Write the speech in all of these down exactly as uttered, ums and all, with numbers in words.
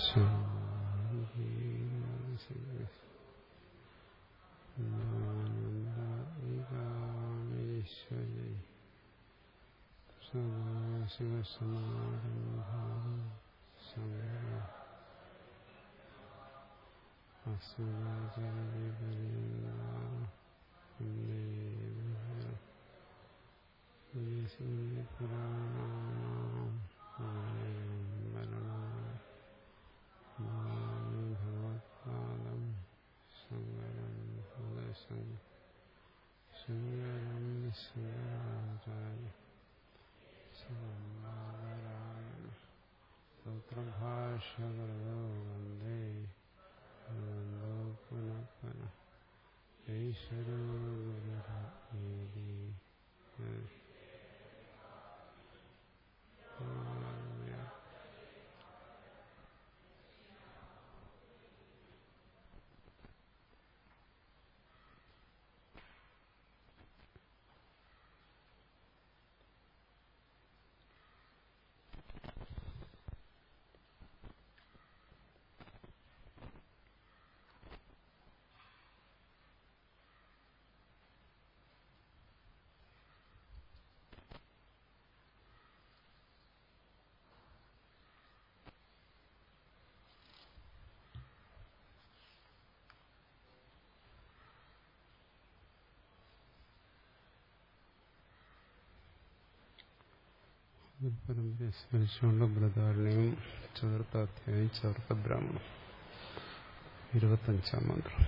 പരമ്പരയെ സ്മരിച്ചുകൊണ്ട് ബൃഹദാരണ്യവും ചതുർത്ഥാധ്യായം ചതുർത്ഥ ബ്രാഹ്മണം ഇരുപത്തഞ്ചാം മന്ത്രം.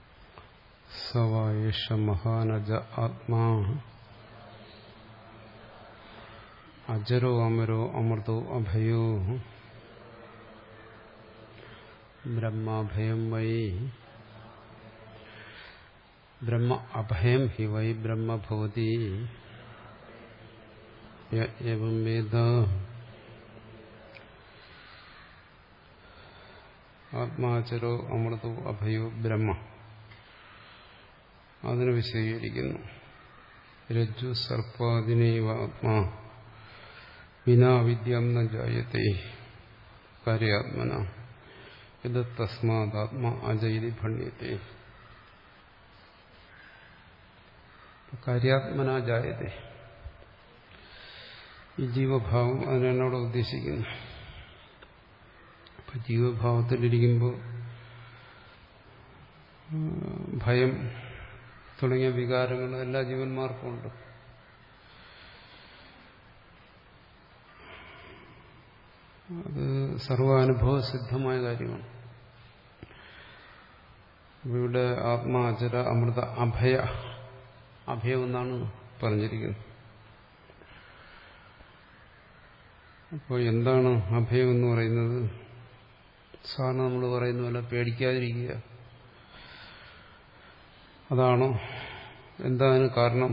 സവായേഷ മഹാനജ ആത്മാ അജരോ അമരോ അമൃതോ അഭയോ ബ്രഹ്മാഭയം വൈ ബ്രഹ്മ അഭയം ഹി വൈ ബ്രഹ്മഭവതി ഏവം വേദ. ആത്മാചരോ അമൃതോ അഭയോ ബ്രഹ്മ അതിനെ വിശദീകരിക്കുന്നു. രജ്ജു സർപ്പാദിനൈവ ആത്മാ വിനാ വിദ്യം ന ജായത്തെ കാര്യാത്മന ഇത് തസ്മാദാത്മാ അജയിതി ഭണ്യത്തെ. കാര്യാത്മന ജായത്തെ ഈ ജീവഭാവം അതിനാണ് അവിടെ ഉദ്ദേശിക്കുന്നു. അപ്പൊ ജീവഭാവത്തിലിരിക്കുമ്പോൾ ഭയം തുടങ്ങിയ വികാരങ്ങൾ എല്ലാ ജീവന്മാർക്കും ഉണ്ട്. അത് സർവാനുഭവസിദ്ധമായ കാര്യമാണ്. ഇവിടെ ആത്മാചര അമൃത അഭയ അഭയം എന്നാണ് പറഞ്ഞിരിക്കുന്നത്. അപ്പോൾ എന്താണ് അഭയം എന്ന് പറയുന്നത്? സാധാരണ നമ്മൾ പറയുന്ന പോലെ പേടിക്കാതിരിക്കുക, അതാണോ? എന്താണ് കാരണം?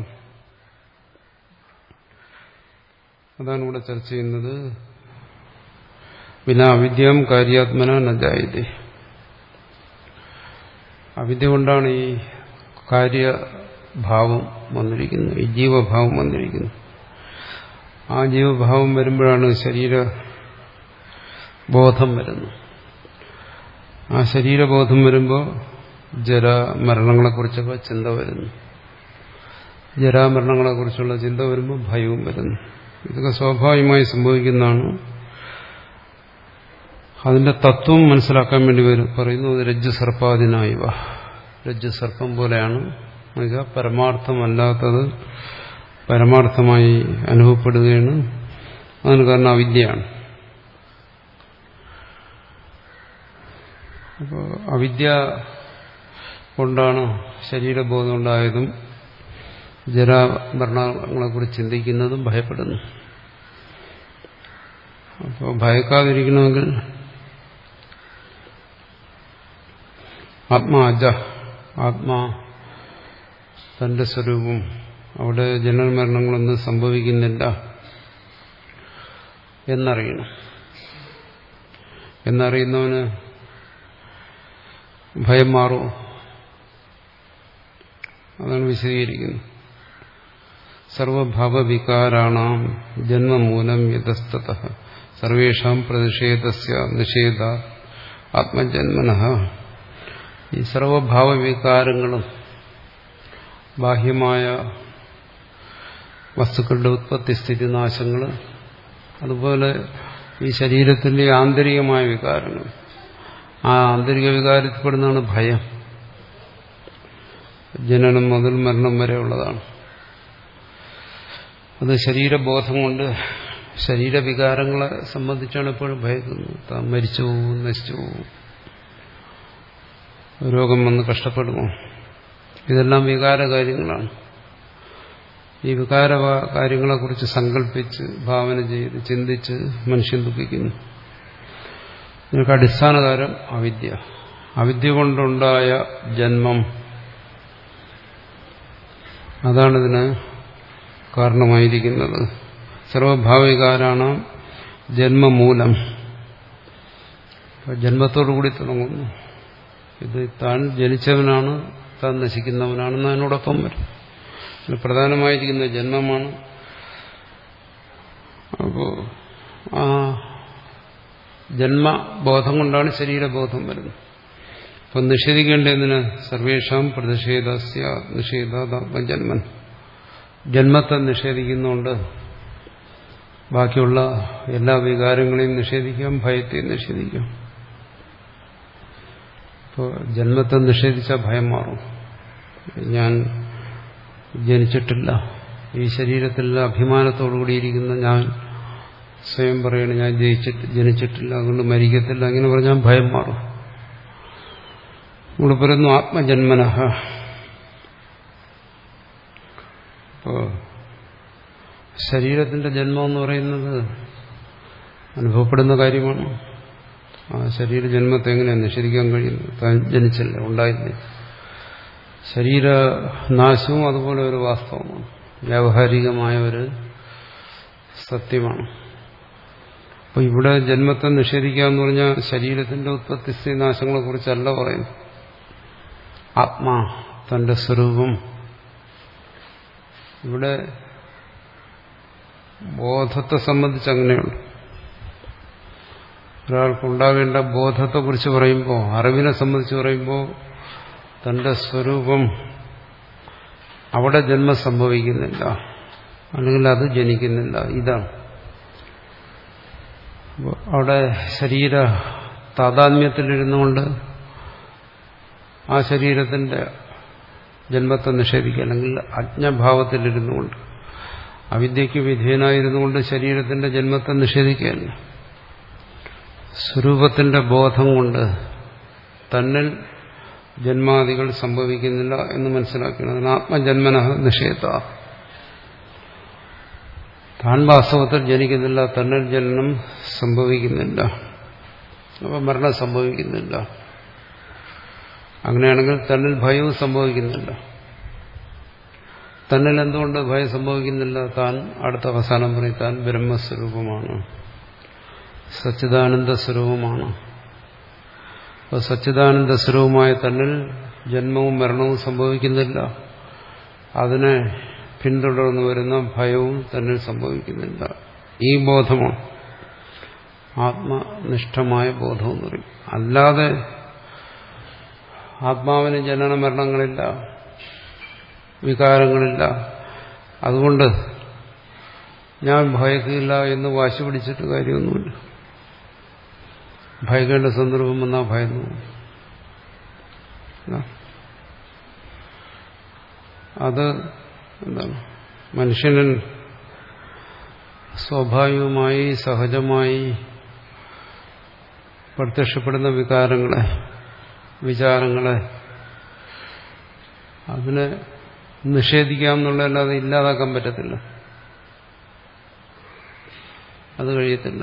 അതാണ് ഇവിടെ ചർച്ച ചെയ്യുന്നത്. വിനാ അവിദ്യം കാര്യാത്മന ന ജായത്തെ. അവിദ്യ കൊണ്ടാണ് ഈ കാര്യഭാവം വന്നിരിക്കുന്നത്, ഈ ജീവഭാവം വന്നിരിക്കുന്നത്. ആ ജീവഭാവം വരുമ്പോഴാണ് ശരീരബോധം വരുന്നത്. ആ ശരീരബോധം വരുമ്പോൾ ജരാമരണങ്ങളെക്കുറിച്ചൊക്കെ ചിന്ത വരുന്നു. ജരാമരണങ്ങളെക്കുറിച്ചുള്ള ചിന്ത വരുമ്പോൾ ഭയവും വരുന്നു. ഇതൊക്കെ സ്വാഭാവികമായി സംഭവിക്കുന്നതാണ്. അതിന്റെ തത്വം മനസ്സിലാക്കാൻ വേണ്ടി വരും പറയുന്നു. രജ്ജു സർപ്പാദിനായിവ, രജ്ജു സർപ്പം പോലെയാണ്. എന്നുവെച്ചാൽ പരമാർത്ഥമല്ലാത്തത് പരമാർത്ഥമായി അനുഭവപ്പെടുകയാണ്. അതിന് കാരണം അവിദ്യയാണ്. അപ്പോൾ അവിദ്യ കൊണ്ടാണ് ശരീരബോധം ഉണ്ടായതും ജരാമരണങ്ങളെക്കുറിച്ച് ചിന്തിക്കുന്നതും ഭയപ്പെടുന്നു. അപ്പോൾ ഭയക്കാതിരിക്കണമെങ്കിൽ ആത്മാജ, ആത്മാ തന്റെ സ്വരൂപം, അവിടെ ജനനമരണങ്ങളൊന്നും സംഭവിക്കുന്നില്ല എന്നറിയണം. എന്നറിയുന്നവന് ഭയം മാറും. അതാണ് വിശദീകരിക്കുന്നത്. സർവഭാവവികാരാണാം ജന്മമൂലം യതസ്തതഃ സർവേഷാം പ്രതിഷേധസ്യ നിഷേധ ആത്മജന്മനഃ. ഈ സർവഭാവവികാരങ്ങളും ബാഹ്യമായ വസ്തുക്കളുടെ ഉത്പത്തി സ്ഥിതി നാശങ്ങൾ, അതുപോലെ ഈ ശരീരത്തിന്റെ ആന്തരികമായ വികാരങ്ങൾ, ആ ആന്തരിക വികാരത്തിൽപ്പെടുന്നതാണ് ഭയം. ജനനം മുതൽ മരണം വരെ ഉള്ളതാണ്. അത് ശരീരബോധം കൊണ്ട് ശരീരവികാരങ്ങളെ സംബന്ധിച്ചാണ് എപ്പോഴും ഭയക്കുന്നത്. താൻ മരിച്ചു പോകും, നശിച്ചു പോകും, രോഗം വന്ന് കഷ്ടപ്പെടുമോ, ഇതെല്ലാം വികാര കാര്യങ്ങളാണ്. ഈ വികാര കാര്യങ്ങളെക്കുറിച്ച് സങ്കല്പിച്ച് ഭാവന ചെയ്ത് ചിന്തിച്ച് മനുഷ്യൻ ദുഃഖിക്കുന്നു. ഇതിനൊക്കെ അടിസ്ഥാനകാരം അവിദ്യ. അവിദ്യ കൊണ്ടുണ്ടായ ജന്മം, അതാണിതിന് കാരണമായിരിക്കുന്നത്. സർവഭാവികാരാണ് ജന്മമൂലം. ജന്മത്തോടുകൂടി തുടങ്ങുന്നു. ഇത് താൻ ജനിച്ചവനാണ്, താൻ നശിക്കുന്നവനാണെന്ന് അതിനോടൊപ്പം വരും. പ്രധാനമായിരിക്കുന്ന ജന്മമാണ്. അപ്പോൾ ആ ജന്മബോധം കൊണ്ടാണ് ശരീരബോധം വരുന്നത്. അപ്പം നിഷേധിക്കേണ്ടതിന് സർവേഷാം പ്രതിഷേധസ്യ നിഷേധാത്മജന്മൻ. ജന്മത്തെ നിഷേധിക്കുന്നുണ്ട് ബാക്കിയുള്ള എല്ലാ വികാരങ്ങളെയും നിഷേധിക്കാം, ഭയത്തെയും നിഷേധിക്കാം. ഇപ്പോൾ ജന്മത്തെ നിഷേധിച്ച ഭയം മാറും. ഞാൻ ജനിച്ചിട്ടില്ല, ഈ ശരീരത്തിൽ അഭിമാനത്തോടുകൂടിയിരിക്കുന്ന ഞാൻ സ്വയം പറയണ ഞാൻ ജയിച്ചിട്ട് ജനിച്ചിട്ടില്ല, അതുകൊണ്ട് മരിക്കത്തില്ല, അങ്ങനെ പറഞ്ഞാൽ ഭയം മാറും. ഇവിടെ പറയുന്നു ആത്മജന്മനഃ. ഇപ്പോൾ ശരീരത്തിന്റെ ജന്മം എന്ന് പറയുന്നത് അനുഭവപ്പെടുന്ന കാര്യമാണ്. ആ ശരീരജന്മത്തെ എങ്ങനെയാണ് നിഷേധിക്കാൻ കഴിയുന്നത്? താൻ ജനിച്ചല്ലേ, ഉണ്ടായില്ലേ. ശരീരനാശവും അതുപോലെ ഒരു വാസ്തവമാണ്, വ്യാവഹാരികമായ ഒരു സത്യമാണ്. അപ്പോൾ ഇവിടെ ജന്മത്തെ നിഷേധിക്കുക എന്ന് പറഞ്ഞാൽ ശരീരത്തിന്റെ ഉത്പത്തി നാശങ്ങളെ കുറിച്ചല്ല പറയുന്നു. ആത്മാ, തന്റെ സ്വരൂപം. ഇവിടെ ബോധത്തെ സംബന്ധിച്ച് അങ്ങനെയുണ്ട്. ഒരാൾക്കുണ്ടാകേണ്ട ബോധത്തെക്കുറിച്ച് പറയുമ്പോൾ, അറിവിനെ സംബന്ധിച്ച് പറയുമ്പോൾ തന്റെ സ്വരൂപം അവിടെ ജന്മം സംഭവിക്കുന്നില്ല, അല്ലെങ്കിൽ അത് ജനിക്കുന്നില്ല. ഇതാണ് അവിടെ ശരീര താതാത്മ്യത്തിലിരുന്നുകൊണ്ട് ആ ശരീരത്തിന്റെ ജന്മത്തെ നിഷേധിക്കുക, അല്ലെങ്കിൽ അജ്ഞഭാവത്തിലിരുന്നുകൊണ്ട് അവിദ്യയ്ക്ക് വിധേയനായിരുന്നുകൊണ്ട് ശരീരത്തിന്റെ ജന്മത്തെ നിഷേധിക്കുകയല്ല. സ്വരൂപത്തിന്റെ ബോധം കൊണ്ട് തന്നിൽ ജന്മാദികൾ സംഭവിക്കുന്നില്ല എന്ന് മനസ്സിലാക്കണം. അതിന് ആത്മജന്മന നിഷേധ. താൻ വാസ്തവത്തിൽ ജനിക്കുന്നില്ല, തന്നിൽ ജനനം സംഭവിക്കുന്നില്ല, അപ്പോൾ മരണം സംഭവിക്കുന്നില്ല. അങ്ങനെയാണെങ്കിൽ തന്നിൽ ഭയവും സംഭവിക്കുന്നില്ല. തന്നിൽ എന്തുകൊണ്ട് ഭയം സംഭവിക്കുന്നില്ല? താൻ അടുത്ത അവസാനം പറയും താൻ ബ്രഹ്മസ്വരൂപമാണ്, സച്ചിദാനന്ദ സ്വരൂപമാണ്. അപ്പോൾ സച്ചിദാനന്ദ സ്വരൂപമായ തന്നിൽ ജന്മവും മരണവും സംഭവിക്കുന്നില്ല. അതിനെ പിന്തുടർന്നു വരുന്ന ഭയവും തന്നിൽ സംഭവിക്കുന്നില്ല. ഈ ബോധമാണ് ആത്മനിഷ്ഠമായ ബോധം എന്ന് പറയും. അല്ലാതെ ആത്മാവിന് ജനന മരണങ്ങളില്ല, വികാരങ്ങളില്ല, അതുകൊണ്ട് ഞാൻ ഭയക്കില്ല എന്ന് വാശി പിടിച്ചിട്ട് കാര്യമൊന്നുമില്ല. ഭയക്കേണ്ട സന്ദർഭം വന്നാൽ ഭയന്നു. അത് എന്താണ്? മനുഷ്യനിൽ സ്വാഭാവികമായി സഹജമായി പ്രത്യക്ഷപ്പെടുന്ന വികാരങ്ങളെ, വിചാരങ്ങളെ അതിനെ നിഷേധിക്കാമെന്നുള്ളതല്ലാതെ ഇല്ലാതാക്കാൻ പറ്റത്തില്ല. അത് കഴിയത്തില്ല.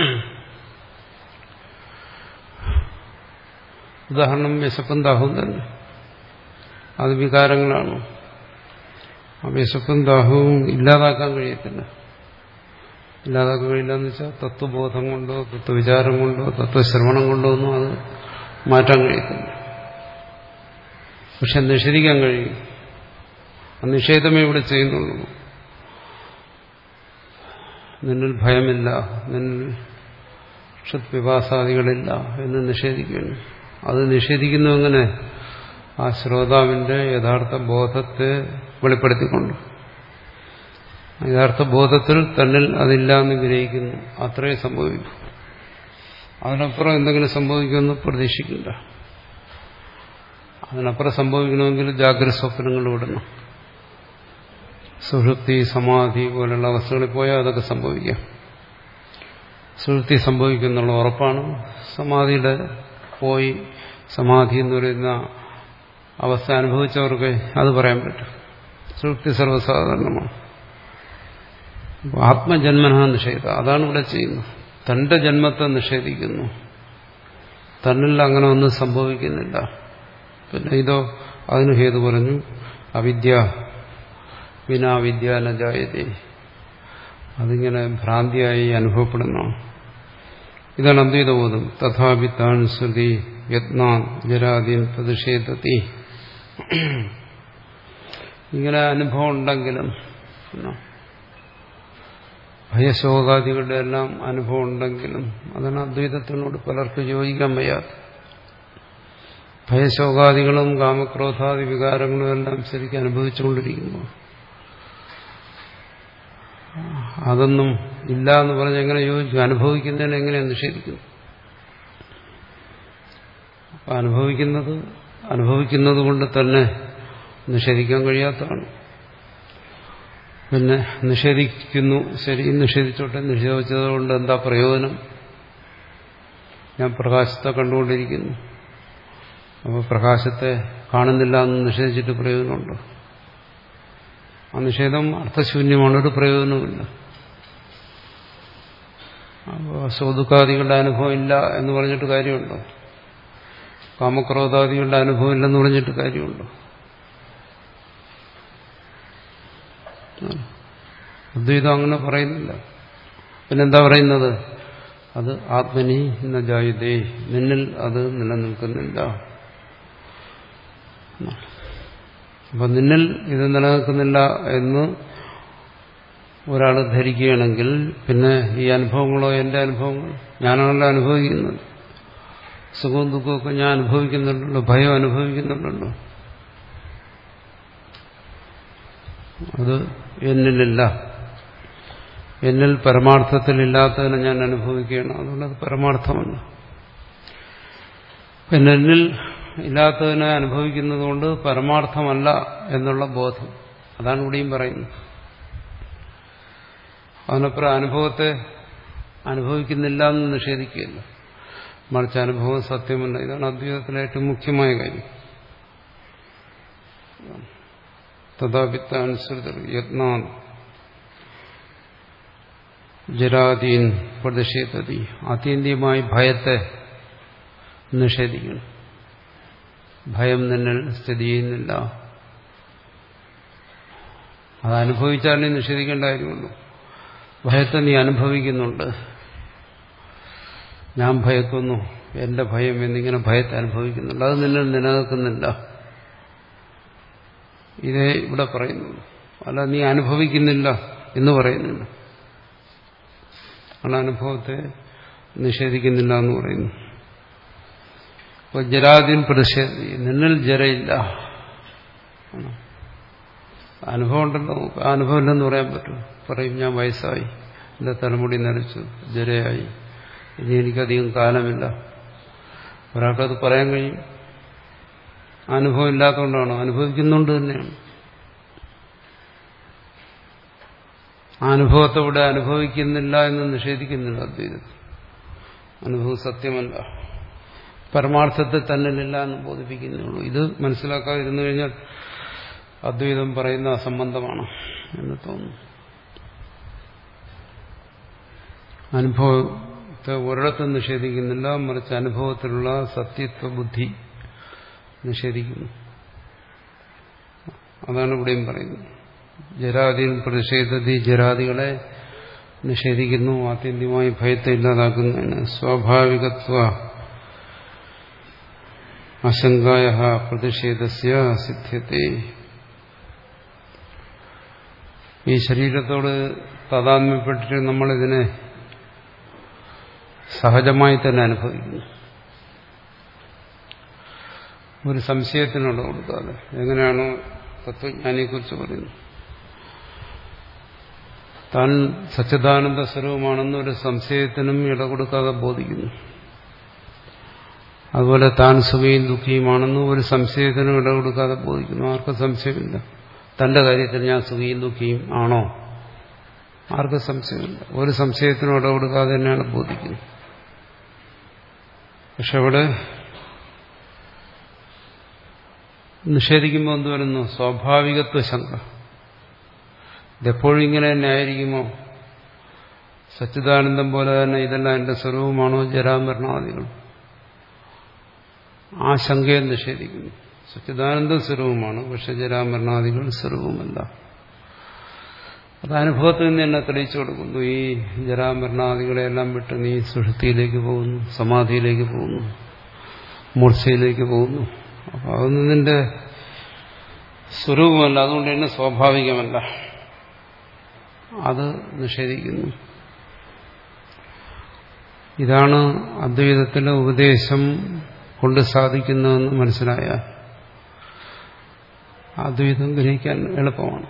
ഉദാഹരണം വിശപ്പും ദാഹവും തന്നെ. അത് വികാരങ്ങളാണ്. ആ വിശപ്പും ദാഹവും ഇല്ലാതാക്കാൻ കഴിയത്തില്ല. ഇല്ലാതാക്കാൻ കഴിയില്ല എന്ന് വെച്ചാൽ തത്വബോധം കൊണ്ടോ തത്വവിചാരം കൊണ്ടോ തത്വശ്രവണം കൊണ്ടോ ഒന്നും അത് മാറ്റാൻ കഴിയത്തില്ല. പക്ഷെ നിഷേധിക്കാൻ കഴിയും. ആ നിഷേധമേ ഇവിടെ ചെയ്യുന്നുള്ളൂ. നിന്നിൽ ഭയമില്ല, നിന്നിൽ ക്ഷുത് പിപാസാദികളില്ല എന്ന് നിഷേധിക്കുന്നു. അത് നിഷേധിക്കുന്നു എങ്ങനെ? ആ ശ്രോതാവിന്റെ യഥാർത്ഥ ബോധത്തെ വെളിപ്പെടുത്തിക്കൊണ്ട്. യഥാർത്ഥ ബോധത്തിൽ തന്നിൽ അതില്ല എന്ന് ഗ്രഹിക്കുന്നു. അത്രേ സംഭവിക്കും. അതിനപ്പുറം എന്തെങ്കിലും സംഭവിക്കുമെന്ന് പ്രതീക്ഷിക്കില്ല. അതിനപ്പുറം സംഭവിക്കണമെങ്കിൽ ജാഗ്രത സ്വപ്നങ്ങൾ വിടണം. സുഷുപ്തി സമാധി പോലുള്ള അവസ്ഥകളിൽ പോയാൽ അതൊക്കെ സംഭവിക്കാം. സുഷുപ്തി സംഭവിക്കുന്നുള്ള ഉറപ്പാണ്. സമാധിയുടെ പോയി സമാധി എന്ന് പറയുന്ന അവസ്ഥ അനുഭവിച്ചവർക്ക് അത് പറയാൻ പറ്റും. സുഷുപ്തി സർവ്വസാധാരണമാണ്. ആത്മജന്മന നിഷേധ, അതാണ് ഇവിടെ ചെയ്യുന്നത്. തന്റെ ജന്മത്തെ നിഷേധിക്കുന്നു. തന്നിൽ അങ്ങനെ ഒന്നും സംഭവിക്കുന്നില്ല. പിന്നെ ഇതോ അതിന് ഹേതു പറഞ്ഞു. അവിദ്യ വിനാ വിദ്യ ന ജായതേ, അതിങ്ങനെ ഭ്രാന്തിയായി അനുഭവപ്പെടുന്നു. ഇതാണ് അദ്വൈതബോധം. തഥാപി താൻ ശ്രുതി യത്നാൻ ജരാദീൻ പ്രതിഷേധത്തി. ഇങ്ങനെ അനുഭവം ഉണ്ടെങ്കിലും, ഭയശോകാദികളുടെ എല്ലാം അനുഭവം ഉണ്ടെങ്കിലും, അതാണ് അദ്വൈതത്തിനോട് പലർക്കും യോജിക്കാൻ വയ്യാത്ത. ഭയശോകാദികളും കാമക്രോധാദി വികാരങ്ങളും എല്ലാം ശരിക്കും അനുഭവിച്ചുകൊണ്ടിരിക്കുന്നു. അതൊന്നും ഇല്ല എന്ന് പറഞ്ഞ് എങ്ങനെ യോജിക്കും? അനുഭവിക്കുന്നതിന് എങ്ങനെ നിഷേധിക്കുന്നു? അപ്പൊ അനുഭവിക്കുന്നത് അനുഭവിക്കുന്നത് കൊണ്ട് തന്നെ നിഷേധിക്കാൻ കഴിയാത്തതാണ്. പിന്നെ നിഷേധിക്കുന്നു, ശരി, നിഷേധിച്ചോട്ടെ. നിഷേധിച്ചതുകൊണ്ട് എന്താ പ്രയോജനം? ഞാൻ പ്രകാശത്തെ കണ്ടുകൊണ്ടിരിക്കുന്നു. അപ്പോൾ പ്രകാശത്തെ കാണുന്നില്ല എന്ന് നിഷേധിച്ചിട്ട് പ്രയോജനമുണ്ടോ? ആ നിഷേധം അർത്ഥശൂന്യമാണ്, ഒരു പ്രയോജനവുമില്ല. അപ്പോൾ സ്വദുഃഖാദികളുടെ അനുഭവം ഇല്ല എന്ന് പറഞ്ഞിട്ട് കാര്യമുണ്ടോ? കാമക്രോധാദികളുടെ അനുഭവം ഇല്ലെന്ന് പറഞ്ഞിട്ട് കാര്യമുണ്ടോ? അദ്വൈതം അങ്ങനെ പറയുന്നില്ല. പിന്നെന്താ പറയുന്നത്? അത് ആത്മനി ന ജായതേ, നിന്നിൽ അത് നിലനിൽക്കുന്നില്ല. അപ്പൊ നിന്നിൽ ഇത് നിലനിൽക്കുന്നില്ല എന്ന് ഒരാൾ ധരിക്കുകയാണെങ്കിൽ പിന്നെ ഈ അനുഭവങ്ങളോ എന്റെ അനുഭവങ്ങൾ, ഞാനാണല്ലോ അനുഭവിക്കുന്നത്. സുഖവും ദുഃഖമൊക്കെ ഞാൻ അനുഭവിക്കുന്നുണ്ടല്ലോ, ഭയം അനുഭവിക്കുന്നുണ്ടല്ലോ. അത് എന്നിലില്ല. എന്നിൽ പരമാർത്ഥത്തിലില്ലാത്തതിനെ ഞാൻ അനുഭവിക്കുകയാണ്. അതുകൊണ്ട് അത് പരമാർത്ഥമല്ല. പിന്നെ എന്നിൽ ഇല്ലാത്തതിനെ അനുഭവിക്കുന്നത് കൊണ്ട് പരമാർത്ഥമല്ല എന്നുള്ള ബോധം, അതാണ് ഇവിടെയും പറയുന്നത്. അതിനപ്പുറം അനുഭവത്തെ അനുഭവിക്കുന്നില്ല എന്ന് നിഷേധിക്കുകയില്ല, മറിച്ച് അനുഭവം സത്യമല്ല. ഇതാണ് അദ്വൈതത്തിലെ ഏറ്റവും മുഖ്യമായ കാര്യം. തഥാപിത്താനുസൃത യത്നാൻ ജരാദീൻ പ്രതിഷേധതി, ആത്യന്തികമായി ഭയത്തെ നിഷേധിക്കണം. ഭയം നിന്നിൽ സ്ഥിതി ചെയ്യുന്നില്ല. അത് അനുഭവിച്ചാലേ നിഷേധിക്കേണ്ട കാര്യമുള്ളൂ. ഭയത്തെ നീ അനുഭവിക്കുന്നുണ്ട്. ഞാൻ ഭയക്കുന്നു, എന്റെ ഭയം എന്നിങ്ങനെ ഭയത്തെ അനുഭവിക്കുന്നുണ്ട്. അത് നിന്നിൽ നിലനിൽക്കുന്നില്ല. ഇതേ ഇവിടെ പറയുന്നു. അല്ല, നീ അനുഭവിക്കുന്നില്ല എന്ന് പറയുന്നില്ല. ആണ് അനുഭവത്തെ നിഷേധിക്കുന്നില്ല എന്ന് പറയുന്നു. അപ്പോൾ ജരാദീൻ പ്രതിഷേധി, നിന്നിൽ ജരയില്ല. അനുഭവം ഉണ്ടല്ലോ, അനുഭവം ഇല്ലെന്ന് പറയാൻ പറ്റും. പറയും, ഞാൻ വയസ്സായി, എന്റെ തലമുടി നരച്ചു, ജരയായി, ഇനി എനിക്കധികം കാലമില്ല. ഒരാൾക്കത് പറയാൻ കഴിയും. അനുഭവം ഇല്ലാത്തതുകൊണ്ടാണോ? അനുഭവിക്കുന്നുണ്ട് തന്നെയാണ്. ആ അനുഭവത്തെ ഇവിടെ അനുഭവിക്കുന്നില്ല എന്ന് നിഷേധിക്കുന്നില്ല അദ്വൈതത്തിൽ. അനുഭവം സത്യമല്ല, പരമാർത്ഥത്തിൽ തന്നിലില്ല എന്ന് ബോധിപ്പിക്കുന്നുള്ളൂ. ഇത് മനസ്സിലാക്കാതിരുന്നു കഴിഞ്ഞാൽ അദ്വൈതം പറയുന്ന അസംബന്ധമാണ് എന്ന് തോന്നുന്നു. അനുഭവത്തെ ഒരിടത്തും നിഷേധിക്കുന്നില്ല, മറിച്ച് അനുഭവത്തിലുള്ള സത്യത്വ ബുദ്ധി നിഷേധിക്കുന്നു. അതാണ് ഇവിടെയും പറയുന്നത്. ജരാദീൻ പ്രതിഷേധി, ജരാദികളെ നിഷേധിക്കുന്നു, ആത്യന്തികമായി ഭയത്തെ ഇല്ലാതാക്കുന്നതിന്. സ്വാഭാവികത്വ ആശങ്കായ പ്രതിഷേധസ്യ സിദ്ധ്യത്തെ. ഈ ശരീരത്തോട് താതാത്മ്യപ്പെട്ടിട്ട് നമ്മളിതിനെ സഹജമായി തന്നെ അനുഭവിക്കുന്നു. ഒരു സംശയത്തിനുള്ള കൊടുക്കാതെ. എങ്ങനെയാണോ തത്വജ്ഞാനിയെക്കുറിച്ച് പറയുന്നത്, താൻ സച്ചിദാനന്ദ സ്വരൂപമാണെന്ന് ഒരു സംശയത്തിനും ഇട കൊടുക്കാതെ ബോധിക്കുന്നു. അതുപോലെ താൻ സുഖിയും ദുഃഖിയുമാണെന്ന് ഒരു സംശയത്തിനും ഇട കൊടുക്കാതെ ബോധിക്കുന്നു. ആർക്കും സംശയമില്ല. തന്റെ കാര്യത്തിൽ ഞാൻ സുഖിയും ദുഃഖിയും ആണോ? ആർക്കും സംശയമില്ല. ഒരു സംശയത്തിനും ഇട കൊടുക്കാതെ തന്നെയാണ് ബോധിക്കുന്നത്. പക്ഷെ അവിടെ നിഷേധിക്കുമ്പോൾ എന്ത് വരുന്നു? സ്വാഭാവികത്വ ശങ്ക. ഇതെപ്പോഴും ഇങ്ങനെ തന്നെ ആയിരിക്കുമോ? സച്ചിദാനന്ദം പോലെ തന്നെ ഇതെല്ലാം എന്റെ സ്വരൂപമാണോ? ജരാമരണാദികൾ. ആ ശങ്കയെ നിഷേധിക്കുന്നു. സച്ചിദാനന്ദ സ്വരൂപമാണ്, പക്ഷെ ജരാമരണാദികൾ സ്വരൂപമല്ല. അത് അനുഭവത്തിൽ നിന്ന് തന്നെ തെളിയിച്ചു കൊടുക്കുന്നു. ഈ ജരാമരണാദികളെല്ലാം വിട്ട് നീ സുഷുപ്തിയിലേക്ക് പോകുന്നു, സമാധിയിലേക്ക് പോകുന്നു, മൂർച്ഛയിലേക്ക് പോകുന്നു. അപ്പൊ അതൊന്നും നിന്റെ സ്വരൂപമല്ല, അതുകൊണ്ട് തന്നെ സ്വാഭാവികമല്ല. അത് നിഷേധിക്കുന്നു. ഇതാണ് അദ്വൈതത്തിലെ ഉപദേശം കൊണ്ട് സാധിക്കുന്നതെന്ന് മനസ്സിലായ അദ്വൈതം ഗ്രഹിക്കാൻ എളുപ്പമാണ്.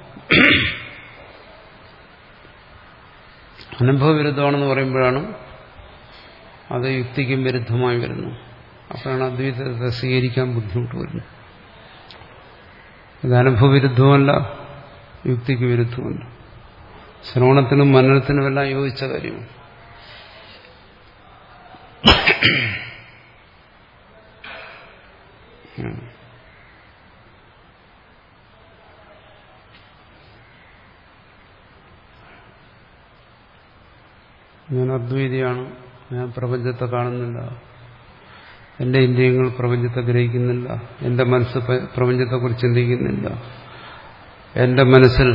അനുഭവവിരുദ്ധമാണെന്ന് പറയുമ്പോഴാണ് അത് യുക്തിക്കും വിരുദ്ധമായി വരുന്നു. അപ്പോഴാണ് അദ്വൈതത്തെ സ്വീകരിക്കാൻ ബുദ്ധിമുട്ട് വരുന്നത്. ഇത് അനുഭവവിരുദ്ധമല്ല, യുക്തിക്ക് വിരുദ്ധമല്ല. ശ്രവണത്തിനും മനനത്തിനുമെല്ലാം യോജിച്ച കാര്യമാണ്. ഞാൻ അദ്വൈതിയാണ്, ഞാൻ പ്രപഞ്ചത്തെ കാണുന്നില്ല, എന്റെ ഇന്ദ്രിയങ്ങൾ പ്രപഞ്ചത്തെ ഗ്രഹിക്കുന്നില്ല, എന്റെ മനസ്സ് പ്രപഞ്ചത്തെക്കുറിച്ച് ചിന്തിക്കുന്നില്ല, എന്റെ മനസ്സിൽ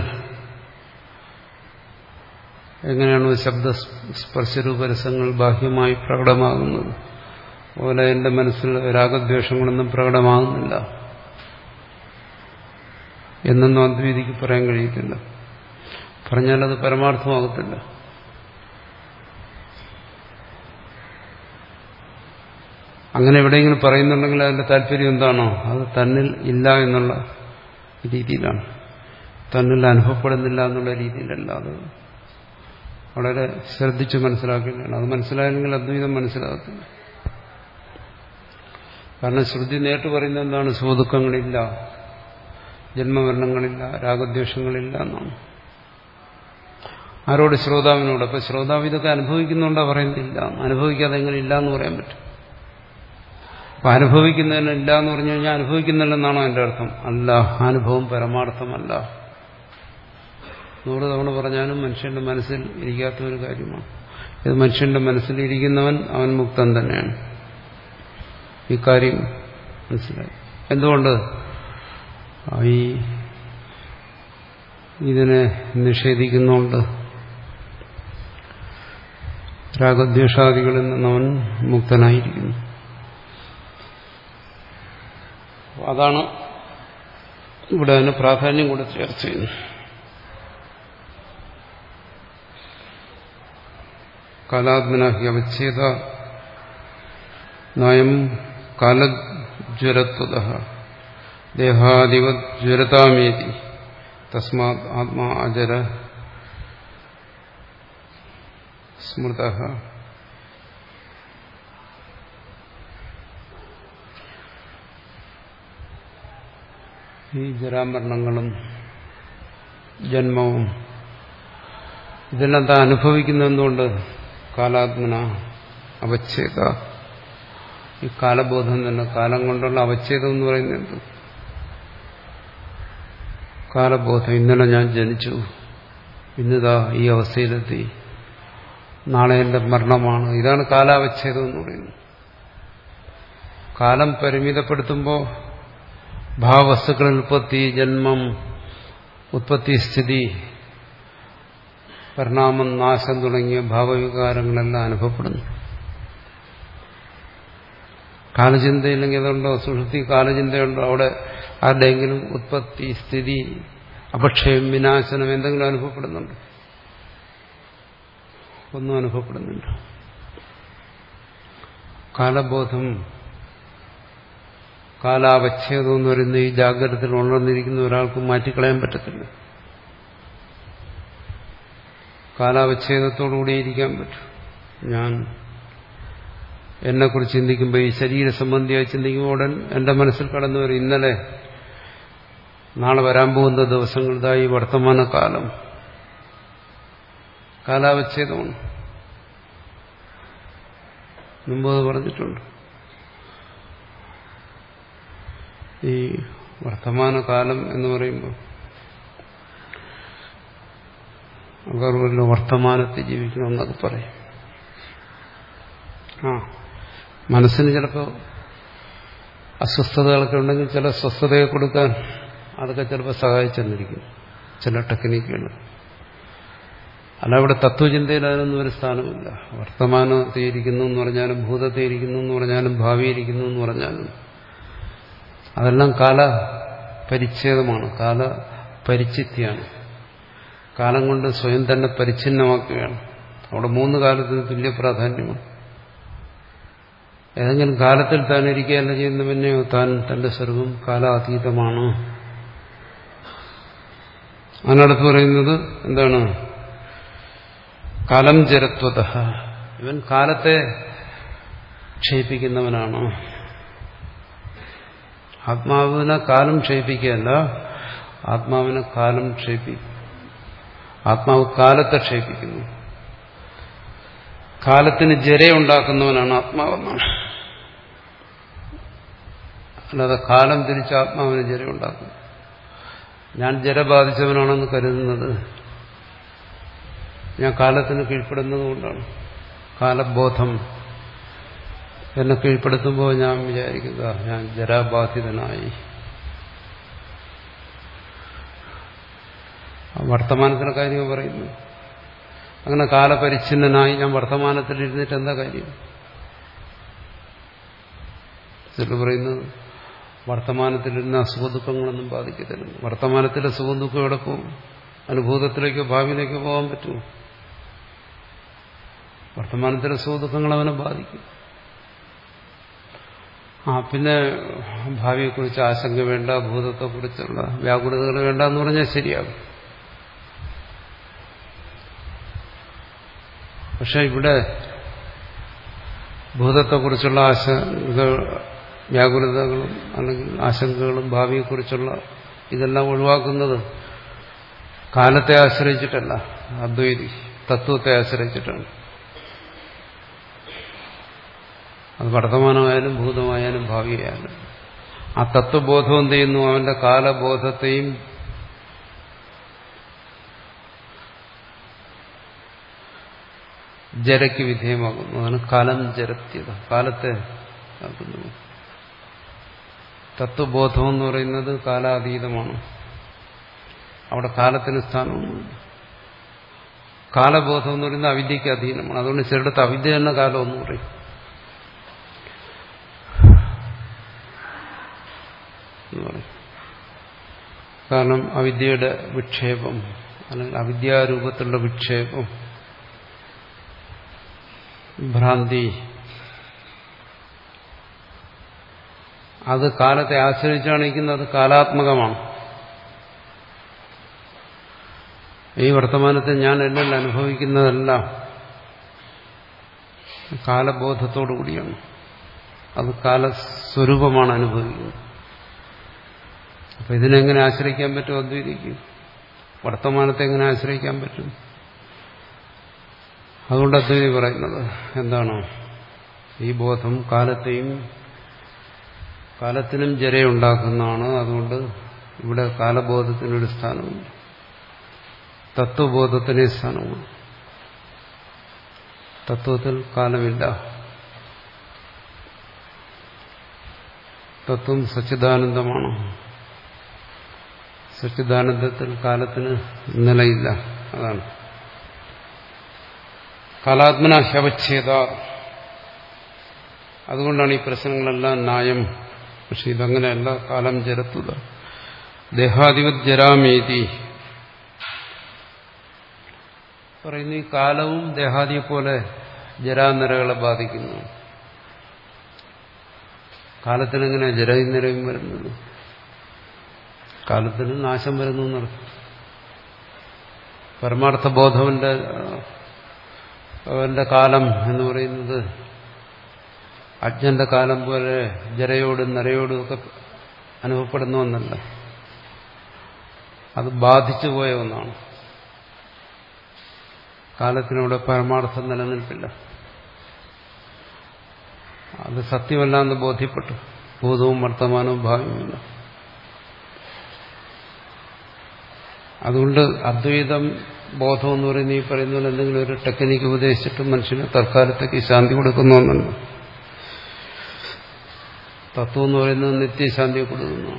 എങ്ങനെയാണോ ശബ്ദ സ്പർശരൂപരസങ്ങൾ ബാഹ്യമായി പ്രകടമാകുന്നത് അതുപോലെ എന്റെ മനസ്സിൽ രാഗദ്വേഷങ്ങളൊന്നും പ്രകടമാകുന്നില്ല എന്നൊന്നും അദ്വൈതിക്ക് പറയാൻ കഴിയത്തില്ല. പറഞ്ഞാലത് പരമാർത്ഥമാകത്തില്ല. അങ്ങനെ എവിടെയെങ്കിലും പറയുന്നുണ്ടെങ്കിൽ അതിന്റെ താല്പര്യം എന്താണോ അത് തന്നിൽ ഇല്ല എന്നുള്ള രീതിയിലാണ്, തന്നിൽ അനുഭവപ്പെടുന്നില്ല എന്നുള്ള രീതിയിലല്ല. അത് വളരെ ശ്രദ്ധിച്ച് മനസ്സിലാക്കേണ്ടതാണ്. അത് മനസ്സിലായെങ്കിൽ അദ്വൈതം മനസ്സിലാകത്തില്ല. കാരണം ശ്രുതി നേരിട്ട് പറയുന്നത് എന്താണ്? സുഖദുഃഖങ്ങളില്ല, ജന്മമരണങ്ങളില്ല, രാഗദ്വേഷങ്ങളില്ല എന്നാണ്. ആരോട്? ശ്രോതാവിനോട്. അപ്പൊ ശ്രോതാവ് ഇതൊക്കെ അനുഭവിക്കുന്നുണ്ടോ? പറയുന്നില്ല. അനുഭവിക്കാതെ എങ്ങനെ ഇല്ല എന്ന് പറയാൻ പറ്റും? അപ്പൊ അനുഭവിക്കുന്നതിന് ഇല്ല എന്ന് പറഞ്ഞു കഴിഞ്ഞാൽ അനുഭവിക്കുന്നില്ലെന്നാണോ എന്റെ അർത്ഥം? അല്ല, അനുഭവം പരമാർത്ഥമല്ല. നൂറ് തവണ പറഞ്ഞാലും മനുഷ്യന്റെ മനസ്സിൽ ഇരിക്കാത്ത ഒരു കാര്യമാണ്. ഇത് മനുഷ്യന്റെ മനസ്സിൽ ഇരിക്കുന്നവൻ അവൻ മുക്തൻ തന്നെയാണ്. ഇക്കാര്യം മനസ്സിലായി. എന്തുകൊണ്ട്? ഈ ഇതിനെ നിഷേധിക്കുന്നുണ്ട്. രാഗദ്വേഷാദികളിൽ നിന്നവൻ മുക്തനായിരിക്കുന്നു. അതാണ് ഇവിടെ അതിന് പ്രാധാന്യം കൂടെ ചർച്ച ചെയ്യുന്നു. കാലാത്മനാഹി അവച്ഛേദ നയം കാലജ്വരത്വത ദേഹാദിവത് ജ്വരതാമേതി തസ്മാത് ആത്മാ അജര സ്മൃതഃ. ഈ ജരാമരണങ്ങളും ജന്മവും ഇതെല്ലാം താൻ അനുഭവിക്കുന്ന എന്തുകൊണ്ട്? കാലാത്മന അവച്ഛേദ. ഈ കാലബോധം തന്നെ, കാലം കൊണ്ടുള്ള അവച്ഛേദം എന്ന് പറയുന്നത് എന്ത്? കാലബോധം. ഇന്നലെ ഞാൻ ജനിച്ചു, ഇന്നിതാ ഈ അവസ്ഥയിലെത്തി, നാളെ എന്റെ മരണമാണ്. ഇതാണ് കാലാവച്ഛേദം എന്ന് പറയുന്നത്. കാലം പരിമിതപ്പെടുത്തുമ്പോൾ ഭാവവസ്തുക്കളിൽ ഉത്പത്തി, ജന്മം, ഉത്പത്തി, സ്ഥിതി, പരിണാമം, നാശം തുടങ്ങിയ ഭാവവികാരങ്ങളെല്ലാം അനുഭവപ്പെടുന്നു. കാലചിന്തയില്ലെങ്കിൽ അതുണ്ടോ? സുഷുപ്തി കാലചിന്തയുണ്ടോ? അവിടെ ആരുടെയെങ്കിലും ഉത്പത്തി, സ്ഥിതി, അപക്ഷയം, വിനാശനം എന്തെങ്കിലും അനുഭവപ്പെടുന്നുണ്ടോ? ഒന്നും അനുഭവപ്പെടുന്നില്ല. കാലബോധം, കാലാവച്ഛേദം എന്ന് പറയുന്ന ഈ ജാഗ്രതത്തിൽ ഉണർന്നിരിക്കുന്ന ഒരാൾക്ക് മാറ്റിക്കളയാൻ പറ്റത്തില്ല. കാലാവച്ഛേദത്തോടുകൂടി ഇരിക്കാൻ പറ്റും. ഞാൻ എന്നെക്കുറിച്ച് ചിന്തിക്കുമ്പോൾ, ഈ ശരീര സംബന്ധിയായി ചിന്തിക്കുമ്പോൾ ഉടൻ എന്റെ മനസ്സിൽ കടന്നു വരും ഇന്നലെ, നാളെ വരാൻ പോകുന്ന ദിവസങ്ങളുടേതായി വർത്തമാനകാലം. കാലാവച്ഛേദമാണ്. മുമ്പ് പറഞ്ഞിട്ടുണ്ട്. ഈ വർത്തമാനകാലം എന്ന് പറയുമ്പോൾ അവർ വർത്തമാനത്തിൽ ജീവിക്കണമെന്നൊക്കെ പറയും. ആ മനസ്സിന് ചിലപ്പോൾ അസ്വസ്ഥതകളൊക്കെ ഉണ്ടെങ്കിൽ ചില സ്വസ്ഥതയെ കൊടുക്കാൻ അതൊക്കെ ചിലപ്പോൾ സഹായിച്ചെന്നിരിക്കും, ചില ടെക്നിക്കുകൾ. അല്ല, ഇവിടെ തത്വചിന്തയിൽ അതിനൊന്നും ഒരു സ്ഥാനമില്ല. വർത്തമാനത്തെ ഇരിക്കുന്നു എന്ന് പറഞ്ഞാലും, ഭൂതത്തെ ഇരിക്കുന്നു എന്ന് പറഞ്ഞാലും, ഭാവി ഇരിക്കുന്നു എന്ന് പറഞ്ഞാലും അതെല്ലാം കാല പരിച്ഛേദമാണ്, കാല പരിച്ഛിത്തിയാണ്. കാലം കൊണ്ട് സ്വയം തന്നെ പരിച്ഛിന്നമാക്കുകയാണ്. അവിടെ മൂന്ന് കാലത്തിന് തുല്യ പ്രാധാന്യമാണ്. ഏതെങ്കിലും കാലത്തിൽ താൻ ഇരിക്കുകയല്ല ചെയ്യുന്ന, പിന്നെയോ താൻ തന്റെ സർവ്വം കാലാതീതമാണ്. അതിനടുത്ത് പറയുന്നത് എന്താണ്? കാലം ജരത്വത, ഇവൻ കാലത്തെ ക്ഷയിപ്പിക്കുന്നവനാണ്. ആത്മാവിനെ കാലം ക്ഷയിപ്പിക്കുകയല്ല, ആത്മാവിനെ കാലം ക്ഷയിപ്പിക്കും. ആത്മാവ് കാലത്തെ ക്ഷയിപ്പിക്കുന്നു. കാലത്തിന് ജരയുണ്ടാക്കുന്നവനാണ് ആത്മാവെന്നാണ്. അല്ലാതെ കാലം തിരിച്ച് ആത്മാവിന് ജരയുണ്ടാക്കുന്നു. ഞാൻ ജര ബാധിച്ചവനാണെന്ന് കരുതുന്നത് ഞാൻ കാലത്തിന് കീഴ്പ്പെടുന്നത് കൊണ്ടാണ്. കാലബോധം എന്നെ കീഴ്പ്പെടുത്തുമ്പോൾ ഞാൻ വിചാരിക്കുക ഞാൻ ജരാബാധിതനായി. വർത്തമാനത്തിലെ കാര്യം പറയുന്നു. അങ്ങനെ കാലപരിച്ഛിന്നനായി ഞാൻ വർത്തമാനത്തിലിരുന്നിട്ട് എന്താ കാര്യം? ചില പറയുന്നത് വർത്തമാനത്തിലിരുന്ന അസുഖദുഃഖങ്ങളൊന്നും ബാധിക്കത്തില്ല. വർത്തമാനത്തിലെ സുഖദുഃഖം എവിടെ പോകും? അനുഭൂതത്തിലേക്കോ ഭാവിയിലേക്കോ പോകാൻ പറ്റുമോ? വർത്തമാനത്തിലെ സുഖദുഃഖങ്ങൾ അവനെ ബാധിക്കും. ആ പിന്നെ ഭാവിയെക്കുറിച്ച് ആശങ്ക വേണ്ട, ഭൂതത്തെക്കുറിച്ചുള്ള വ്യാകുലതകൾ വേണ്ട എന്ന് പറഞ്ഞാൽ ശരിയാകും. പക്ഷെ ഇവിടെ ഭൂതത്തെക്കുറിച്ചുള്ള ആശങ്ക വ്യാകുലതകളും അല്ലെങ്കിൽ ആശങ്കകളും ഭാവിയെക്കുറിച്ചുള്ള ഇതെല്ലാം ഒഴിവാക്കുന്നത് കാലത്തെ ആശ്രയിച്ചിട്ടല്ല, അദ്വൈതി തത്വത്തെ ആശ്രയിച്ചിട്ടാണ്. അത് വർത്തമാനമായാലും ഭൂതമായാലും ഭാവിയായാലും ആ തത്വബോധം എന്ത് ചെയ്യുന്നു? അവന്റെ കാലബോധത്തെയും ജരയ്ക്ക് വിധേയമാകുന്നു. അതാണ് കാലം ജരത്യത, കാലത്തെ ആക്കുന്നു. തത്വബോധം എന്ന് പറയുന്നത് കാലാതീതമാണ്. അവിടെ കാലത്തിന് സ്ഥാനമൊന്നുമില്ല. കാലബോധം എന്ന് പറയുന്നത് അവിദ്യയ്ക്ക് അധീനമാണ്. അതുകൊണ്ട് ചിലടത്ത് അവിദ്യ തന്നെ കാലം എന്ന് പറയും. കാരണം അവിദ്യയുടെ വിക്ഷേപം അല്ലെങ്കിൽ അവിദ്യാരൂപത്തിലുള്ള വിക്ഷേപം, ഭ്രാന്തി, അത് കാലത്തെ ആശ്രയിച്ചാണ് ഇരിക്കുന്നത്. അത് കാലാത്മകമാണ്. ഈ വർത്തമാനത്തെ ഞാൻ എല്ലാം അനുഭവിക്കുന്നതെല്ലാം കാലബോധത്തോടു കൂടിയാണ്. അത് കാലസ്വരൂപമാണ് അനുഭവിക്കുന്നത്. അപ്പൊ ഇതിനെങ്ങനെ ആശ്രയിക്കാൻ പറ്റും? അദ്വൈതിക്ക് വർത്തമാനത്തെ എങ്ങനെ ആശ്രയിക്കാൻ പറ്റും? അതുകൊണ്ട് അദ്വൈതി പറയുന്നത് എന്താണ്? ഈ ബോധം കാലത്തെയും കാലത്തിനും ജരയുണ്ടാക്കുന്നതാണ്. അതുകൊണ്ട് ഇവിടെ കാലബോധത്തിനൊരു സ്ഥാനമുണ്ട്, തത്വബോധത്തിന് സ്ഥാനമുണ്ട്. തത്വത്തിൽ കാലമില്ല. തത്വം സച്ചിദാനന്ദമാണ്. സച്ചിദാനന്ദത്തിൽ കാലത്തിന് നിലയില്ല. അതാണ് കാലാത്മന ഹ്യവച്ഛേദ. അതുകൊണ്ടാണ് ഈ പ്രശ്നങ്ങളെല്ലാം ന്യായം. പക്ഷെ ഇതങ്ങനെയല്ല. കാലം ജരത്തുക ദേഹാധിപത് ജരാമേതി പറയുന്നു. ഈ കാലവും ദേഹാദിയെ പോലെ ജരാനരകളെ ബാധിക്കുന്നു. കാലത്തിനെങ്ങനെ ജരയും നിരയും വരുന്നത്? കാലത്തിന് നാശം വരുന്നു എന്നർത്ഥം. പരമാർത്ഥ ബോധവന്റെ അവന്റെ കാലം എന്ന് പറയുന്നത് അജ്ഞന്റെ കാലം പോലെ ജരയോടും നരയോടും ഒക്കെ അനുഭവപ്പെടുന്ന ഒന്നല്ല. അത് ബാധിച്ചു പോയ ഒന്നാണ്. കാലത്തിനൂടെ പരമാർത്ഥം നിലനിൽപ്പില്ല. അത് സത്യമല്ല എന്ന് ബോധ്യപ്പെട്ടു. ഭൂതവും വർത്തമാനവും ഭാവിയുമില്ല. അതുകൊണ്ട് അദ്വൈതം ബോധം എന്ന് പറയുന്ന ഈ പറയുന്ന പോലെ എന്തെങ്കിലും ഒരു ടെക്നിക്ക് ഉപദേശിച്ചിട്ട് മനുഷ്യന് തൽക്കാലത്തേക്ക് ശാന്തി കൊടുക്കുന്നു എന്നല്ല. തത്വം എന്ന് പറയുന്നത് നിത്യശാന്തി കൊടുക്കുന്നു.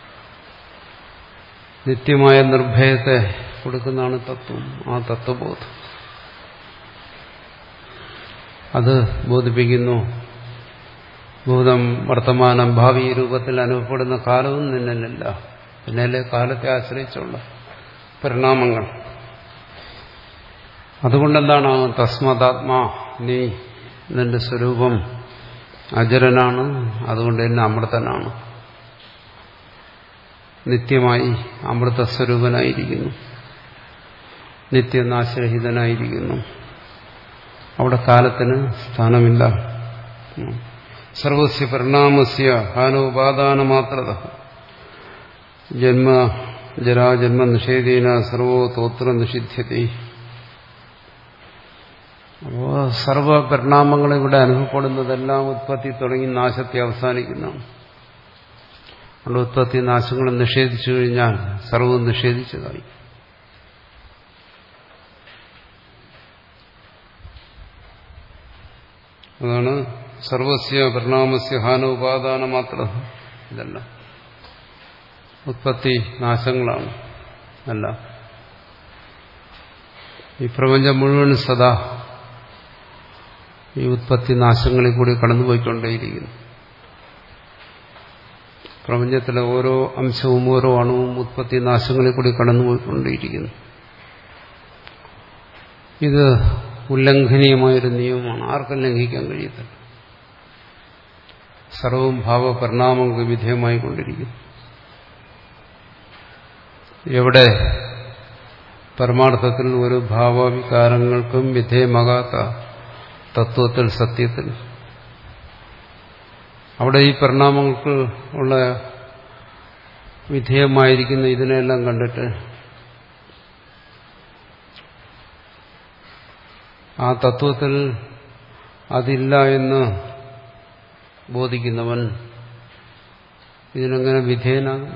നിത്യമായ നിർഭയത്തെ കൊടുക്കുന്നതാണ് തത്വം. ആ തത്വബോധം അത് ബോധിപ്പിക്കുന്നു. ഭൂതം വർത്തമാനം ഭാവി രൂപത്തിൽ അനുഭവപ്പെടുന്ന കാലവും നിന്നില്ല. പിന്നല്ലേ കാലത്തെ ആശ്രയിച്ചുള്ള പരിണാമങ്ങൾ. അതുകൊണ്ടെന്താണ് തസ്മദാത്മാ, നീ നിന്റെ സ്വരൂപം അജരനാണ്, അതുകൊണ്ട് തന്നെ അമൃതനാണ്. നിത്യമായി അമൃതസ്വരൂപനായിരിക്കുന്നു, നിത്യനാശരഹിതനായിരിക്കുന്നു. അവിടെ കാലത്തിന് സ്ഥാനമില്ല. സർവസ്യ പരിണാമസ്യ ഹാനോപാദാനമാത്രത ജന്മ ജരാജന്മ നിഷേധേന സർവോ തോത്ര നിഷിധ്യത്തെ. അപ്പോ സർവപരിണാമങ്ങൾ ഇവിടെ അനുഭവപ്പെടുന്നതെല്ലാം ഉത്പത്തി തുടങ്ങി നാശത്തെ അവസാനിക്കുന്നതാണ്. അതുകൊണ്ട് ഉത്പത്തി നാശങ്ങളെ നിഷേധിച്ചു കഴിഞ്ഞാൽ സർവ്വം നിഷേധിച്ചതായി. അതാണ് സർവസ്യ പരിണാമസ്യ ഹാനോപാദാന മാത്ര. ഇതല്ല ഉത്പത്തി നാശങ്ങളാണ് അല്ല. ഈ പ്രപഞ്ചം മുഴുവൻ സദാ ഈ ഉത്പത്തി നാശങ്ങളിൽ കൂടി കടന്നുപോയിക്കൊണ്ടേയിരിക്കുന്നു. പ്രപഞ്ചത്തിലെ ഓരോ അംശവും ഓരോ അണുവും ഉത്പത്തി നാശങ്ങളിൽ കൂടി കടന്നുപോയിക്കൊണ്ടേയിരിക്കുന്നു. ഇത് ഉല്ലംഘനീയമായൊരു നിയമമാണ്. ആർക്കും ലംഘിക്കാൻ കഴിയത്തില്ല. സർവവും ഭാവപരിണാമങ്ങൾക്ക് വിധേയമായിക്കൊണ്ടിരിക്കുന്നു. എവിടെ പരമാർത്ഥത്തിൽ ഒരു ഭാവവികാരങ്ങൾക്കും വിധേയമാകാത്ത തത്വത്തിൽ, സത്യത്തിൽ, അവിടെ ഈ പരിണാമങ്ങൾക്ക് ഉള്ള വിധേയമായിരിക്കുന്ന ഇതിനെല്ലാം കണ്ടിട്ട് ആ തത്വത്തിൽ അതില്ല എന്ന് ബോധിക്കുന്നവൻ ഇതിനെങ്ങനെ വിധേയനാകും?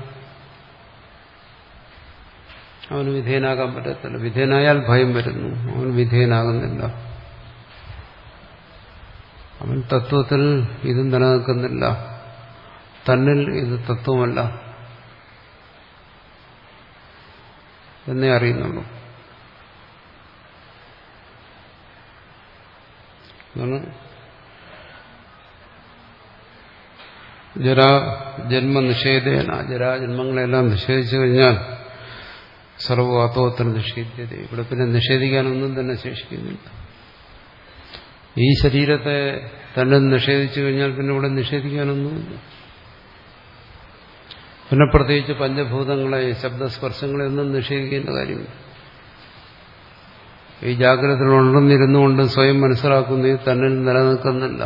അവന് വിധേയനാകാൻ പറ്റത്തില്ല. വിധേയനായാൽ ഭയം വരുന്നു. അവൻ വിധേയനാകുന്നില്ല. അവൻ തത്വത്തിൽ ഇത് നിലനിൽക്കുന്നില്ല. തന്നിൽ ഇത് തത്വമല്ല എന്നേ അറിയുന്നുള്ളൂ. ജരാ ജന്മ നിഷേധേന, ജരാജന്മങ്ങളെല്ലാം നിഷേധിച്ചു കഴിഞ്ഞാൽ സർവ്വാത്വത്തിൽ നിഷേധ്യത. ഇവിടെ പിന്നെ നിഷേധിക്കാനൊന്നും തന്നെ ശേഷിക്കുന്നില്ല. ഈ ശരീരത്തെ തന്നെ നിഷേധിച്ചു കഴിഞ്ഞാൽ പിന്നെ ഇവിടെ നിഷേധിക്കാനൊന്നുമില്ല. പിന്നെ പ്രത്യേകിച്ച് പഞ്ചഭൂതങ്ങളെ, ശബ്ദസ്പർശങ്ങളെ ഒന്നും നിഷേധിക്കേണ്ട കാര്യമില്ല. ഈ ജാഗ്രതയിൽ ഉണ്ടെന്നിരുന്നുകൊണ്ട് സ്വയം മനസ്സിലാക്കുന്ന തന്നിൽ നിലനിൽക്കുന്നില്ല.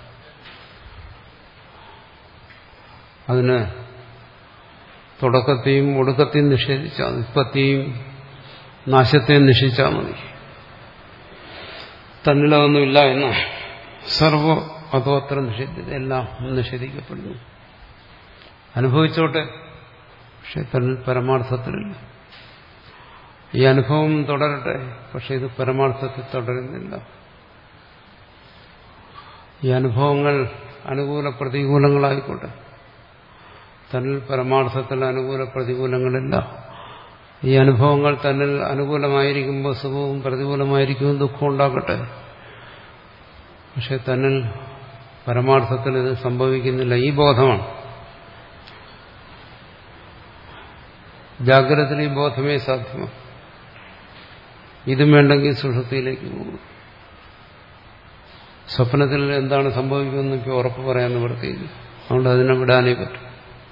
അതിന് തുടക്കത്തെയും ഒടുക്കത്തെയും നിഷേധിച്ചാൽ, ഉത്പത്തിയും നാശത്തെയും നിഷേധിച്ചാൽ മതി. തന്നിലൊന്നുമില്ല എന്ന് സർവ അതോത്ര നിഷേധിച്ചത് എല്ലാം നിഷേധിക്കപ്പെടുന്നു. അനുഭവിച്ചോട്ടെ, പക്ഷെ തന്നിൽ പരമാർത്ഥത്തിലില്ല. ഈ അനുഭവം തുടരട്ടെ, പക്ഷെ ഇത് പരമാർത്ഥത്തിൽ തുടരുന്നില്ല. ഈ അനുഭവങ്ങൾ അനുകൂല പ്രതികൂലങ്ങളായിക്കോട്ടെ, തന്നിൽ പരമാർത്ഥത്തിൽ അനുകൂല പ്രതികൂലങ്ങളില്ല. ഈ അനുഭവങ്ങൾ തന്നിൽ അനുകൂലമായിരിക്കുമ്പോൾ സുഖവും പ്രതികൂലമായിരിക്കുമ്പോൾ ദുഃഖം ഉണ്ടാക്കട്ടെ, പക്ഷെ തന്നിൽ പരമാർത്ഥത്തിൽ ഇത് സംഭവിക്കുന്നില്ല. ഈ ബോധമാണ്. ജാഗ്രതയിൽ ഈ ബോധമേ സാധ്യമാണ്. ഇതും വേണ്ടെങ്കിൽ സുഷുപ്തിയിലേക്ക് പോകും. സ്വപ്നത്തിൽ എന്താണ് സംഭവിക്കുമെന്ന് ഇപ്പോൾ ഉറപ്പ് പറയാൻ നിവൃത്തിയില്ല. അതുകൊണ്ട് അതിനെ വിടാനേ പറ്റും.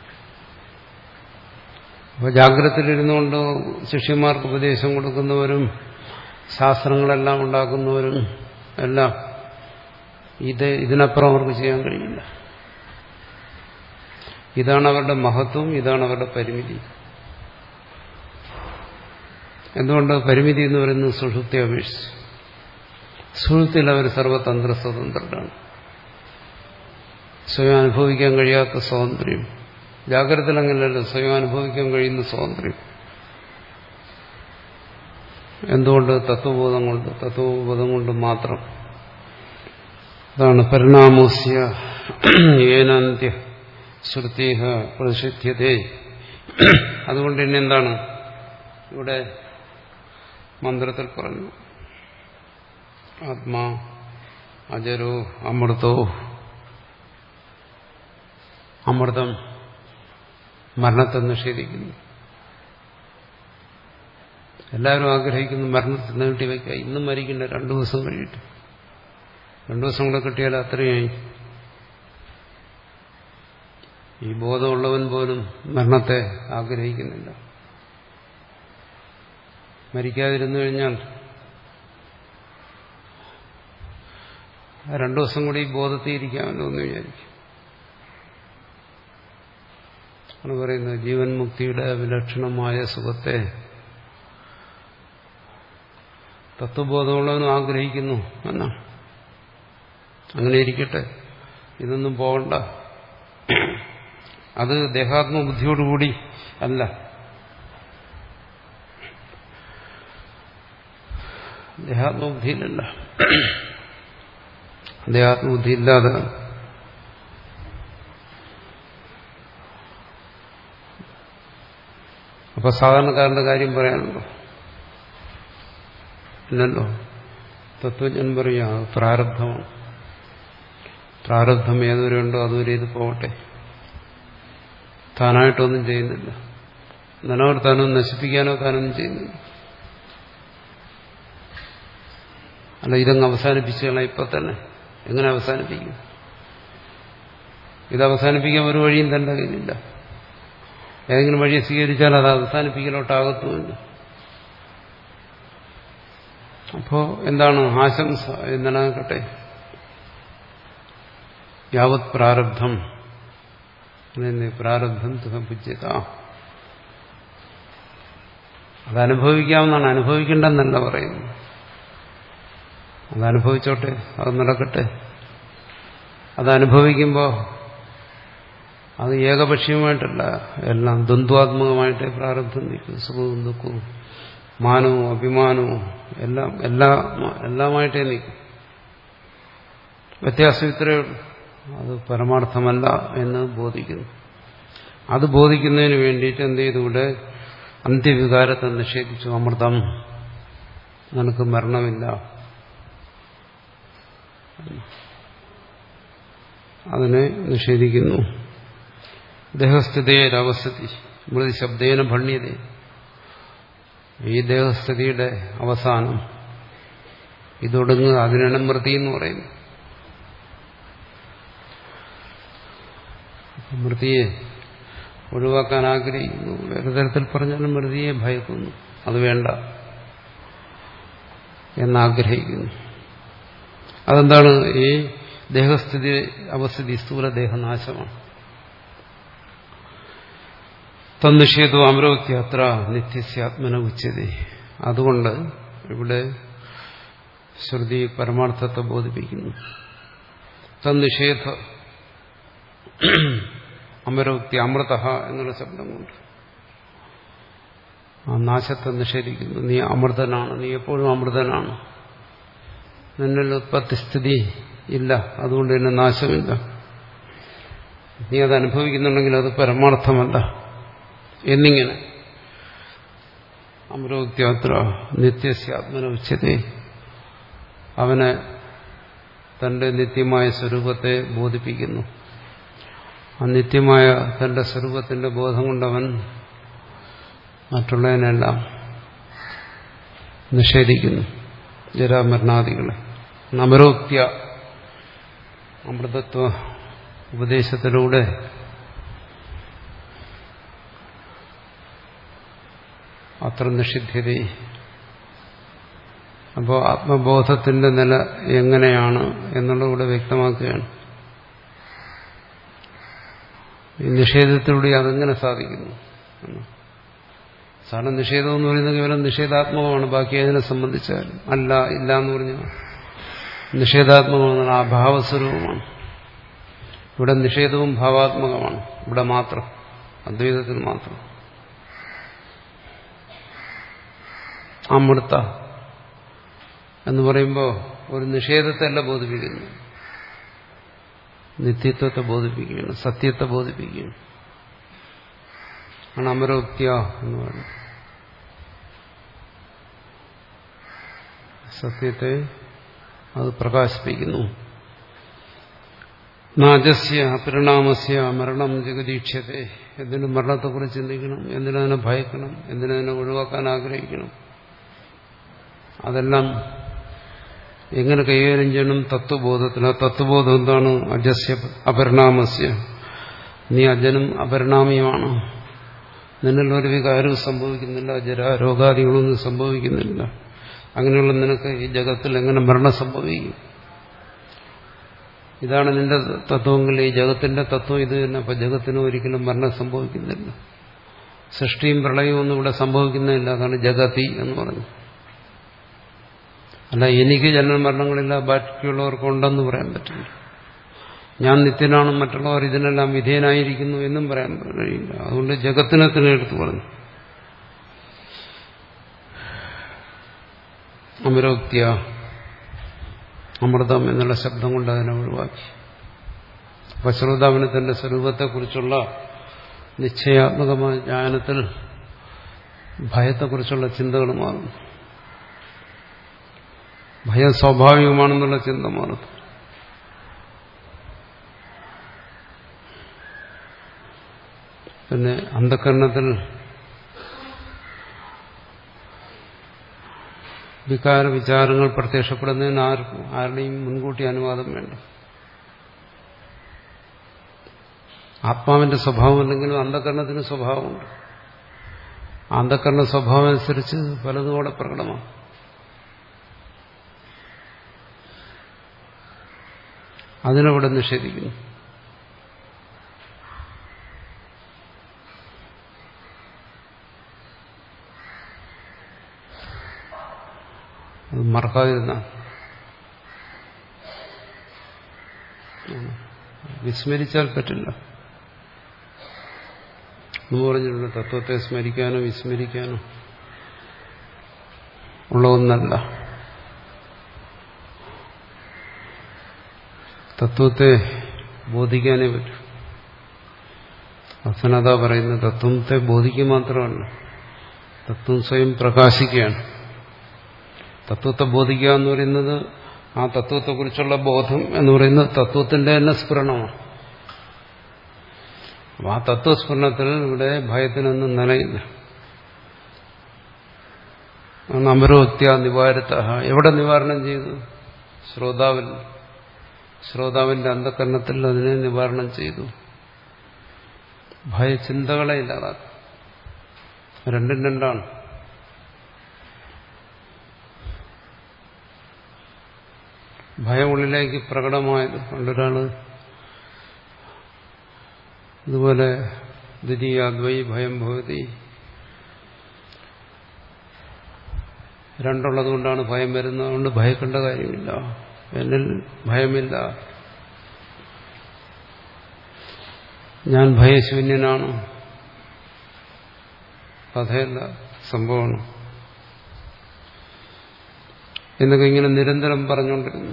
അപ്പോൾ ജാഗ്രതയിലിരുന്നുകൊണ്ട് ശിഷ്യന്മാർക്ക് ഉപദേശം കൊടുക്കുന്നവരും ശാസ്ത്രങ്ങളെല്ലാം ഉണ്ടാക്കുന്നവരും എല്ലാം ഇത് ഇതിനപ്പുറം അവർക്ക് ചെയ്യാൻ കഴിയില്ല. ഇതാണ് അവരുടെ മഹത്വം, ഇതാണ് അവരുടെ പരിമിതി. എന്തുകൊണ്ട് പരിമിതി എന്ന് പറയുന്നത് സുഷുപ്തിയെ അപേക്ഷിച്ച്? സുഷുപ്തിയിൽ അവർ സർവതന്ത്ര സ്വതന്ത്രരാണ്. സ്വയം അനുഭവിക്കാൻ കഴിയാത്ത സ്വാതന്ത്ര്യം. ജാഗ്രതയിൽ അങ്ങനെയല്ല, സ്വയം അനുഭവിക്കാൻ കഴിയുന്ന സ്വാതന്ത്ര്യം. എന്തുകൊണ്ട്? തത്വബോധം കൊണ്ട്, തത്വബോധം കൊണ്ട് മാത്രം. അതാണ് പരിണാമോസ്യ ഏനാന്ത്യ ശ്രുതിഹ പ്രതിഷിധ്യതേ. അതുകൊണ്ട് തന്നെ എന്താണ് ഇവിടെ മന്ത്രത്തിൽ പറഞ്ഞു? ആത്മാ അജരോ അമൃതോ. അമൃതം മരണത്തെ നിഷേധിക്കുന്നു. എല്ലാവരും ആഗ്രഹിക്കുന്നു മരണത്തെ നീട്ടിവെക്കുക. ഇന്നും മരിക്കണ്ട, രണ്ടു ദിവസം കഴിയിട്ട്. രണ്ടു ദിവസം കൂടെ കിട്ടിയാൽ അത്രയായി. ഈ ബോധമുള്ളവൻ പോലും മരണത്തെ ആഗ്രഹിക്കുന്നില്ല. മരിക്കാതിരുന്നു കഴിഞ്ഞാൽ രണ്ടു ദിവസം കൂടി ബോധത്തിൽ ഇരിക്കാമല്ലോ എന്ന് വിചാരിക്കും. ആണ് പറയുന്നത് ജീവൻ മുക്തിയുടെ വിലക്ഷണമായ സുഖത്തെ തത്വബോധമുള്ളവനും ആഗ്രഹിക്കുന്നു എന്നാണ്. അങ്ങനെ ഇരിക്കട്ടെ, ഇതൊന്നും പോകണ്ട. അത് ദേഹാത്മബുദ്ധിയോടുകൂടി അല്ല, ദേഹാത്മബുദ്ധിയിലല്ല, ദേഹാത്മബുദ്ധി ഇല്ലാതെ. അപ്പൊ സാധാരണക്കാരന്റെ കാര്യം പറയാനുണ്ടോ? ഇല്ലല്ലോ. തത്വജ്ഞൻ പറയാ പ്രാരബ്ധമാണ്. പ്രാരബ്ധം ഏതുവരെ ഉണ്ടോ അതുവരെ ഇത് പോകട്ടെ. താനായിട്ടൊന്നും ചെയ്യുന്നില്ല. നിലനിർത്താനോ നശിപ്പിക്കാനോ താനൊന്നും ചെയ്യുന്നില്ല. അല്ല, ഇതങ്ങ് അവസാനിപ്പിച്ചാൽ ഇപ്പൊ തന്നെ എങ്ങനെ അവസാനിപ്പിക്കും? ഇത് അവസാനിപ്പിക്കാൻ ഒരു വഴിയും തന്റെ കയ്യിലില്ല. ഏതെങ്കിലും വഴിയെ സ്വീകരിച്ചാൽ അത് അവസാനിപ്പിക്കലോട്ടാകത്തുമില്ല. അപ്പോ എന്താണ് ആശംസ? നിലനിൽക്കട്ടെ. യാവത് പ്രാരബ്ധം പ്രാരബ്ധം തുകപുജ്യത. അതനുഭവിക്കാവുന്നതാണ്, അനുഭവിക്കേണ്ടെന്നല്ല പറയുന്നു. അതനുഭവിച്ചോട്ടെ, അത് നടക്കട്ടെ. അതനുഭവിക്കുമ്പോൾ അത് ഏകപക്ഷീയമായിട്ടല്ല, എല്ലാം ദ്വന്ദ്വാത്മകമായിട്ടേ പ്രാരബ്ധം നിൽക്കും. സുഖവും ദുഃഖവും മാനവും അഭിമാനവും എല്ലാം എല്ലാ എല്ലാമായിട്ടേ നിൽക്കും. വ്യത്യാസം ഇത്രയേ ഉള്ളൂ. അത് പരമാർത്ഥമല്ല എന്ന് ബോധിക്കുന്നു. അത് ബോധിക്കുന്നതിന് വേണ്ടിയിട്ട് എന്ത് ചെയ്തു? ഇവിടെ അന്ത്യവികാരത്തെ നിഷേധിച്ചു. അമൃതം, നിനക്ക് മരണമില്ല, അതിനെ നിഷേധിക്കുന്നു. ദേഹസ്ഥിതിയൊരവസ്ഥിതി മൃതി ശബ്ദേന ഭണ്യത. ഈ ദേഹസ്ഥിതിയുടെ അവസാനം ഇതൊടുങ്ങുക, അതിനാണ് മൃതി എന്ന് പറയുന്നത്. മൃതിയെ ഒഴിവാക്കാൻ ആഗ്രഹിക്കുന്നു. വേറെ തരത്തിൽ പറഞ്ഞാലും മൃതിയെ ഭയക്കുന്നു, അത് വേണ്ട എന്നാഗ്രഹിക്കുന്നു. അതെന്താണ്? ഈ ദേഹസ്ഥിതി അവസ്ഥിതി സ്ഥൂലദേഹനാശമാണ്. തന്നിഷേധോ അമരോക്യത്ര നിത്യസ്യാത്മന ഉച്യതേ. അതുകൊണ്ട് ഇവിടെ ശ്രുതി പരമാർത്ഥത്തെ ബോധിപ്പിക്കുന്നു. തന്നിഷേധ അമരോക്തി അമൃത എന്നുള്ള ശബ്ദം കൊണ്ട് ആ നാശത്തെ നിഷേധിക്കുന്നു. നീ അമൃതനാണ്, നീ എപ്പോഴും അമൃതനാണ്, നിന്നിൽ ഉത്പത്തിസ്ഥിതി ഇല്ല, അതുകൊണ്ട് തന്നെ നാശമില്ല. നീ അത് അനുഭവിക്കുന്നുണ്ടെങ്കിൽ അത് പരമാർത്ഥമല്ല എന്നിങ്ങനെ അമരോക്തിയാത്ര നിത്യസ്യാത്മന ഉച്യതേ. അവനെ തന്റെ നിത്യമായ സ്വരൂപത്തെ ബോധിപ്പിക്കുന്നു. ആ നിത്യമായ തന്റെ സ്വരൂപത്തിന്റെ ബോധം കൊണ്ടവൻ മറ്റുള്ളതിനെല്ലാം നിഷേധിക്കുന്നു, ജരാമരണാദികളെ. അമരോക്ത്യ അമൃതത്വ ഉപദേശത്തിലൂടെ അത്ര നിഷിദ്ധ്യത. അപ്പോൾ ആത്മബോധത്തിന്റെ നില എങ്ങനെയാണ് എന്നുള്ളത് ഇവിടെ വ്യക്തമാക്കുകയാണ്. ഈ നിഷേധത്തിലൂടെ അതെങ്ങനെ സാധിക്കുന്നു? സാധാരണ നിഷേധം എന്ന് പറയുന്നത് കേവലം നിഷേധാത്മകമാണ്. ബാക്കി അതിനെ സംബന്ധിച്ചാലും അല്ല ഇല്ല എന്ന് പറഞ്ഞാൽ നിഷേധാത്മകമാണ്, ആ ഭാവസ്വരൂപമാണ്. ഇവിടെ നിഷേധവും ഭാവാത്മകമാണ്. ഇവിടെ മാത്രം, അദ്വൈതത്തിൽ മാത്രം. അമൃത എന്ന് പറയുമ്പോൾ ഒരു നിഷേധത്തെയല്ല ബോധിപ്പിക്കുന്നു, നിത്യത്വത്തെ ബോധിപ്പിക്കുകയാണ്, സത്യത്തെ ബോധിപ്പിക്കുകയാണ്. ആണ് അമരോക്ത്യ എന്ന് പറയുന്നത്. സത്യത്തെ അത് പ്രകാശിപ്പിക്കുന്നു. നാജസ്യ പരിണാമസ്യ മരണം ജഗദീക്ഷ്യത്തെ. എന്തിനും മരണത്തെക്കുറിച്ച് ചിന്തിക്കണം, എന്തിനതിനെ ഭയക്കണം, എന്തിനതിനെ ഒഴിവാക്കാൻ ആഗ്രഹിക്കണം. അതെല്ലാം എങ്ങനെ കൈകാര്യം ചെയ്യണം? തത്വബോധത്തിന്. ആ തത്വബോധം എന്താണ്? അജസ്യ അപരിണാമസ്യ. നീ അജനും അപരിണാമിയുമാണ്. നിന്നിൽ ഒരു വികാരവും സംഭവിക്കുന്നില്ല, ജരാ രോഗാദികളൊന്നും സംഭവിക്കുന്നില്ല. അങ്ങനെയുള്ള നിനക്ക് ഈ ജഗത്തിൽ എങ്ങനെ മരണം സംഭവിക്കും? ഇതാണ് നിന്റെ തത്വമെങ്കിൽ ഈ ജഗത്തിന്റെ തത്വം ഇത് തന്നെ. അപ്പൊ ജഗത്തിനും ഒരിക്കലും മരണം സംഭവിക്കുന്നില്ല. സൃഷ്ടിയും പ്രളയവും ഒന്നും ഇവിടെ സംഭവിക്കുന്നില്ല. അതാണ് ജഗതി എന്ന് പറഞ്ഞു. അല്ല എനിക്ക് ജനന മരണങ്ങളില്ല, ബാക്കിയുള്ളവർക്കുണ്ടെന്ന് പറയാൻ പറ്റില്ല. ഞാൻ നിത്യനാണ്, മറ്റുള്ളവർ ഇതിനെല്ലാം വിധേയനായിരിക്കുന്നു എന്നും പറയാൻ കഴിയില്ല. അതുകൊണ്ട് ജഗത്തിനെ തന്നെ എടുത്തു പറഞ്ഞു. അമരോക്ത്യ, അമൃതം എന്നുള്ള ശബ്ദം കൊണ്ട് അതിനെ ഒഴിവാക്കി. അപ്പൊ ശ്രോതാവിന് തന്റെ സ്വരൂപത്തെക്കുറിച്ചുള്ള നിശ്ചയാത്മകമായ ജ്ഞാനത്തിൽ ഭയത്തെക്കുറിച്ചുള്ള ചിന്തകൾ മാറുന്നു. ഭയം സ്വാഭാവികമാണെന്നുള്ള ചിന്ത മാറുന്നു. പിന്നെ അന്ധകരണത്തിൽ വികാര വിചാരങ്ങൾ പ്രത്യക്ഷപ്പെടുന്നതിന് ആർക്കും ആരുടെയും മുൻകൂട്ടി അനുവാദം വേണ്ട. ആത്മാവിന്റെ സ്വഭാവം അല്ലെങ്കിലും അന്ധകരണത്തിന് സ്വഭാവമുണ്ട്. അന്ധകരണ സ്വഭാവം അനുസരിച്ച് പലതും കൂടെ പ്രകടമാണ്. അതിനവിടെ നിഷേധിക്കുന്നു. അത് മറക്കാതിരുന്ന വിസ്മരിച്ചാൽ പറ്റില്ല എന്ന് പറഞ്ഞിട്ടുണ്ട്. തത്വത്തെ സ്മരിക്കാനോ വിസ്മരിക്കാനോ ഉള്ള ഒന്നല്ല. തത്വത്തെ ബോധിക്കാനേ പറ്റൂ. അസനത പറയുന്ന തത്വത്തെ ബോധിക്കുക മാത്രമല്ല, തത്വം സ്വയം പ്രകാശിക്കുകയാണ്. തത്വത്തെ ബോധിക്കുക എന്ന് പറയുന്നത്, ആ തത്വത്തെക്കുറിച്ചുള്ള ബോധം എന്ന് പറയുന്നത് തത്വത്തിന്റെ തന്നെ സ്ഫുരണമാണ്. അപ്പം ആ തത്വസ്ഫുരണത്തിൽ ഇവിടെ ഭയത്തിനൊന്നും നിലയില്ല. അമരോക്ത്യ നിവാരത. എവിടെ നിവാരണം ചെയ്തു? ശ്രോതാവിൽ. ശ്രോതാവിന്റെ അന്ധകരണത്തിൽ അതിനെ നിവാരണം ചെയ്തു. ഭയചിന്തകളെ ഇല്ലാതാക്കും. രണ്ടും രണ്ടാണ്. ഭയം ഉള്ളിലേക്ക് പ്രകടമായത്. പണ്ടൊരാള് ഇതുപോലെ ദ്വിതീയാദ്വൈ ഭയം ഭവതി, രണ്ടുള്ളത് കൊണ്ടാണ് ഭയം വരുന്നത്, അതുകൊണ്ട് ഭയക്കേണ്ട കാര്യമില്ല, എന്നിൽ ഭയമില്ല, ഞാൻ ഭയശൂന്യനാണ്, കഥയല്ല, സംഭവമാണ് എന്നൊക്കെ ഇങ്ങനെ നിരന്തരം പറഞ്ഞുകൊണ്ടിരുന്നു.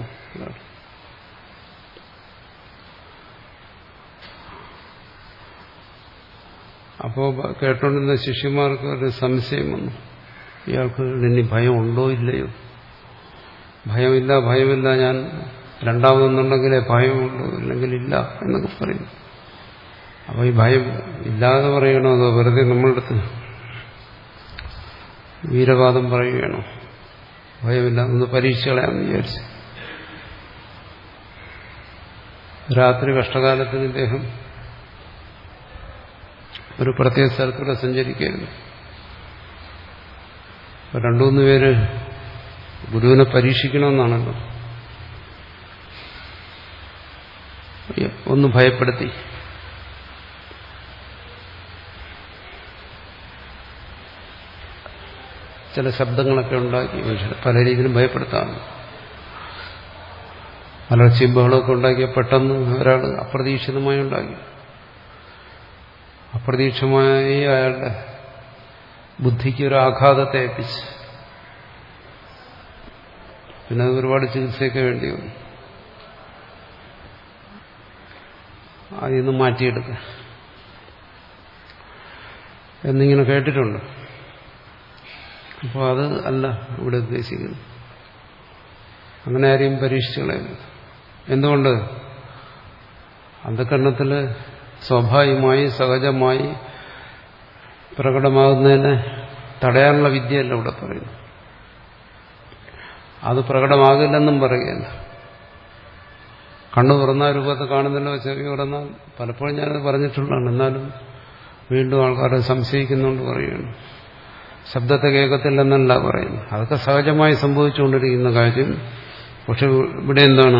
അപ്പോൾ കേട്ടോണ്ടിരുന്ന ശിഷ്യന്മാർക്ക് ഒരു സംശയം വന്നു, ഇയാൾക്ക് ഇനി ഭയം ഉണ്ടോ ഇല്ലയോ? ഭയമില്ല ഭയമില്ല ഞാൻ രണ്ടാമതൊന്നുണ്ടെങ്കിലേ ഭയമുള്ളൂ, ഇല്ലെങ്കിൽ ഇല്ല എന്നൊക്കെ പറയും. അപ്പോൾ ഈ ഭയം ഇല്ലാതെ പറയണോ അതോ വെറുതെ നമ്മളുടെ അടുത്ത് വീരവാദം പറയുകയാണോ? ഭയമില്ല, ഒന്ന് പരീക്ഷ കളയാമെന്ന് വിചാരിച്ചു. രാത്രി കഷ്ടകാലത്തിന് ഇദ്ദേഹം ഒരു പ്രത്യേക സ്ഥലത്തൂടെ സഞ്ചരിക്കുകയായിരുന്നു. രണ്ടു മൂന്ന് പേര് ഗുരുവിനെ പരീക്ഷിക്കണമെന്നാണല്ലോ, ഒന്ന് ഭയപ്പെടുത്തി. ചില ശബ്ദങ്ങളൊക്കെ ഉണ്ടാക്കി മനുഷ്യരെ പല രീതിയിലും ഭയപ്പെടുത്താം. അലർച്ചയും ബഹളമൊക്കെ ഉണ്ടാക്കിയ പെട്ടെന്ന് ഒരാൾ അപ്രതീക്ഷിതമായി ഉണ്ടാക്കി. അപ്രതീക്ഷിതമായി അയാളുടെ ബുദ്ധിക്ക് ഒരു ആഘാതത്തെ എത്തിച്ച് പിന്നെ അത് ഒരുപാട് ചികിത്സയൊക്കെ വേണ്ടി വന്നു. അതിൽ നിന്ന് മാറ്റിയെടുക്കുക എന്നിങ്ങനെ കേട്ടിട്ടുണ്ട്. അപ്പോൾ അത് അല്ല ഇവിടെ ഉദ്ദേശിക്കുന്നത്. അങ്ങനെ ആരെയും പരീക്ഷിച്ചു കളയുന്നു. എന്തുകൊണ്ട്? അന്ധകരണത്തിൽ സ്വാഭാവികമായി സഹജമായി പ്രകടമാകുന്നതിനെ തടയാനുള്ള വിദ്യയല്ല ഇവിടെ പറയുന്നു. അത് പ്രകടമാകില്ലെന്നും പറയുകയല്ല. കണ്ണു തുറന്നാൽ രൂപത്തെ കാണുന്നില്ലോ, ചെവി തുറന്നാൽ, പലപ്പോഴും ഞാനത് പറഞ്ഞിട്ടുള്ളതാണ്. എന്നാലും വീണ്ടും ആൾക്കാരെ സംശയിക്കുന്നുകൊണ്ട് പറയുകയാണ്. ശബ്ദത്തെ കേൾക്കത്തില്ലെന്നല്ല പറയുന്നു. അതൊക്കെ സഹജമായി സംഭവിച്ചുകൊണ്ടിരിക്കുന്ന കാര്യം. പക്ഷെ ഇവിടെ എന്താണ്?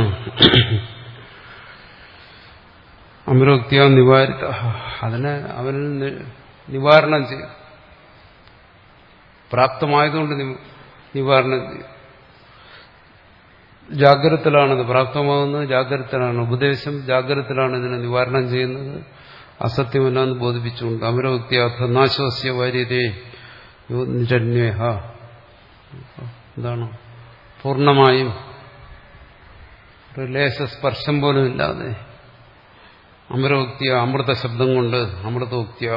അമരോക്തിയ നിവാരിത, അതിനെ അവനിൽ നിവാരണം ചെയ്യും. പ്രാപ്തമായതുകൊണ്ട് നിവാരണം ചെയ്യും. ജാഗ്രതത്തിലാണത് പ്രാപ്തമാകുന്നത്, ജാഗ്രതത്തിലാണ് ഉപദേശം, ജാഗ്രതത്തിലാണ് ഇതിനെ നിവാരണം ചെയ്യുന്നത്. അസത്യമല്ലാന്ന് ബോധിപ്പിച്ചുകൊണ്ട് അമരോക്തിയാർത്ഥ നാശോസ്യ വാര്യതേ നിരന്വേഹ, എന്താണ്? പൂർണ്ണമായും ഒരു ലേശസ്പർശം പോലും ഇല്ലാതെ അമരോക്തിയ, അമൃത ശബ്ദം കൊണ്ട്, അമൃതോക്തിയ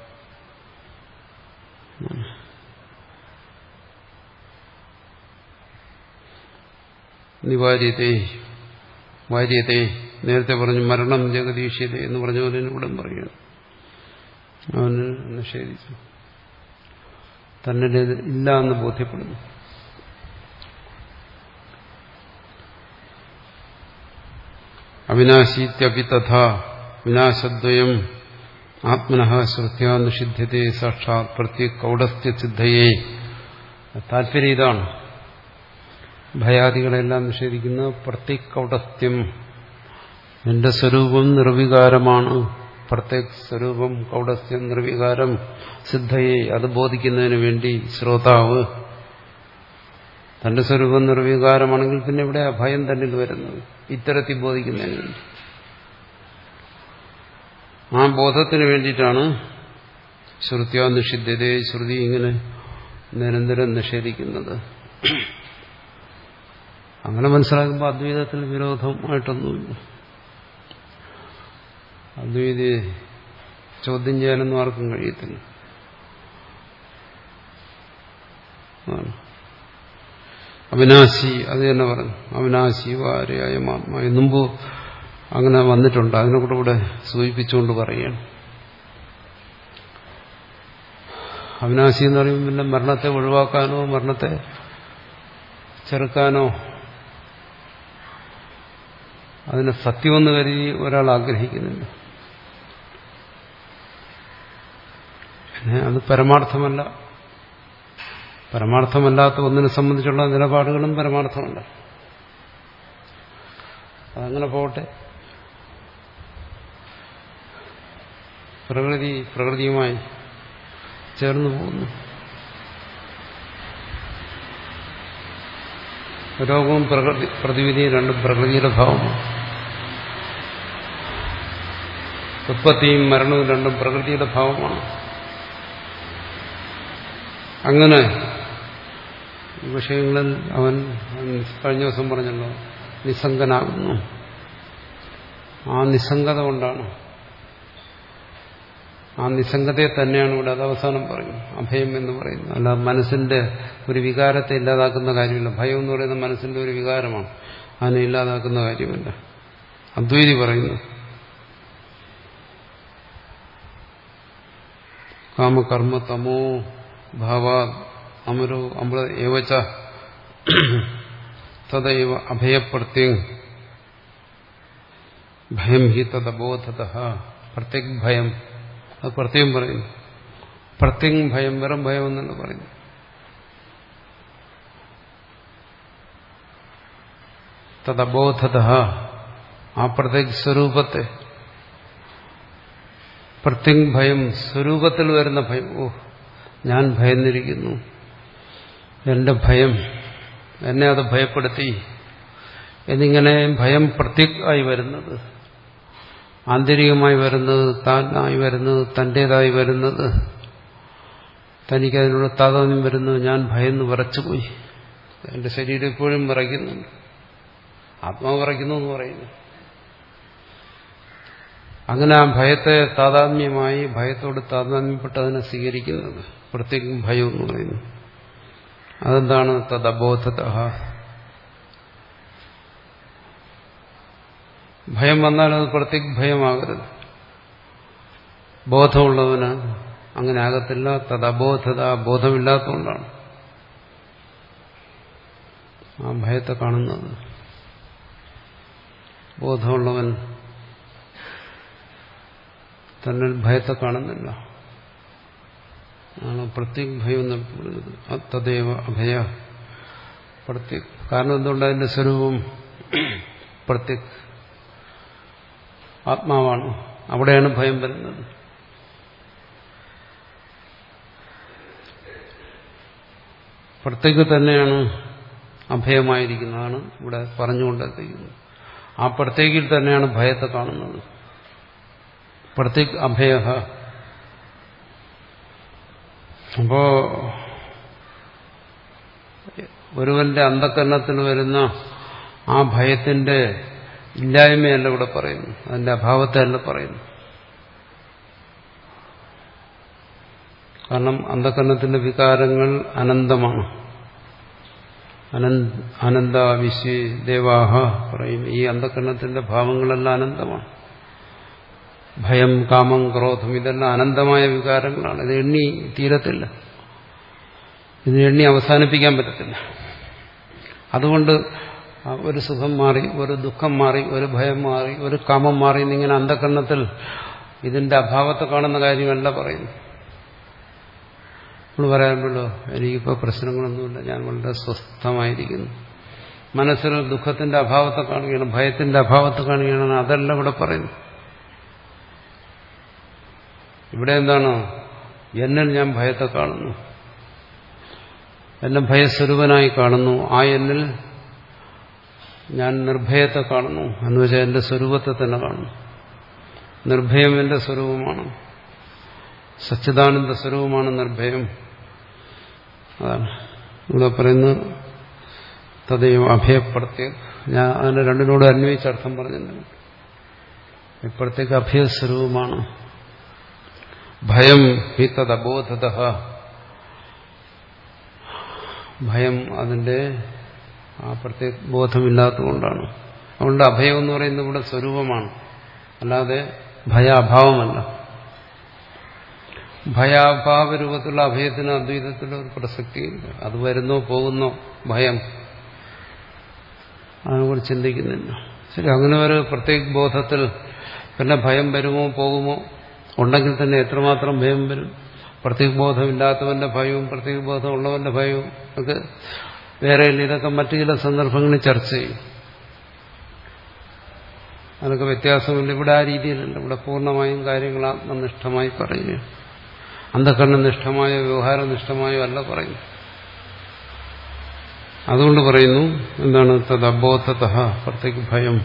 നിവാര്യതേ വാര്യതേ. നേരത്തെ പറഞ്ഞു മരണം ജഗദീഷ്യത എന്ന് പറഞ്ഞ പോലെ ഇവിടെ പറയുകയാണ്. അവന് നിഷേധിച്ചു, തന്നെ ഇല്ല എന്ന് ബോധ്യപ്പെടുന്നു. അവിനാശീത്യപി തഥാ വിനാശദ്വയം ആത്മനഃ ശ്രുത്യാ നിഷിധ്യത്തെ സാക്ഷാത് പ്രത്യേക കൗടസ്ഥ്യ സിദ്ധയേ. താല്പര്യം ഇതാണ്. ഭയാദികളെല്ലാം നിഷേധിക്കുന്ന പ്രത്യേക കൗടസ്ഥ്യം, എന്റെ സ്വരൂപം നിർവികാരമാണ്. പ്രത്യേക സ്വരൂപം കൗടസ്ഥ്യം നിർവികാരം സിദ്ധയെ, അത് ബോധിക്കുന്നതിന് വേണ്ടി ശ്രോതാവ് തന്റെ സ്വരൂപം നിർവികാരമാണെങ്കിൽ പിന്നെ ഇവിടെ ഭയം തന്നിൽ വരുന്നത് ഇത്തരത്തിൽ ബോധിക്കുന്നതിന് വേണ്ടി. ആ ബോധത്തിന് വേണ്ടിയിട്ടാണ് ശ്രുത്യാ നിഷിദ്ധതേ, ശ്രുതി ഇങ്ങനെ നിരന്തരം നിഷേധിക്കുന്നത്. അങ്ങനെ മനസ്സിലാക്കുമ്പോൾ അദ്വൈതത്തിൽ വിരോധമായിട്ടൊന്നുമില്ല. അദ്വൈതി ചോദ്യം ചെയ്യാനൊന്നും ആർക്കും കഴിയത്തില്ല. അവിനാശി, അത് തന്നെ പറഞ്ഞു. അവിനാശി വാരയായ ആത്മാ മുമ്പ് അങ്ങനെ വന്നിട്ടുണ്ട്. അതിനെ കൂടെ കൂടെ സൂചിപ്പിച്ചുകൊണ്ട് പറയുകയാണ്. അവിനാശി എന്ന് പറയുമ്പോൾ പിന്നെ മരണത്തെ ഒഴിവാക്കാനോ മരണത്തെ ചെറുക്കാനോ അതിനെ സത്യമെന്ന് കരുതി ഒരാൾ ആഗ്രഹിക്കുന്നില്ല. പിന്നെ അത് പരമാർത്ഥമല്ല. പരമാർത്ഥമല്ലാത്ത ഒന്നിനെ സംബന്ധിച്ചുള്ള നിലപാടുകളും പരമാർത്ഥമല്ല. അതങ്ങനെ പോകട്ടെ. പ്രകൃതി പ്രകൃതിയുമായി ചേർന്ന് പോകുന്നു. രോഗവും പ്രകൃതി പ്രതിവിധിയും രണ്ടും പ്രകൃതിയുടെ ഭാവമാണ്. ഉത്പത്തിയും മരണവും രണ്ടും പ്രകൃതിയുടെ ഭാവമാണ്. അങ്ങനെ ഈ വിഷയങ്ങളിൽ അവൻ കഴിഞ്ഞ ദിവസം പറഞ്ഞല്ലോ, നിസ്സംഗനാകുന്നു. ആ നിസ്സംഗത കൊണ്ടാണ്, ആ നിസ്സംഗതയെ തന്നെയാണ് ഇവിടെ അത് അവസാനം പറയും അഭയം എന്ന് പറയുന്നത്. അല്ല മനസ്സിന്റെ ഒരു വികാരത്തെ ഇല്ലാതാക്കുന്ന കാര്യമില്ല. ഭയം എന്ന് പറയുന്നത് മനസ്സിന്റെ ഒരു വികാരമാണ്, അതിനെ ഇല്ലാതാക്കുന്ന കാര്യമില്ല. അദ്വൈതി പറയുന്നു കാമകർമ്മ തമോ ഭാവാ അമരോ അമൃത ഏവച തദൈവ അഭയപ്രത്യം ഭയം ഹി തദബോധത പ്രത്യക് ഭയം. അത് പ്രത്യേകം പറയുന്നു. പ്രത്യക് ഭയം വെറും ഭയം എന്നല്ല പറയുന്നു. തദബോധത ആ പ്രത്യക് സ്വരൂപത്തെ, പ്രത്യക് ഭയം സ്വരൂപത്തിൽ വരുന്ന ഭയം. ഓ, ഞാൻ ഭയന്നിരിക്കുന്നു, എന്റെ ഭയം എന്നെ അത് ഭയപ്പെടുത്തി എന്നിങ്ങനെ ഭയം പ്രത്യക് ആയി വരുന്നത്, ആന്തരികമായി വരുന്നത്, താനായി വരുന്നത്, തന്റേതായി വരുന്നത്, തനിക്കതിനുള്ള താതാത്മ്യം വരുന്നത്. ഞാൻ ഭയന്ന് വിറച്ചുപോയി, എന്റെ ശരീരം ഇപ്പോഴും വിറയ്ക്കുന്നുണ്ട്, ആത്മാവ് വിറയ്ക്കുന്നു എന്ന് പറയുന്നു. അങ്ങനെ ആ ഭയത്തെ താതാത്മ്യമായി, ഭയത്തോട് താതാത്മ്യപ്പെട്ട് അതിനെ സ്വീകരിക്കുന്നത് പ്രത്യേക ഭയം എന്ന് പറയുന്നു. അതെന്താണ്? തദബോധത. ഭയം വന്നാൽ അത് പ്രത്യേക ഭയമാകരുത്. ബോധമുള്ളവന് അങ്ങനെ ആകത്തില്ല. തദബോധത, ബോധമില്ലാത്തതുകൊണ്ടാണ് ആ ഭയത്തെ കാണുന്നത്. ബോധമുള്ളവൻ തന്നെ ഭയത്തെ കാണുന്നില്ല. ആണ് പ്രത്യേക ഭയം എന്ന് പറയുന്നത്. തദേവ അഭയ പ്രത്യേക. കാരണം എന്തുകൊണ്ട്? അതിന്റെ സ്വരൂപം പ്രത്യേക ആത്മാവാണ്. അവിടെയാണ് ഭയം വരുന്നത്. പ്രത്യേക തന്നെയാണ് അഭയമായിരിക്കുന്നതാണ് ഇവിടെ പറഞ്ഞുകൊണ്ടെത്തിക്കുന്നത്. ആ പ്രത്യേകിൽ തന്നെയാണ് ഭയത്തെ കാണുന്നത്. പ്രത്യേക അഭയ. അപ്പോ ഒരുവന്റെ അന്ധകരണത്തിൽ വരുന്ന ആ ഭയത്തിന്റെ ഇല്ലായ്മയല്ല ഇവിടെ പറയുന്നു, അതിന്റെ അഭാവത്തെ അല്ല പറയുന്നു. കാരണം അന്ധകരണത്തിന്റെ വികാരങ്ങൾ അനന്തമാണ്. അനന്ത വിശ്വ ദേവാഹ പറയും. ഈ അന്ധകരണത്തിന്റെ ഭാവങ്ങളെല്ലാം അനന്തമാണ്. ഭയം, കാമം, ക്രോധം ഇതെല്ലാം അനന്തമായ വികാരങ്ങളാണ്. ഇത് എണ്ണി തീരത്തില്ല, ഇത് എണ്ണി അവസാനിപ്പിക്കാൻ പറ്റത്തില്ല. അതുകൊണ്ട് ഒരു സുഖം മാറി, ഒരു ദുഃഖം മാറി, ഒരു ഭയം മാറി, ഒരു കാമം മാറി എന്നിങ്ങനെ അന്ധകരണത്തിൽ ഇതിന്റെ അഭാവത്തെ കാണുന്ന കാര്യമല്ല പറയുന്നു. നമ്മൾ പറയാറുണ്ടല്ലോ, എനിക്കിപ്പോൾ പ്രശ്നങ്ങളൊന്നുമില്ല, ഞാൻ വളരെ സ്വസ്ഥമായിരിക്കുന്നു. മനസ്സിൽ ദുഃഖത്തിന്റെ അഭാവത്തെ കാണുകയാണ്, ഭയത്തിന്റെ അഭാവത്തെ കാണുകയാണ്. അതല്ല ഇവിടെ പറയുന്നു. ഇവിടെ എന്താണ്? എന്നിൽ ഞാൻ ഭയത്തെ കാണുന്നു, എന്നെ ഭയസ്വരൂപനായി കാണുന്നു. ആ എന്നിൽ ഞാൻ നിർഭയത്തെ കാണുന്നു എന്ന് വെച്ചാൽ എന്റെ സ്വരൂപത്തെ തന്നെ കാണുന്നു. നിർഭയം എന്റെ സ്വരൂപമാണ്, സച്ചിദാനന്ദ സ്വരൂപമാണ് നിർഭയം. അതാണ് ഇവിടെ പറയുന്നത്. തദൈവ അഭയപ്രത്യേക. ഞാൻ അതിനെ രണ്ടിനോട് അന്വയിച്ച് അർത്ഥം പറഞ്ഞിട്ടുണ്ട്. ഇപ്പോഴത്തേക്ക് അഭയസ്വരൂപമാണ്. ഭയം ഹി തദബോധത. ഭയം അതിന്റെ ആ പ്രത്യേക ബോധമില്ലാത്തതുകൊണ്ടാണ്. അതുകൊണ്ട് അഭയം എന്ന് പറയുന്നത് ഇവിടെ സ്വരൂപമാണ്, അല്ലാതെ ഭയാഭാവമല്ല. ഭയാഭാവ രൂപത്തിലുള്ള അഭയത്തിന് അദ്വൈതത്തിലുള്ള ഒരു പ്രസക്തിയില്ല. അത് വരുന്നോ പോകുന്നോ ഭയം, അതിനെക്കുറിച്ച് ചിന്തിക്കുന്നില്ല. ശരി, അങ്ങനെ ഒരു പ്രത്യേക ബോധത്തിൽ പിന്നെ ഭയം വരുമോ പോകുമോ? ഉണ്ടെങ്കിൽ തന്നെ എത്രമാത്രം ഭയം വരും? പ്രത്യേക ബോധമില്ലാത്തവന്റെ ഭയവും പ്രത്യേക ബോധമുള്ളവന്റെ ഭയവും ഒക്കെ വേറെ. ഇതൊക്കെ മറ്റു ചില സന്ദർഭങ്ങളിൽ ചർച്ച ചെയ്യും. അതൊക്കെ വ്യത്യാസമില്ല. ഇവിടെ ആ രീതിയിലല്ല. ഇവിടെ പൂർണ്ണമായും കാര്യങ്ങൾ ആത്മനിഷ്ഠമായി പറയുക, അന്ധകരണനിഷ്ഠമായോ വ്യവഹാരനിഷ്ഠമായോ അല്ല പറയുന്നു. അതുകൊണ്ട് പറയുന്നു എന്താണ്? തദബോധത പ്രത്യേക ഭയം.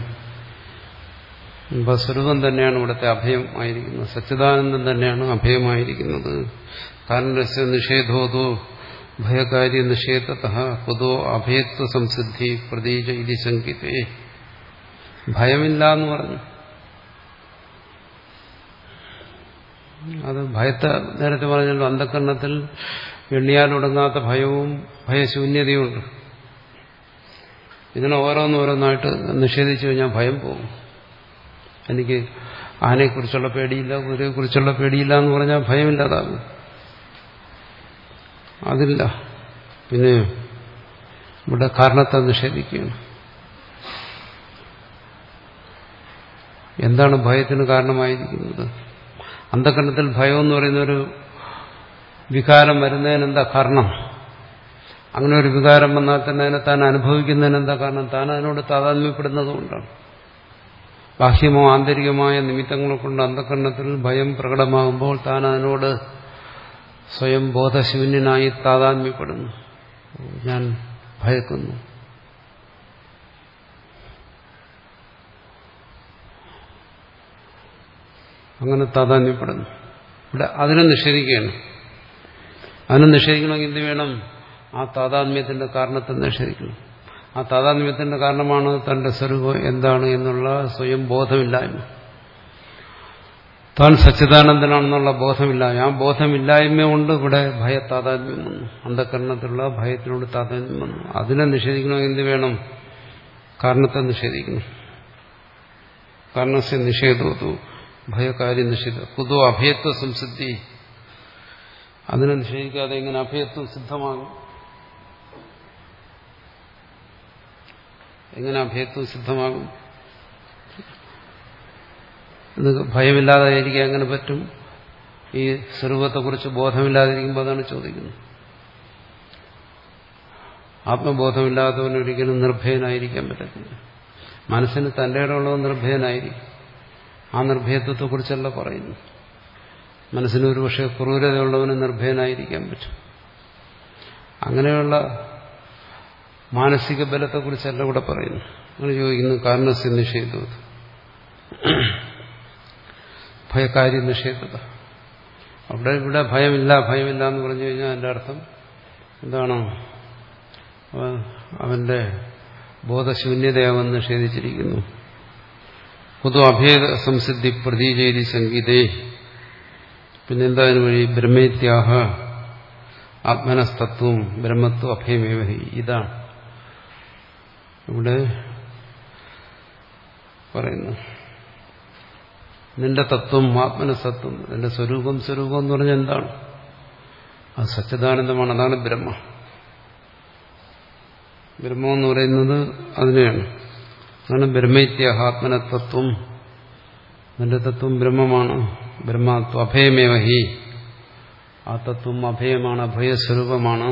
സ്വരൂപം തന്നെയാണ് ഇവിടുത്തെ അഭയം ആയിരിക്കുന്നത്. സച്ചിദാനന്ദം തന്നെയാണ് അഭയമായിരിക്കുന്നത്. കാരണസ്യ നിഷേധോതോ ഭയകാര്യ നിഷേധതഃ കുതോ അഭയത്വ സംസിദ്ധി പ്രതീജ ഇതി ശങ്കിതേ. ഭയമില്ല എന്ന് പറഞ്ഞു. അത് ഭയത്തെ നേരത്തെ പറഞ്ഞല്ലോ, അന്ധകരണത്തിൽ എണ്ണിയാലൊടുങ്ങാത്ത ഭയവും ഭയശൂന്യതയുമുണ്ട്. ഇതിനെ ഓരോന്നോരോന്നായിട്ട് നിഷേധിച്ചു കഴിഞ്ഞാൽ ഭയം പോകും. എനിക്ക് ആനയെക്കുറിച്ചുള്ള പേടിയില്ല, കുതിരയെക്കുറിച്ചുള്ള പേടിയില്ല എന്ന് പറഞ്ഞാൽ ഭയമില്ലാതാകും. അതില്ല. പിന്നെ ഇവിടെ കാരണത്തെ നിഷേധിക്കുകയാണ്. എന്താണ് ഭയത്തിന് കാരണമായിരിക്കുന്നത്? അന്ധകരണത്തിൽ ഭയം എന്ന് പറയുന്നൊരു വികാരം വരുന്നതിന് എന്താ കാരണം? അങ്ങനെ ഒരു വികാരം വന്നാൽ തന്നെ അതിനെ താൻ അനുഭവിക്കുന്നതിന് എന്താ കാരണം? താൻ അതിനോട് താതാത്മ്യപ്പെടുന്നതുകൊണ്ടാണ്. ബാഹ്യമോ ആന്തരികമായ നിമിത്തങ്ങളെ കൊണ്ട് അന്ധകരണത്തിൽ ഭയം പ്രകടമാകുമ്പോൾ താൻ അതിനോട് സ്വയം ബോധശൂന്യനായി താതാത്മ്യപ്പെടുന്നു. ഞാൻ ഭയക്കുന്നു. അങ്ങനെ താതാത്മ്യപ്പെടുന്നു. ഇവിടെ അതിനെ നിഷേധിക്കുകയാണ്. അതിനെ നിഷേധിക്കണമെങ്കിൽ എന്ത് വേണം? ആ താതാത്മ്യത്തിന്റെ കാരണത്തെ നിഷേധിക്കണം. ആ താതാത്മ്യത്തിന്റെ കാരണമാണ് തന്റെ സ്വരൂപം എന്താണ് എന്നുള്ള സ്വയം ബോധമില്ലായ്മ. താൻ സച്ചിദാനന്ദനാണെന്നുള്ള ബോധമില്ലായ്മ. ആ ബോധമില്ലായ്മ കൊണ്ട് ഇവിടെ ഭയ താതാത്മ്യം വന്നു. അന്ധകരണത്തിലുള്ള ഭയത്തിനോട് താതാത്മ്യം വന്നു. അതിനെ നിഷേധിക്കണമെങ്കിൽ എന്ത് വേണം? കാരണത്തെ നിഷേധിക്കണം. കാരണസ്യ നിഷേധവതു ഭയകാര്യ നിഷേധ കുതോ അഭയത്വ സംസിദ്ധി. അതിനെ നിഷേധിക്കാതെ എങ്ങനെ അഭയത്വം സിദ്ധമാകും? എങ്ങനെ അഭയത്വം സിദ്ധമാകും? ഇത് ഭയമില്ലാതായിരിക്കാൻ എങ്ങനെ പറ്റും? ഈ സ്വരൂപത്തെക്കുറിച്ച് ബോധമില്ലാതിരിക്കുമ്പോൾ അതാണ് ചോദിക്കുന്നത്. ആത്മബോധമില്ലാത്തവനൊരിക്കലും നിർഭയനായിരിക്കാൻ പറ്റത്തില്ല. മനസ്സിന് തന്റെ ഇടമുള്ളത് നിർഭയനായിരിക്കും. ആ നിർഭയത്വത്തെക്കുറിച്ചല്ല പറയുന്നു. മനസ്സിന് ഒരു പക്ഷേ ക്രൂരതയുള്ളവന് നിർഭയനായിരിക്കാൻ പറ്റും. അങ്ങനെയുള്ള മാനസിക ബലത്തെക്കുറിച്ചല്ല ഇവിടെ പറയുന്നു. അങ്ങനെ ചോദിക്കുന്നു കാരണസ്യ നിഷേധം ഭയകാര്യ നിഷേധത. അവിടെ ഇവിടെ ഭയമില്ല ഭയമില്ല എന്ന് പറഞ്ഞു കഴിഞ്ഞാൽ അതിൻ്റെ അർത്ഥം എന്താണ്? അവന്റെ ബോധശൂന്യതയെ അവൻ നിഷേധിച്ചിരിക്കുന്നു. പൊതു അഭേദ സംസിദ്ധി പ്രതീചേരി സംഗീതേ. പിന്നെന്തായാലും വഴി ബ്രഹ്മേത്യാഹ ആത്മനസ്തത്വം ബ്രഹ്മത്വം അഭയമേവഹി. ഇതാണ് ഇവിടെ പറയുന്നു. നിന്റെ തത്വം ആത്മനസത്വം, നിന്റെ സ്വരൂപം സ്വരൂപം എന്ന് പറഞ്ഞാൽ എന്താണ്? അത് സച്ചിദാനന്ദമാണ്. അതാണ് ബ്രഹ്മ. ബ്രഹ്മം എന്ന് പറയുന്നത് അതിനെയാണ്. അതാണ് ബ്രഹ്മേത്യാഹ ആത്മനതത്വം. നിന്റെ തത്വം ബ്രഹ്മമാണ്. ബ്രഹ്മത്വം അഭയമേവഹി. ആ തത്വം അഭയമാണ്, അഭയസ്വരൂപമാണ്.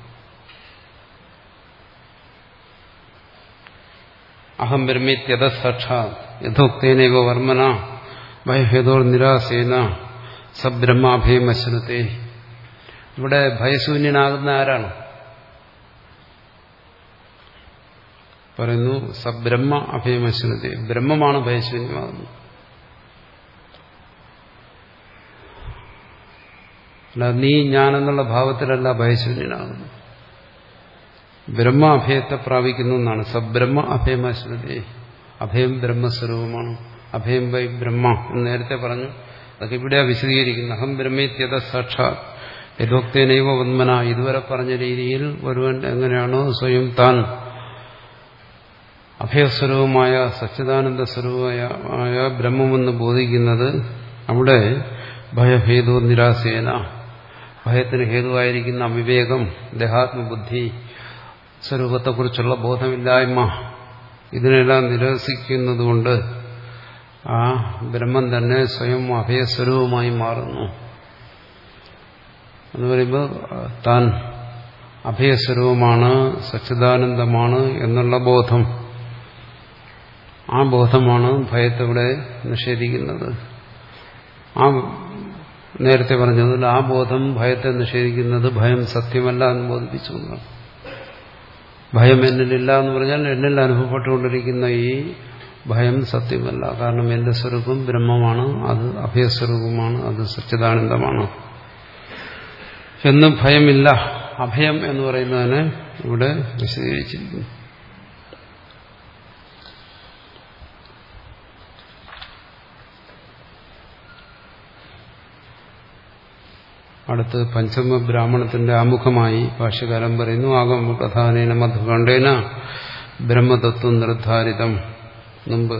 അഹം ബ്രഹ്മേത്യത സാക്ഷാത് യഥോക്തേനൈവ വർമ്മന ഭയഹേതോർ നിരാസേന സബ്രഹ്മാഭയമശ്നുതേ. ഇവിടെ ഭയശൂന്യനാകുന്ന ആരാണ്? പറയുന്നു സബ്രഹ്മ അഭയമശ്നുതേ. ബ്രഹ്മമാണ് ഭയശൂന്യമാകുന്നത്. അല്ല നീ ഞാനെന്നുള്ള ഭാവത്തിലല്ല ഭയശൂന്യനാകുന്നു. ബ്രഹ്മ അഭയത്തെ പ്രാപിക്കുന്നു എന്നാണ്. സബ്രഹ്മ അഭയമശ്നുതേ. അഭയം ബ്രഹ്മസ്വരൂപമാണ്. അഭയം വൈ ബ്രഹ്മ എന്ന് നേരത്തെ പറഞ്ഞു. അതൊക്കെ ഇവിടെയാ വിശദീകരിക്കുന്നു. അഹം ബ്രഹ്മേത്യത സാക്ഷാത് യഥോക്തേനൈവ വന്മന. ഇതുവരെ പറഞ്ഞ രീതിയിൽ ഒരുവൻ എങ്ങനെയാണോ സ്വയം താൻ അഭയസ്വരൂപമായ സച്ചിദാനന്ദ സ്വരൂപമായ ബ്രഹ്മമെന്ന് ബോധിക്കുന്നത്, അവിടെ ഭയഹേതു നിരാസേന, ഭയത്തിന് ഹേതുവായിരിക്കുന്ന അവിവേകം, ദേഹാത്മബുദ്ധി, സ്വരൂപത്തെക്കുറിച്ചുള്ള ബോധമില്ലായ്മ, ഇതിനെല്ലാം നിരസിക്കുന്നതുകൊണ്ട് ആ ബ്രഹ്മം തന്നെ സ്വയം അഭയസ്വരൂപമായി മാറുന്നു. എന്ന് പറയുമ്പോൾ താൻ അഭയസ്വരൂപമാണ്, സച്ചിദാനന്ദമാണ് എന്നുള്ള ബോധം, ആ ബോധമാണ് ഭയത്തെ ഇവിടെ നിഷേധിക്കുന്നത്. ആ നേരത്തെ പറഞ്ഞതിൽ ആ ബോധം ഭയത്തെ നിഷേധിക്കുന്നത് ഭയം സത്യമല്ല എന്ന് ബോധിപ്പിച്ചുകൊണ്ടാണ്. ഭയം എന്നിലില്ല എന്ന് പറഞ്ഞാൽ എന്നിൽ അനുഭവപ്പെട്ടുകൊണ്ടിരിക്കുന്ന ഈ ഭയം സത്യമല്ല. കാരണം എന്റെ സ്വരൂപം ബ്രഹ്മമാണ്, അത് അഭയസ്വരൂപമാണ്, അത് സച്ചിദാനന്ദമാണ്. എന്നും ഭയമില്ല. അഭയം എന്ന് പറയുന്നതിനെ ഇവിടെ വിശദീകരിച്ചിരിക്കുന്നു. അടുത്ത് പഞ്ചമ ബ്രാഹ്മണത്തിന്റെ ആമുഖമായി ഭാഷ്യകാരൻ പറയുന്നു, ആഗമ പ്രധാനേന മധുകണ്ഠേന ബ്രഹ്മതത്വം നിർദ്ധാരിതം. മുമ്പ്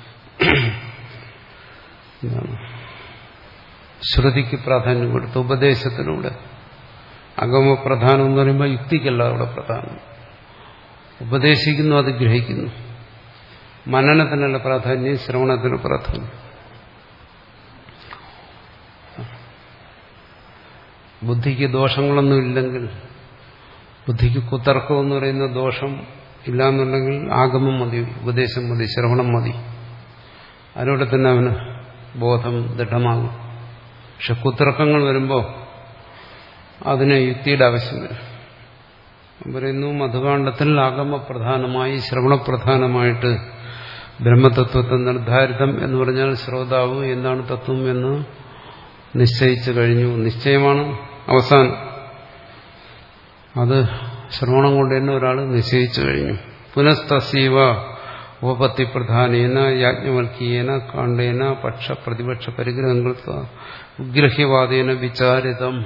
ശ്രുതിക്ക് പ്രാധാന്യം കൊടുത്തു, ഉപദേശത്തിലൂടെ. അഗമപ്രധാനം എന്ന് പറയുമ്പോൾ യുക്തിക്കല്ല അവിടെ പ്രധാനം. ഉപദേശിക്കുന്നു, അത് ഗ്രഹിക്കുന്നു. മനനത്തിനല്ല പ്രാധാന്യം, ശ്രവണത്തിന് പ്രാധാന്യം. ബുദ്ധിക്ക് ദോഷങ്ങളൊന്നും ഇല്ലെങ്കിൽ, ബുദ്ധിക്ക് കുതർക്കം എന്ന് പറയുന്ന ദോഷം ഇല്ലാന്നുണ്ടെങ്കിൽ ആഗമം മതി, ഉപദേശം മതി, ശ്രവണം മതി. അതിലൂടെ തന്നെ അവന് ബോധം ദൃഢമാകും. പക്ഷെ കുതർക്കങ്ങൾ വരുമ്പോൾ അതിന് യുക്തിയുടെ ആവശ്യം വരും. പറയുന്നു മധുകാണ്ഡത്തിൽ ആഗമപ്രധാനമായി ശ്രവണപ്രധാനമായിട്ട് ബ്രഹ്മതത്വത്തെ നിർദ്ധാരിതം എന്ന് പറഞ്ഞാൽ ശ്രോതാവ് എന്താണ് തത്വം എന്ന് നിശ്ചയിച്ചു കഴിഞ്ഞു. നിശ്ചയമാണ് അവസാനം. അത് ശ്രവണം കൊണ്ട് തന്നെ ഒരാൾ നിശ്ചയിച്ചു കഴിഞ്ഞു. പുനസ്തസീവ ഉപപത്തി പ്രധാനേന യാജ്ഞവൽക്കീയേന കാണ്ഡേന പക്ഷ പ്രതിപക്ഷ പരിഗ്രഹം കൃത്വ ഉഗ്രഹ്യവാദേന വിചാരിതം.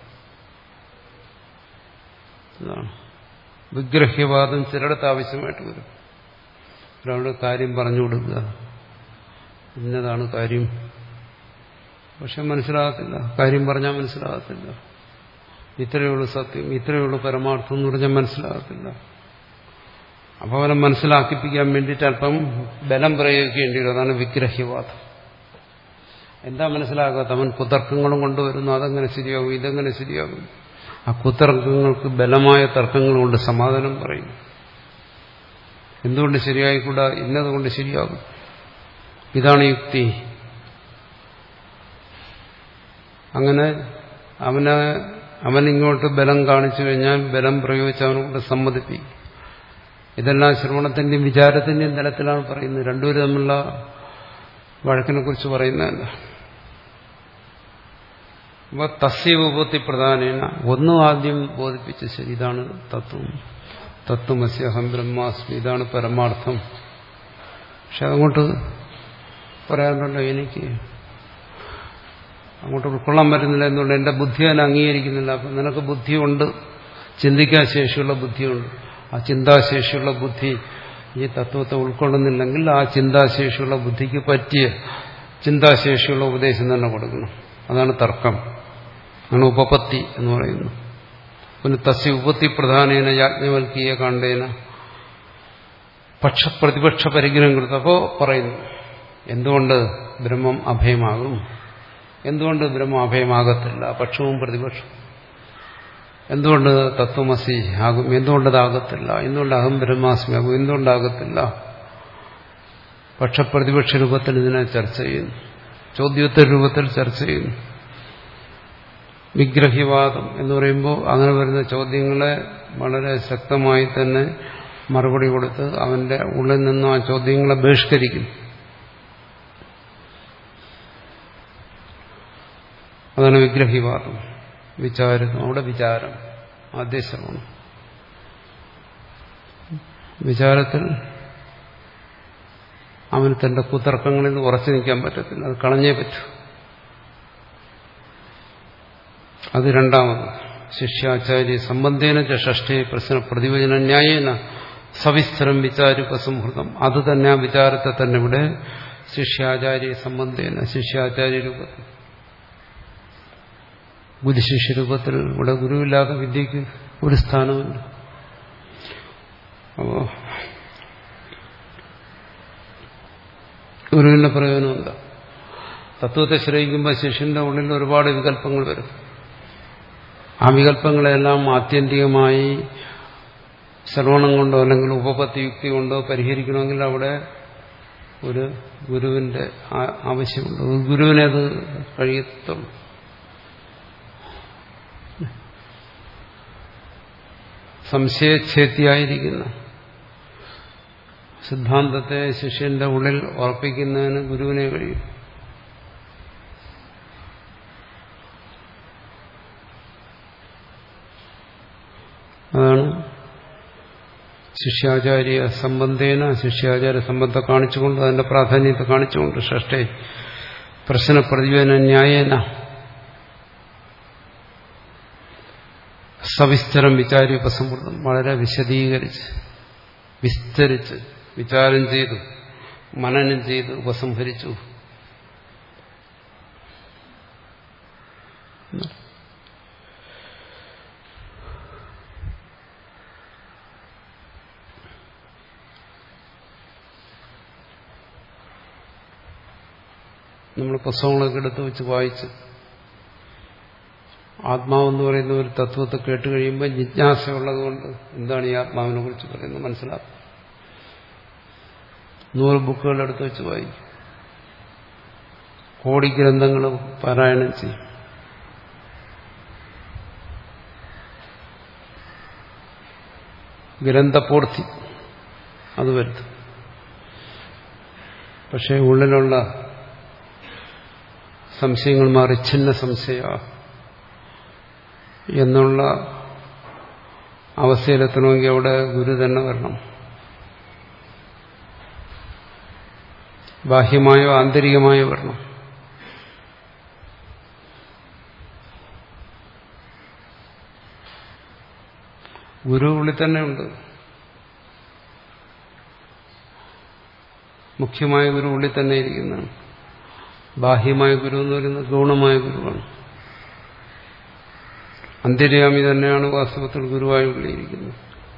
വിഗ്രഹ്യവാദം ചിലയിടത്ത് ആവശ്യമായിട്ട് വരും. ഒരാളുടെ കാര്യം പറഞ്ഞു കൊടുക്കുക, ഇന്നതാണ് കാര്യം, പക്ഷെ മനസ്സിലാകത്തില്ല. കാര്യം പറഞ്ഞാൽ മനസ്സിലാകത്തില്ല. ഇത്രയുള്ള സത്യം, ഇത്രയുള്ള പരമാർത്ഥം എന്ന് പറഞ്ഞാൽ മനസ്സിലാകത്തില്ല. അപ്പോൾ അവനെ മനസ്സിലാക്കിപ്പിക്കാൻ വേണ്ടിയിട്ട് അല്പം ബലം പ്രയോഗിക്കേണ്ടി വരും. അതാണ് വിഗ്രഹ്യവാദം. എന്താ മനസ്സിലാകാത്ത? അവൻ കുതർക്കങ്ങളും കൊണ്ടുവരുന്നു. അതെങ്ങനെ ശരിയാകും, ഇതെങ്ങനെ ശരിയാകും? ആ കുതർക്കങ്ങൾക്ക് ബലമായ തർക്കങ്ങൾ കൊണ്ട് സമാധാനം പറയും. എന്തുകൊണ്ട് ശരിയായിക്കൂടാ? ഇന്നതുകൊണ്ട് ശരിയാകും. ഇതാണ് യുക്തി. അങ്ങനെ അവനെ അവനിങ്ങോട്ട് ബലം കാണിച്ചു കഴിഞ്ഞാൽ ബലം പ്രയോഗിച്ച് അവനോട് സമ്മതിപ്പിക്കും. ഇതെല്ലാം ശ്രവണത്തിന്റെയും വിചാരത്തിന്റെയും തലത്തിലാണ് പറയുന്നത്. രണ്ടുപേരും തമ്മിലുള്ള വഴക്കിനെ കുറിച്ച് പറയുന്നതല്ല. അപ്പൊ തസ്യ ഉപപത്തി പ്രധാനേന ഒന്നും ആദ്യം ബോധിപ്പിച്ച് ശരി, ഇതാണ് തത്വം, തത്വമസ്യഹം ബ്രഹ്മാസ്മി, ഇതാണ് പരമാർത്ഥം. പക്ഷെ അങ്ങോട്ട് പറയാനുണ്ടല്ലോ, എനിക്ക് അങ്ങോട്ട് ഉൾക്കൊള്ളാൻ പറ്റുന്നില്ല. എന്തുകൊണ്ട്? എന്റെ ബുദ്ധി അതിനെ അംഗീകരിക്കുന്നില്ല. അപ്പം നിനക്ക് ബുദ്ധിയുണ്ട്, ചിന്തിക്കാൻ ശേഷിയുള്ള ബുദ്ധിയുണ്ട്. ആ ചിന്താശേഷിയുള്ള ബുദ്ധി ഈ തത്വത്തെ ഉൾക്കൊള്ളുന്നില്ലെങ്കിൽ ആ ചിന്താശേഷിയുള്ള ബുദ്ധിക്ക് പറ്റിയ ചിന്താശേഷിയുള്ള ഉപദേശം തന്നെ കൊടുക്കണം. അതാണ് തർക്കം, ആണ് ഉപപത്തി എന്ന് പറയുന്നത്. പിന്നെ തസ്യ ഉപപത്തി പ്രധാനേന യാജ്ഞവൽക്കീയ കാണ്ഡേന പക്ഷപ്രതിപക്ഷ പരിഗ്രഹം കൊടുത്തു. അപ്പോൾ പറയുന്നു എന്തുകൊണ്ട് ബ്രഹ്മം അഭയമാകും, എന്തുകൊണ്ട് ബ്രഹ്മം അഭയമാകത്തില്ല, പക്ഷവും പ്രതിപക്ഷവും. എന്തുകൊണ്ട് തത്വമസി ആകും, എന്തുകൊണ്ടതാകത്തില്ല, എന്തുകൊണ്ട് അഹം ബ്രഹ്മാസ്മി ആകും, എന്തുകൊണ്ടാകത്തില്ല. പക്ഷപ്രതിപക്ഷ രൂപത്തിൽ ഇതിനെ ചർച്ച ചെയ്യുന്നു, ചോദ്യോത്തര രൂപത്തിൽ ചർച്ച ചെയ്യുന്നു. വിഗ്രഹ്യവാദം എന്ന് പറയുമ്പോൾ അങ്ങനെ വരുന്ന ചോദ്യങ്ങളെ വളരെ ശക്തമായി തന്നെ മറുപടി കൊടുത്ത് അവന്റെ ഉള്ളിൽ നിന്നും ആ ചോദ്യങ്ങളെ ബഹിഷ്കരിക്കും. അതാണ് വിഗ്രഹ്യവാദം. വിചാരം, അവിടെ വിചാരം ആദ്യ ശ്രവണം. വിചാരത്തിൽ അവന് തന്റെ കുതർക്കങ്ങളിൽ ഉറച്ചു നിൽക്കാൻ പറ്റത്തില്ല, അത് കളഞ്ഞേ പറ്റൂ. അത് രണ്ടാമത്. ശിഷ്യാചാര്യ സംബന്ധേന ഷഷ്ഠേ പ്രശ്ന പ്രതിവചന ന്യായേന സവിസ്തരം വിചാരുപസംഹൃതം. അത് തന്നെ ആ വിചാരത്തെ തന്നെ ഇവിടെ ശിഷ്യാചാര്യ സംബന്ധേന, ശിഷ്യാചാര്യ രൂപത്തിൽ, ഗുരുശിഷ്യ രൂപത്തിൽ. ഇവിടെ ഗുരുവില്ലാത്ത വിദ്യക്ക് ഒരു സ്ഥാനമില്ല. അപ്പോ ഗുരുവിന്റെ പ്രയോജനം എന്താ? തത്വത്തെ ശ്രയിക്കുമ്പോൾ ശിഷ്യന്റെ ഉള്ളിൽ ഒരുപാട് വികല്പങ്ങൾ വരും. ആ വികല്പങ്ങളെല്ലാം ആത്യന്തികമായി ശ്രവണം കൊണ്ടോ അല്ലെങ്കിൽ ഉപപത്തി യുക്തി കൊണ്ടോ പരിഹരിക്കണമെങ്കിൽ അവിടെ ഒരു ഗുരുവിന്റെ ആവശ്യമുണ്ട്. ഗുരുവിനെ അത് കഴിയത്തുള്ളൂ. സംശയച്ഛേദിയായിരിക്കുന്ന സിദ്ധാന്തത്തെ ശിഷ്യന്റെ ഉള്ളിൽ ഉറപ്പിക്കുന്നതിന് ഗുരുവിനെ കഴിയും. അതാണ് ശിഷ്യാചാര്യ സംബന്ധേന, ശിഷ്യാചാര്യ സംബന്ധം കാണിച്ചുകൊണ്ട്, അതിന്റെ പ്രാധാന്യത്തെ കാണിച്ചുകൊണ്ട് ഷഷ്ഠേ പ്രശ്ന പ്രതിവേദന ന്യായേന സവിസ്തരം വിചാരി ഉപസംഹൃതം, വളരെ വിശദീകരിച്ച് വിസ്തരിച്ച് വിചാരം ചെയ്തു മനനം ചെയ്ത് ഉപസംഹരിച്ചു. നമ്മൾ പുസ്തകങ്ങളൊക്കെ എടുത്ത് വെച്ച് വായിച്ച് ആത്മാവെന്ന് പറയുന്ന ഒരു തത്വത്തെ കേട്ട് കഴിയുമ്പോൾ ജിജ്ഞാസ ഉള്ളതുകൊണ്ട് എന്താണ് ഈ ആത്മാവിനെ കുറിച്ച് പറയുന്നത് മനസ്സിലാക്കും. നൂറ് ബുക്കുകൾ എടുത്ത് വെച്ച് വായിക്കും, കോടി ഗ്രന്ഥങ്ങൾ പാരായണം ചെയ്യും. ഗ്രന്ഥപൂർത്തി അത് വരുത്തും. പക്ഷെ ഉള്ളിലുള്ള സംശയങ്ങൾ മാറി ഛിന്ന സംശയ എന്നുള്ള അവസ്ഥയിലെത്തണമെങ്കിൽ അവിടെ ഗുരു തന്നെ വരണം. ബാഹ്യമായോ ആന്തരികമായോ വരണം. ഗുരു ഉള്ളിൽ തന്നെ ഉണ്ട്. മുഖ്യമായ ഗുരു ഉള്ളിൽ തന്നെ ഇരിക്കുന്നതാണ്. ബാഹ്യമായ ഗുരു എന്ന് പറയുന്നത് ഗൗണമായ ഗുരുവാണ്. അന്തര്യാമി തന്നെയാണ് വാസ്തവത്തിൽ ഗുരുവായി ഉള്ളിയിരിക്കുന്നത്.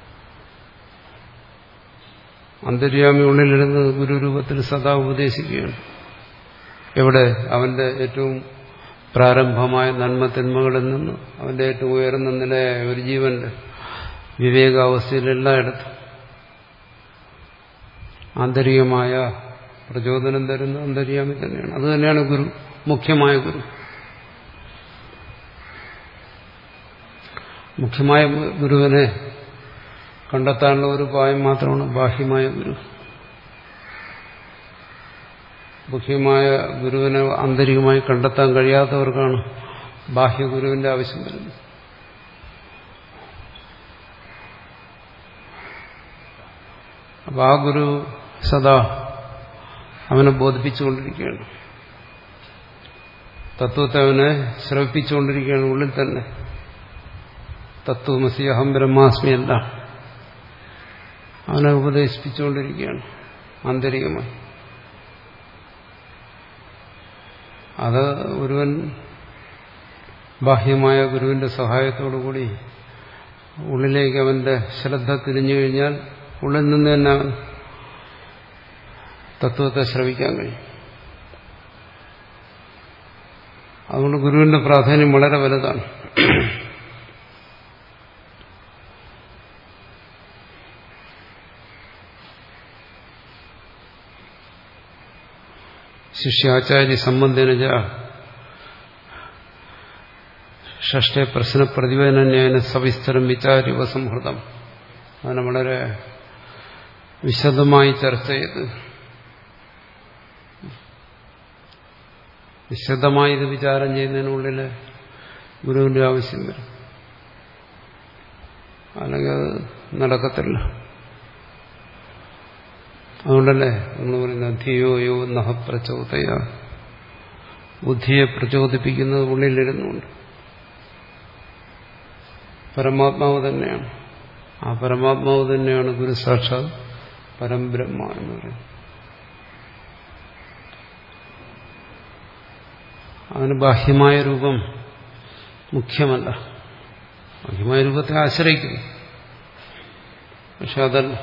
അന്തര്യാമി ഉള്ളിലിരുന്ന് ഗുരുരൂപത്തിൽ സദാ ഉപദേശിക്കുകയാണ്. എവിടെ? അവന്റെ ഏറ്റവും പ്രാരംഭമായ നന്മത്തിന്മകളിൽ നിന്ന് അവന്റെ ഏറ്റവും ഉയർന്ന നിലയായ ഒരു ജീവന്റെ വിവേകാവസ്ഥയിലെല്ലായിടത്തും ആന്തരികമായ പ്രചോദനം തരുന്ന അന്തര്യാമി തന്നെയാണ്. അത് തന്നെയാണ് ഗുരു, മുഖ്യമായ ഗുരു. മുഖ്യമായ ഗുരുവിനെ കണ്ടെത്താനുള്ള ഒരു ഉപായം മാത്രമാണ് ബാഹ്യമായ ഗുരു. മുഖ്യമായ ഗുരുവിനെ ആന്തരികമായി കണ്ടെത്താൻ കഴിയാത്തവർക്കാണ് ബാഹ്യഗുരുവിന്റെ ആവശ്യം വരുന്നത്. അപ്പൊ ആ ഗുരു സദാ അവനെ ബോധിപ്പിച്ചുകൊണ്ടിരിക്കുകയാണ്, തത്വത്തെ അവനെ ശ്രവിപ്പിച്ചുകൊണ്ടിരിക്കുകയാണ് ഉള്ളിൽ തന്നെ. തത്വമസി അഹം ബ്രഹ്മാസ്മി അല്ല, അവനെ ഉപദേശിപ്പിച്ചുകൊണ്ടിരിക്കുകയാണ് ആന്തരികമായി. അത് ഒരുവൻ ബാഹ്യമായ ഗുരുവിന്റെ സഹായത്തോടുകൂടി ഉള്ളിലേക്ക് അവന്റെ ശ്രദ്ധ തിരിഞ്ഞു കഴിഞ്ഞാൽ ഉള്ളിൽ നിന്ന് തന്നെ അവൻ തത്വത്തെ ശ്രവിക്കാൻ കഴിയും. അതുകൊണ്ട് ഗുരുവിന്റെ പ്രാധാന്യം വളരെ വലുതാണ്. ശിഷ്യാചാര്യ സംബന്ധന ഷഷ്ടേ പ്രശ്ന പ്രതിവേദന സവിസ്തരം വിചാരി ഉപസംഹൃതം. അതിനെ വളരെ വിശദമായി ചർച്ച ചെയ്ത് വിശദമായി ഇത് വിചാരം ചെയ്യുന്നതിനുള്ളിൽ ഗുരുവിന്റെ ആവശ്യം വരും, അല്ലെങ്കിൽ അത് നടക്കത്തില്ല. അതുകൊണ്ടല്ലേ നമ്മൾ പറയുന്നത് ധിയോ യോ നഹ പ്രചോദയ, ബുദ്ധിയെ പ്രചോദിപ്പിക്കുന്നത് ഉള്ളിലിരുന്നുകൊണ്ട് പരമാത്മാവ് തന്നെയാണ്. ആ പരമാത്മാവ് തന്നെയാണ് ഗുരു സാക്ഷാത് പരംബ്രഹ്മ എന്ന് പറയുന്നത്. അതിന് ബാഹ്യമായ രൂപം മുഖ്യമല്ല, ബാഹ്യമായ രൂപത്തെ ആശ്രയിക്കുന്നു. പക്ഷെ അതല്ല.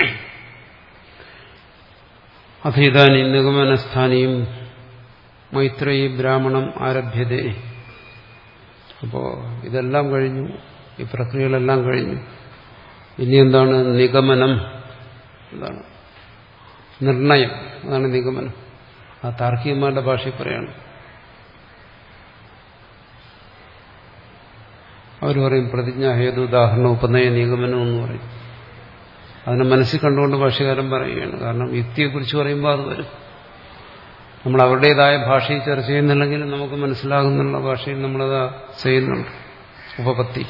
അധീതാനി നിഗമനസ്ഥാനിയും മൈത്രേയി ബ്രാഹ്മണം ആരഭ്യതേ. അപ്പോ ഇതെല്ലാം കഴിഞ്ഞു, ഈ പ്രക്രിയകളെല്ലാം കഴിഞ്ഞു. ഇനി എന്താണ്? നിഗമനം. എന്താണ്? നിർണയം. അതാണ് നിഗമനം. ആ താർക്കികന്മാരുടെ ഭാഷയിൽ പറയാണ്. അവർ പറയും പ്രതിജ്ഞാഹേതു ഉദാഹരണ ഉപനയ നിഗമനം എന്ന് പറയും. അതിനെ മനസ്സിൽ കണ്ടുകൊണ്ട് ഭാഷകാരൻ പറയുകയാണ്. കാരണം യുക്തിയെക്കുറിച്ച് പറയുമ്പോൾ അത് വരും. നമ്മൾ അവരുടേതായ ഭാഷയിൽ ചർച്ച ചെയ്യുന്നില്ലെങ്കിൽ നമുക്ക് മനസ്സിലാകുന്നുള്ള ഭാഷയിൽ നമ്മളത് ചെയ്യുന്നുണ്ട്. ഉപപത്തി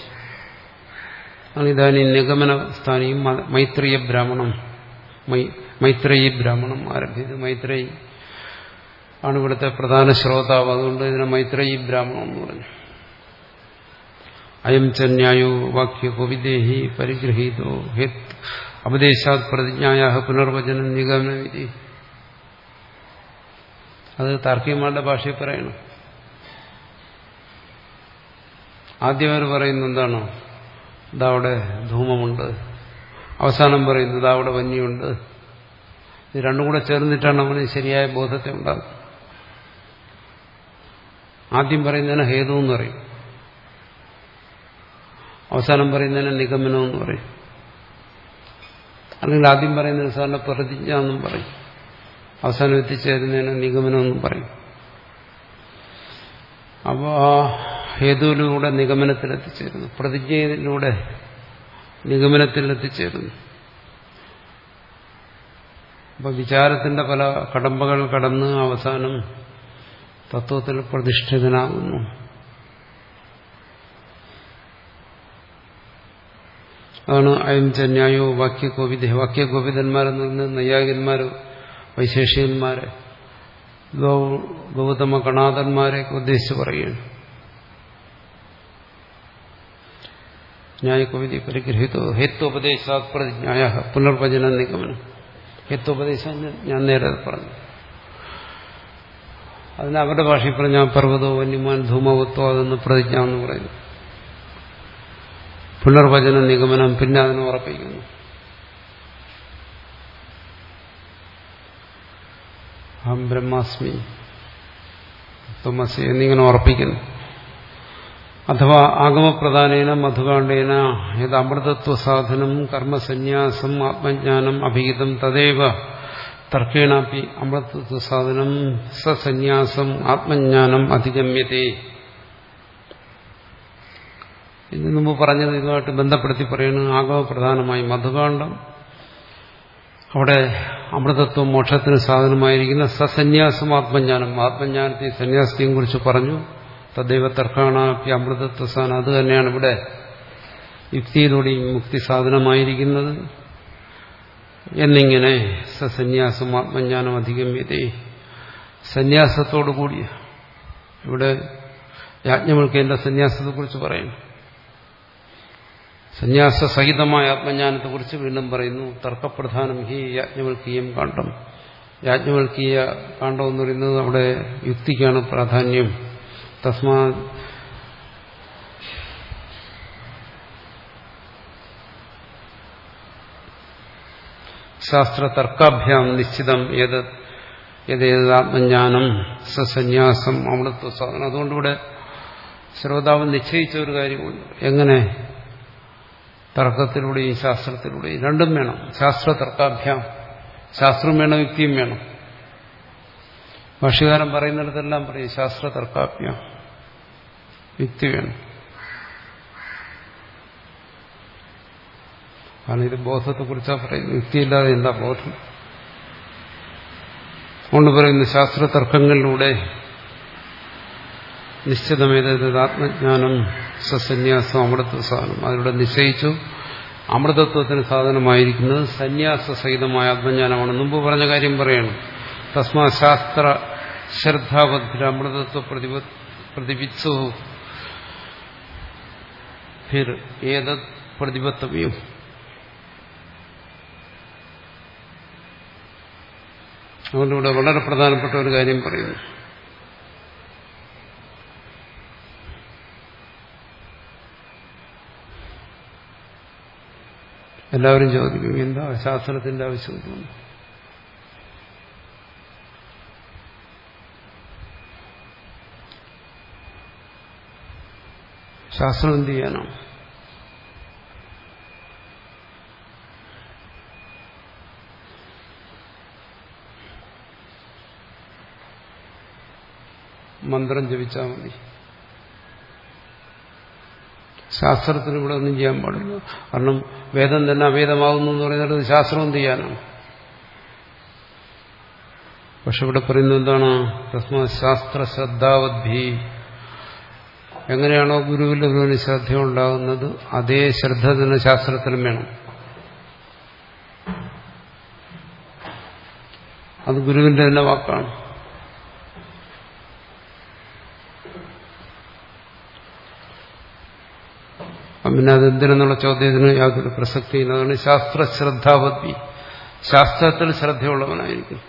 ഇതാനി നിഗമന സ്ഥാനിയും മൈത്രീയ ബ്രാഹ്മണം മൈത്രേയി ബ്രാഹ്മണം ആരംഭിച്ചത്. മൈത്രേയി ആണ് ഇവിടുത്തെ പ്രധാന ശ്രോതാവ്. അതുകൊണ്ട് ഇതിനെ മൈത്രേയി ബ്രാഹ്മണം എന്ന് പറഞ്ഞു. അയം ചന്യായോ വാക്യ കോവിദേഹി പരിഗ്രഹീതോ ഹേത് ഉപദേശാത് പ്രതിജ്ഞായ പുനർവചനം നിഗമന വിധി. അത് താർക്കികന്മാരുടെ ഭാഷയിൽ പറയണം. ആദ്യം അവർ പറയുന്നത് എന്താണോ? ഇതവിടെ ധൂമമുണ്ട്. അവസാനം പറയുന്നത് അവിടെ വന്യുണ്ട്. ഇത് രണ്ടും കൂടെ ചേർന്നിട്ടാണ് അവന് ശരിയായ ബോധത്തെ ഉണ്ടാകുന്നത്. ആദ്യം പറയുന്നതിനെ ഹേതു എന്ന് പറയും, അവസാനം പറയുന്നതിനെ നിഗമനം എന്ന് പറയും. അല്ലെങ്കിൽ ആദ്യം പറയുന്നതിന് സാറിന് പ്രതിജ്ഞ എന്നും പറയും, അവസാനം എത്തിച്ചേരുന്നതിന് നിഗമനം എന്നും പറയും. അപ്പോൾ ആ ഹേതുവിലൂടെ നിഗമനത്തിലെത്തിച്ചേരുന്നു, പ്രതിജ്ഞയിലൂടെ നിഗമനത്തിലെത്തിച്ചേരുന്നു. അപ്പൊ വിചാരത്തിന്റെ പല കടമ്പകൾ കടന്ന് അവസാനം തത്വത്തിൽ പ്രതിഷ്ഠിതനാകുന്നു. അതാണ് അയം ചന്യായോ വാക്യകോവിദ. വാക്യകോവിദന്മാരെന്ന് പറഞ്ഞാൽ നൈയായികന്മാര്, വൈശേഷികന്മാര്, ഗൗതമ കണാദന്മാരെയൊക്കെ ഉദ്ദേശിച്ച് പറയുകയാണ്. ന്യായകോവിധി പരിഗ്രഹിതോ ഹേത്വോപദേശാത് പ്രതിജ്ഞായ പുനർവചന നിഗമനം. ഹേത്വോപദേശം ഞാൻ നേരെ പറഞ്ഞു. അതിന് അവരുടെ ഭാഷയിൽ പറഞ്ഞാൽ പർവ്വതോ വന്യമാൻ ധൂമവത്വോ അതെന്ന് പ്രതിജ്ഞ എന്ന് പറയുന്നു. പുനർവചന നിഗമനം പിന്നെ അതിനെ ഉറപ്പിക്കുന്നു. അഹം ബ്രഹ്മാസ്മി ത്വമസി എന്നിങ്ങനെ ഉറപ്പിക്കുന്നു. അഥവാ ആഗമപ്രധാനേന മധുകാണ്ഡേന യത് അമൃതത്വ സാധനം കർമ്മസന്യാസം ആത്മജ്ഞാനം അഭിഹിതം തദേവ തർക്കേണാപി അമൃതത്വ സാധനം സസന്യാസം ആത്മജ്ഞാനം അധിഗമ്യതേ. ഇതിനു മുമ്പ് പറഞ്ഞത് ഇതുമായിട്ട് ബന്ധപ്പെടുത്തി പറയുന്നത് ആഗമപ്രധാനമായി മധുകാണ്ഡം, അവിടെ അമൃതത്വം മോക്ഷത്തിന് സാധനമായിരിക്കുന്ന സസന്യാസം ആത്മജ്ഞാനം, ആത്മജ്ഞാനത്തെയും സന്യാസത്തെയും കുറിച്ച് പറഞ്ഞു. തദ്ദൈവ തർക്കാണാപി അമൃതത്വ സാധനം, അത് തന്നെയാണ് ഇവിടെ യുക്തിയിലൂടെയും മുക്തി സാധനമായിരിക്കുന്നത് എന്നിങ്ങനെ സസന്യാസം ആത്മജ്ഞാനം അധിഗമ്യതേ. സന്യാസത്തോടുകൂടിയ, ഇവിടെ യാജ്ഞവൽക്യന്റെ സന്യാസത്തെക്കുറിച്ച് പറയുന്നു. സന്യാസസഹിതമായ ആത്മജ്ഞാനത്തെക്കുറിച്ച് വീണ്ടും പറയുന്നു. തർക്കപ്രധാനം ഹി യാജ്ഞവൽക്കീയം കാണ്ഡം. യാജ്ഞവൽക്കീയ കാണ്ഡം എന്ന് പറയുന്നത് അവിടെ യുക്തിക്കാണ് പ്രാധാന്യം. തസ്മാ ശാസ്ത്രതർക്കാഭ്യാം നിശ്ചിതം ഏത് ഏതേതാത്മജ്ഞാനം സസന്യാസം അമൃതത്വ സാധനം. അതുകൊണ്ടിവിടെ ശ്രോതാവ് നിശ്ചയിച്ച ഒരു കാര്യമുണ്ട്. എങ്ങനെ? തർക്കത്തിലൂടെയും ശാസ്ത്രത്തിലൂടെയും രണ്ടും വേണം. ശാസ്ത്രതർക്കാഭ്യാം, ശാസ്ത്രം വേണം, യുക്തിയും വേണം. ഭാഷ്യകാരൻ പറയുന്നിടത്തെല്ലാം പറയും ശാസ്ത്രതർക്കാഭ്യാം, യുക്തി വേണം. കാരണം ഇത് ബോധത്തെക്കുറിച്ചാണ് പറയുന്നത്. യുക്തിയില്ലാതെ എന്താ ബോധം? അതുകൊണ്ട് പറയുന്നു ശാസ്ത്രതർക്കങ്ങളിലൂടെ നിശ്ചിതമേത് ആത്മജ്ഞാനം സസന്യാസം അമൃതത്വ സാധനം. അതിലൂടെ നിശ്ചയിച്ചു അമൃതത്വത്തിന് സാധനമായിരിക്കുന്നത് സന്യാസസഹിതമായ ആത്മജ്ഞാനമാണ്. മുമ്പ് പറഞ്ഞ കാര്യം പറയണം. തസ്മാ ശാസ്ത്ര ശ്രദ്ധാവദ്ര അമൃതത്വ പ്രതിപിത്സു ഏതത് പ്രതിപത്തവ്യം. അതുകൊണ്ട് ഇവിടെ വളരെ പ്രധാനപ്പെട്ട ഒരു കാര്യം പറയുന്നു. എല്ലാവരും ചോദിക്കും, എന്താ ശാസ്ത്രത്തിന്റെ ആവശ്യം തോന്നുന്നു? ശാസ്ത്രം എന്ത് ചെയ്യാനോ? മന്ത്രം ജപിച്ചാൽ മതി. ശാസ്ത്രത്തിന് ഇവിടെ ഒന്നും ചെയ്യാൻ പാടില്ല. കാരണം വേദം തന്നെ അവേദമാകുന്നു എന്ന് പറയുന്നത് ശാസ്ത്രം എന്ത് ചെയ്യാനാണ്? പക്ഷെ ഇവിടെ പറയുന്നത് എന്താണ്? തസ്മാ ശാസ്ത്ര ശ്രദ്ധാവദ്ഭി. എങ്ങനെയാണോ ഗുരുവിൽ ഗുരുവിന് ശ്രദ്ധ ഉണ്ടാകുന്നത് അതേ ശ്രദ്ധ തന്നെ ശാസ്ത്രത്തിലും വേണം. അത് ഗുരുവിന്റെ തന്നെ വാക്കാണ്. പിന്നെ അതെന്തിനെന്നുള്ള ചോദ്യത്തിന് യാതൊരു പ്രസക്തിയില്ല. അതാണ് ശാസ്ത്ര ശ്രദ്ധാവദ്ഭി. ശാസ്ത്രത്തിൽ ശ്രദ്ധയുള്ളവനായിരിക്കും.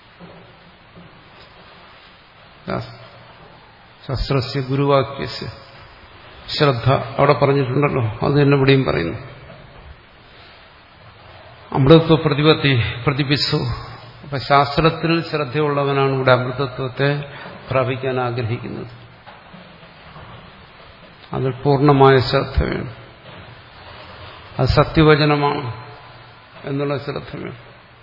ശാസ്ത്രസ്യ ഗുരുവാക്യസ്യ ശ്രദ്ധ അവിടെ പറഞ്ഞിട്ടുണ്ടല്ലോ, അത് തന്നെ ഇവിടെയും പറയുന്നു. അമൃതത്വ പ്രതിപത്തി പ്രതിപിച്ചു. അപ്പൊ ശാസ്ത്രത്തിൽ ശ്രദ്ധയുള്ളവനാണ് ഇവിടെ അമൃതത്വത്തെ പ്രാപിക്കാൻ ആഗ്രഹിക്കുന്നത്. അതിൽ പൂർണ്ണമായ ശ്രദ്ധ വേണം. അത് സത്യവചനമാണ് എന്നുള്ള ശ്രദ്ധ വേണം.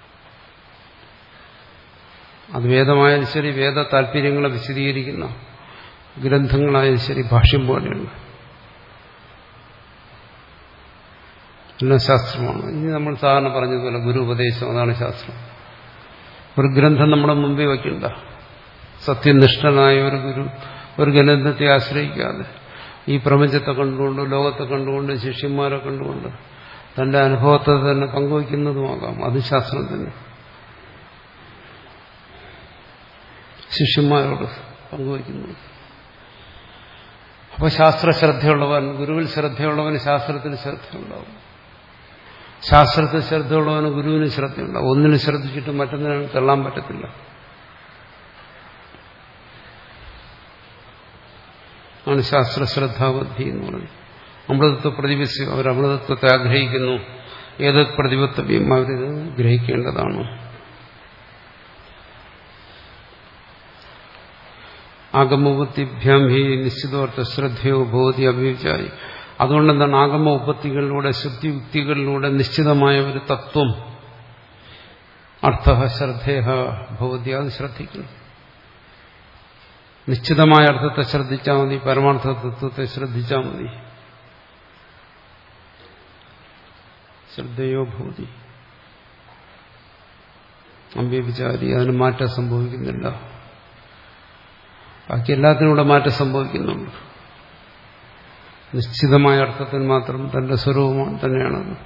അത് വേദമായാലും ശരി, വേദ താല്പര്യങ്ങളെ വിശദീകരിക്കുന്ന ഗ്രന്ഥങ്ങളായാലും ശരി, ഭാഷ്യം പോലെയുണ്ട്. എല്ലാം ശാസ്ത്രമാണ്. ഇനി നമ്മൾ സാധാരണ പറഞ്ഞതുപോലെ ഗുരു ഉപദേശം, അതാണ് ശാസ്ത്രം. ഒരു ഗ്രന്ഥം നമ്മുടെ മുമ്പിൽ വയ്ക്കണ്ട. സത്യനിഷ്ഠനായ ഒരു ഗുരു ഒരു ഗ്രന്ഥത്തെ ആശ്രയിക്കാതെ ഈ പ്രപഞ്ചത്തെ കണ്ടുകൊണ്ട്, ലോകത്തെ കണ്ടുകൊണ്ട്, ശിഷ്യന്മാരെ കണ്ടുകൊണ്ട് തന്റെ അനുഭവത്തെ തന്നെ പങ്കുവയ്ക്കുന്നതുമാകാം. അത് ശാസ്ത്രം തന്നെ. ശിഷ്യന്മാരോട് പങ്കുവയ്ക്കുന്നു. അപ്പോൾ ശാസ്ത്ര ശ്രദ്ധയുള്ളവൻ, ഗുരുവിൽ ശ്രദ്ധയുള്ളവന് ശാസ്ത്രത്തിൽ ശ്രദ്ധയുണ്ടാവും. ശാസ്ത്രത്തിൽ ശ്രദ്ധയുള്ളവന് ഗുരുവിന് ശ്രദ്ധയുണ്ടാവും. ഒന്നിനും ശ്രദ്ധിച്ചിട്ട് മറ്റൊന്നിനും തള്ളാൻ പറ്റത്തില്ല. ആണ് ശാസ്ത്ര ശ്രദ്ധാബദ്ധി എന്ന് പറയുന്നത്. അമൃതത്വ പ്രതിപസ്യം, അവർ അമൃതത്വത്തെ ആഗ്രഹിക്കുന്നു. ഏത് പ്രതിപത്തവ്യം അവരിത് ഗ്രഹിക്കേണ്ടതാണ്. ആഗമോപത്തിഭ്യാം ഹി നിശ്ചിതോർത്ഥ ശ്രദ്ധയോ ഭവതി അഭിവിചാരി. അതുകൊണ്ടെന്താണ് ആഗമ ഉപത്തികളിലൂടെ, ശ്രുതിയുക്തികളിലൂടെ നിശ്ചിതമായ ഒരു തത്വം, അർത്ഥ ശ്രദ്ധേഹ ഭവതി, അത് ശ്രദ്ധിക്കുന്നു. നിശ്ചിതമായ അർത്ഥത്തെ ശ്രദ്ധിച്ചാൽ മതി, പരമാർത്ഥ തത്വത്തെ ശ്രദ്ധിച്ചാൽ മതി. ശ്രദ്ധയോ ഭവതി അമ്പ്യവിചാരി, അതിന് മാറ്റം സംഭവിക്കുന്നില്ല. ബാക്കി എല്ലാത്തിനൂടെ മാറ്റം സംഭവിക്കുന്നുണ്ട്. നിശ്ചിതമായ അർത്ഥത്തിന് മാത്രം തന്റെ സ്വരൂപമാണ് തന്നെയാണത്.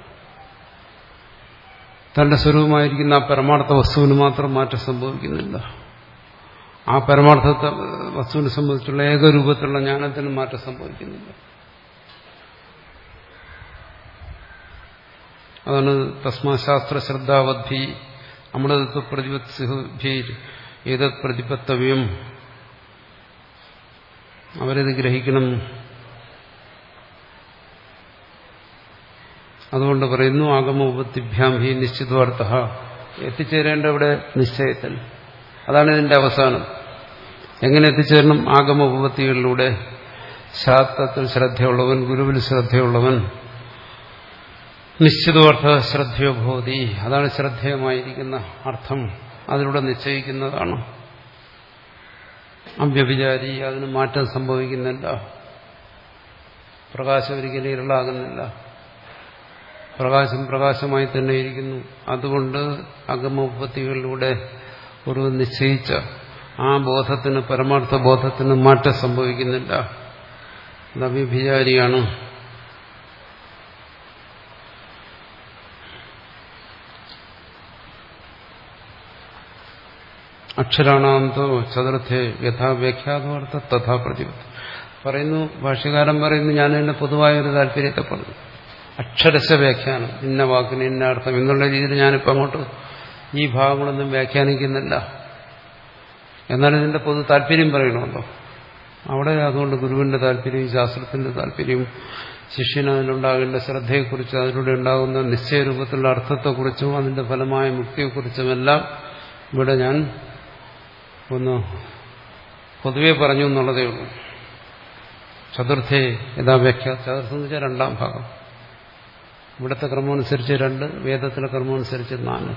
തന്റെ സ്വരൂപമായിരിക്കുന്ന ആ പരമാർത്ഥ വസ്തുവിന് മാത്രം മാറ്റം സംഭവിക്കുന്നില്ല. ആ പരമാർത്ഥ വസ്തുവിനെ സംബന്ധിച്ചുള്ള ഏകരൂപത്തിലുള്ള ജ്ഞാനത്തിന് മാറ്റം സംഭവിക്കുന്നില്ല. അതാണ് തസ്മാ ശാസ്ത്ര ശ്രദ്ധാവദ്ധി അമൃതത്വ പ്രതിപത്ഭീർ ഏതത് പ്രതിപത്തവ്യം. അവരിത് ഗ്രഹിക്കണം. അതുകൊണ്ട് പറയുന്നു ആഗമോപത്തിഭ്യാം ഹി നിശ്ചിതാർത്ഥ, എത്തിച്ചേരേണ്ട ഇവിടെ നിശ്ചയത്തിൽ. അതാണ് ഇതിന്റെ അവസാനം. എങ്ങനെ എത്തിച്ചേരണം? ആഗമോപത്തികളിലൂടെ. ശാസ്ത്രത്തിൽ ശ്രദ്ധയുള്ളവൻ, ഗുരുവിൽ ശ്രദ്ധയുള്ളവൻ, നിശ്ചിതാർത്ഥ ശ്രദ്ധയോ ഭവതി, അതാണ് ശ്രദ്ധേയമായിരിക്കുന്ന അർത്ഥം, അതിലൂടെ നിശ്ചയിക്കുന്നതാണ്. അവ്യഭിചാരി, അതിന് മാറ്റം സംഭവിക്കുന്നില്ല. പ്രകാശം ഒരിക്കലും ഇരുളാകുന്നില്ല. പ്രകാശം പ്രകാശമായി തന്നെ ഇരിക്കുന്നു. അതുകൊണ്ട് അഗമോപത്തികളിലൂടെ ഒരു നിശ്ചയിച്ച ആ ബോധത്തിന്, പരമാർത്ഥ ബോധത്തിന് മാറ്റം സംഭവിക്കുന്നില്ല. അത് അവ്യഭിചാരിയാണ്. അക്ഷരാണാന്തോ ചതുർത്ഥേ യഥാ വ്യാഖ്യാതോ അർത്ഥ തഥാ പ്രതിപത്തി. പറയുന്നു, ഭാഷ്യകാരൻ പറയുന്നു, ഞാൻ എന്നെ പൊതുവായ ഒരു താല്പര്യത്തെ പറഞ്ഞു. അക്ഷരശ വ്യാഖ്യാനം, ഇന്ന വാക്കിന് ഇന്ന അർത്ഥം എന്നുള്ള രീതിയിൽ ഞാനിപ്പോൾ അങ്ങോട്ട് ഈ ഭാഗങ്ങളൊന്നും വ്യാഖ്യാനിക്കുന്നില്ല. എന്നാൽ ഇതിന്റെ പൊതു താല്പര്യം പറയണമല്ലോ. അവിടെ അതുകൊണ്ട് ഗുരുവിന്റെ താല്പര്യം, ശാസ്ത്രത്തിന്റെ താല്പര്യം, ശിഷ്യന് അതിലുണ്ടാകേണ്ട ശ്രദ്ധയെക്കുറിച്ച്, അതിലൂടെ ഉണ്ടാകുന്ന നിശ്ചയരൂപത്തിലുള്ള അർത്ഥത്തെക്കുറിച്ചും അതിന്റെ ഫലമായ മുക്തിയെക്കുറിച്ചുമെല്ലാം ഇവിടെ ഞാൻ ഒന്ന് പൊതുവെ പറഞ്ഞു എന്നുള്ളതേ ഉള്ളൂ. ചതുർത്ഥേ യഥാ വ്യാഖ്യ, ചതുർത്ഥം എന്ന് വെച്ചാൽ രണ്ടാം ഭാഗം. ഇവിടുത്തെ ക്രമമനുസരിച്ച് രണ്ട്, വേദത്തിലെ ക്രമമനുസരിച്ച് നാല്.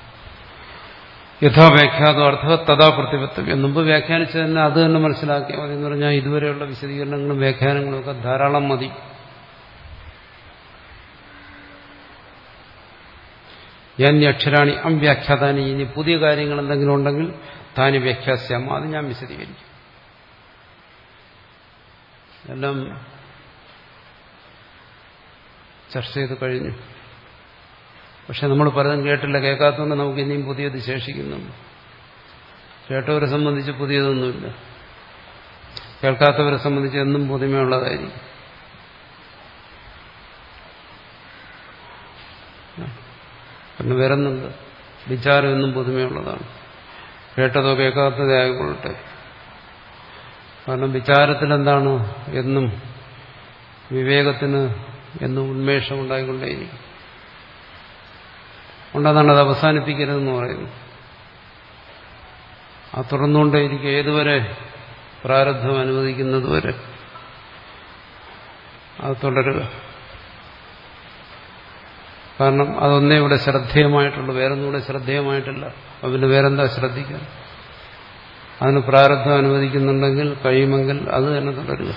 യഥാ വ്യാഖ്യാതോ അർത്ഥ തഥാ പ്രതിപത്തവ്യം. മുമ്പ് വ്യാഖ്യാനിച്ച് തന്നെ അത് തന്നെ മനസ്സിലാക്കിയാൽ മതി എന്ന് പറഞ്ഞാൽ ഇതുവരെയുള്ള വിശദീകരണങ്ങളും വ്യാഖ്യാനങ്ങളും ഒക്കെ ധാരാളം മതി. യന്യക്ഷരാണി അംവ്യാഖ്യാതാനി, ഇനി പുതിയ കാര്യങ്ങൾ എന്തെങ്കിലും ഉണ്ടെങ്കിൽ താനി വ്യാഖ്യാസ്യാമ, അത് ഞാൻ വിശദീകരിക്കും. എല്ലാം ചർച്ച ചെയ്ത് കഴിഞ്ഞു. പക്ഷെ നമ്മൾ പലതും കേട്ടില്ല, കേൾക്കാത്തതുകൊണ്ട് നമുക്ക് ഇനിയും പുതിയത് ശേഷിക്കുന്നുണ്ട്. കേട്ടവരെ സംബന്ധിച്ച് പുതിയതൊന്നുമില്ല, കേൾക്കാത്തവരെ സംബന്ധിച്ച് എന്നും പുതുമയുള്ളതായിരിക്കും. പിന്നെ വേറൊന്നുണ്ട്, വിചാരം എന്നും പുതുമയുള്ളതാണ്. കേട്ടതോ കേൾക്കാത്തതോ ആയിക്കൊള്ളട്ടെ. കാരണം വിചാരത്തിലെന്താണ് എന്നും വിവേകത്തിന് എന്നും ഉന്മേഷം ഉണ്ടായിക്കൊണ്ടേയിരിക്കും. ഉണ്ടെന്നാണ് അത് അവസാനിപ്പിക്കരുതെന്ന് പറയുന്നു. ആ തുടർന്നുകൊണ്ടേയിരിക്കും ഏതുവരെ? പ്രാരബ്ധം അനുവദിക്കുന്നതുവരെ. അത് തുടരുക. കാരണം അതൊന്നേ ഇവിടെ ശ്രദ്ധേയമായിട്ടുള്ളൂ, വേറൊന്നും ഇവിടെ ശ്രദ്ധേയമായിട്ടില്ല. അതിന് വേറെന്താ ശ്രദ്ധിക്കാൻ? അതിന് പ്രാരബ്ധം അനുവദിക്കുന്നുണ്ടെങ്കിൽ കഴിയുമെങ്കിൽ അത് തന്നെ തുടരുക.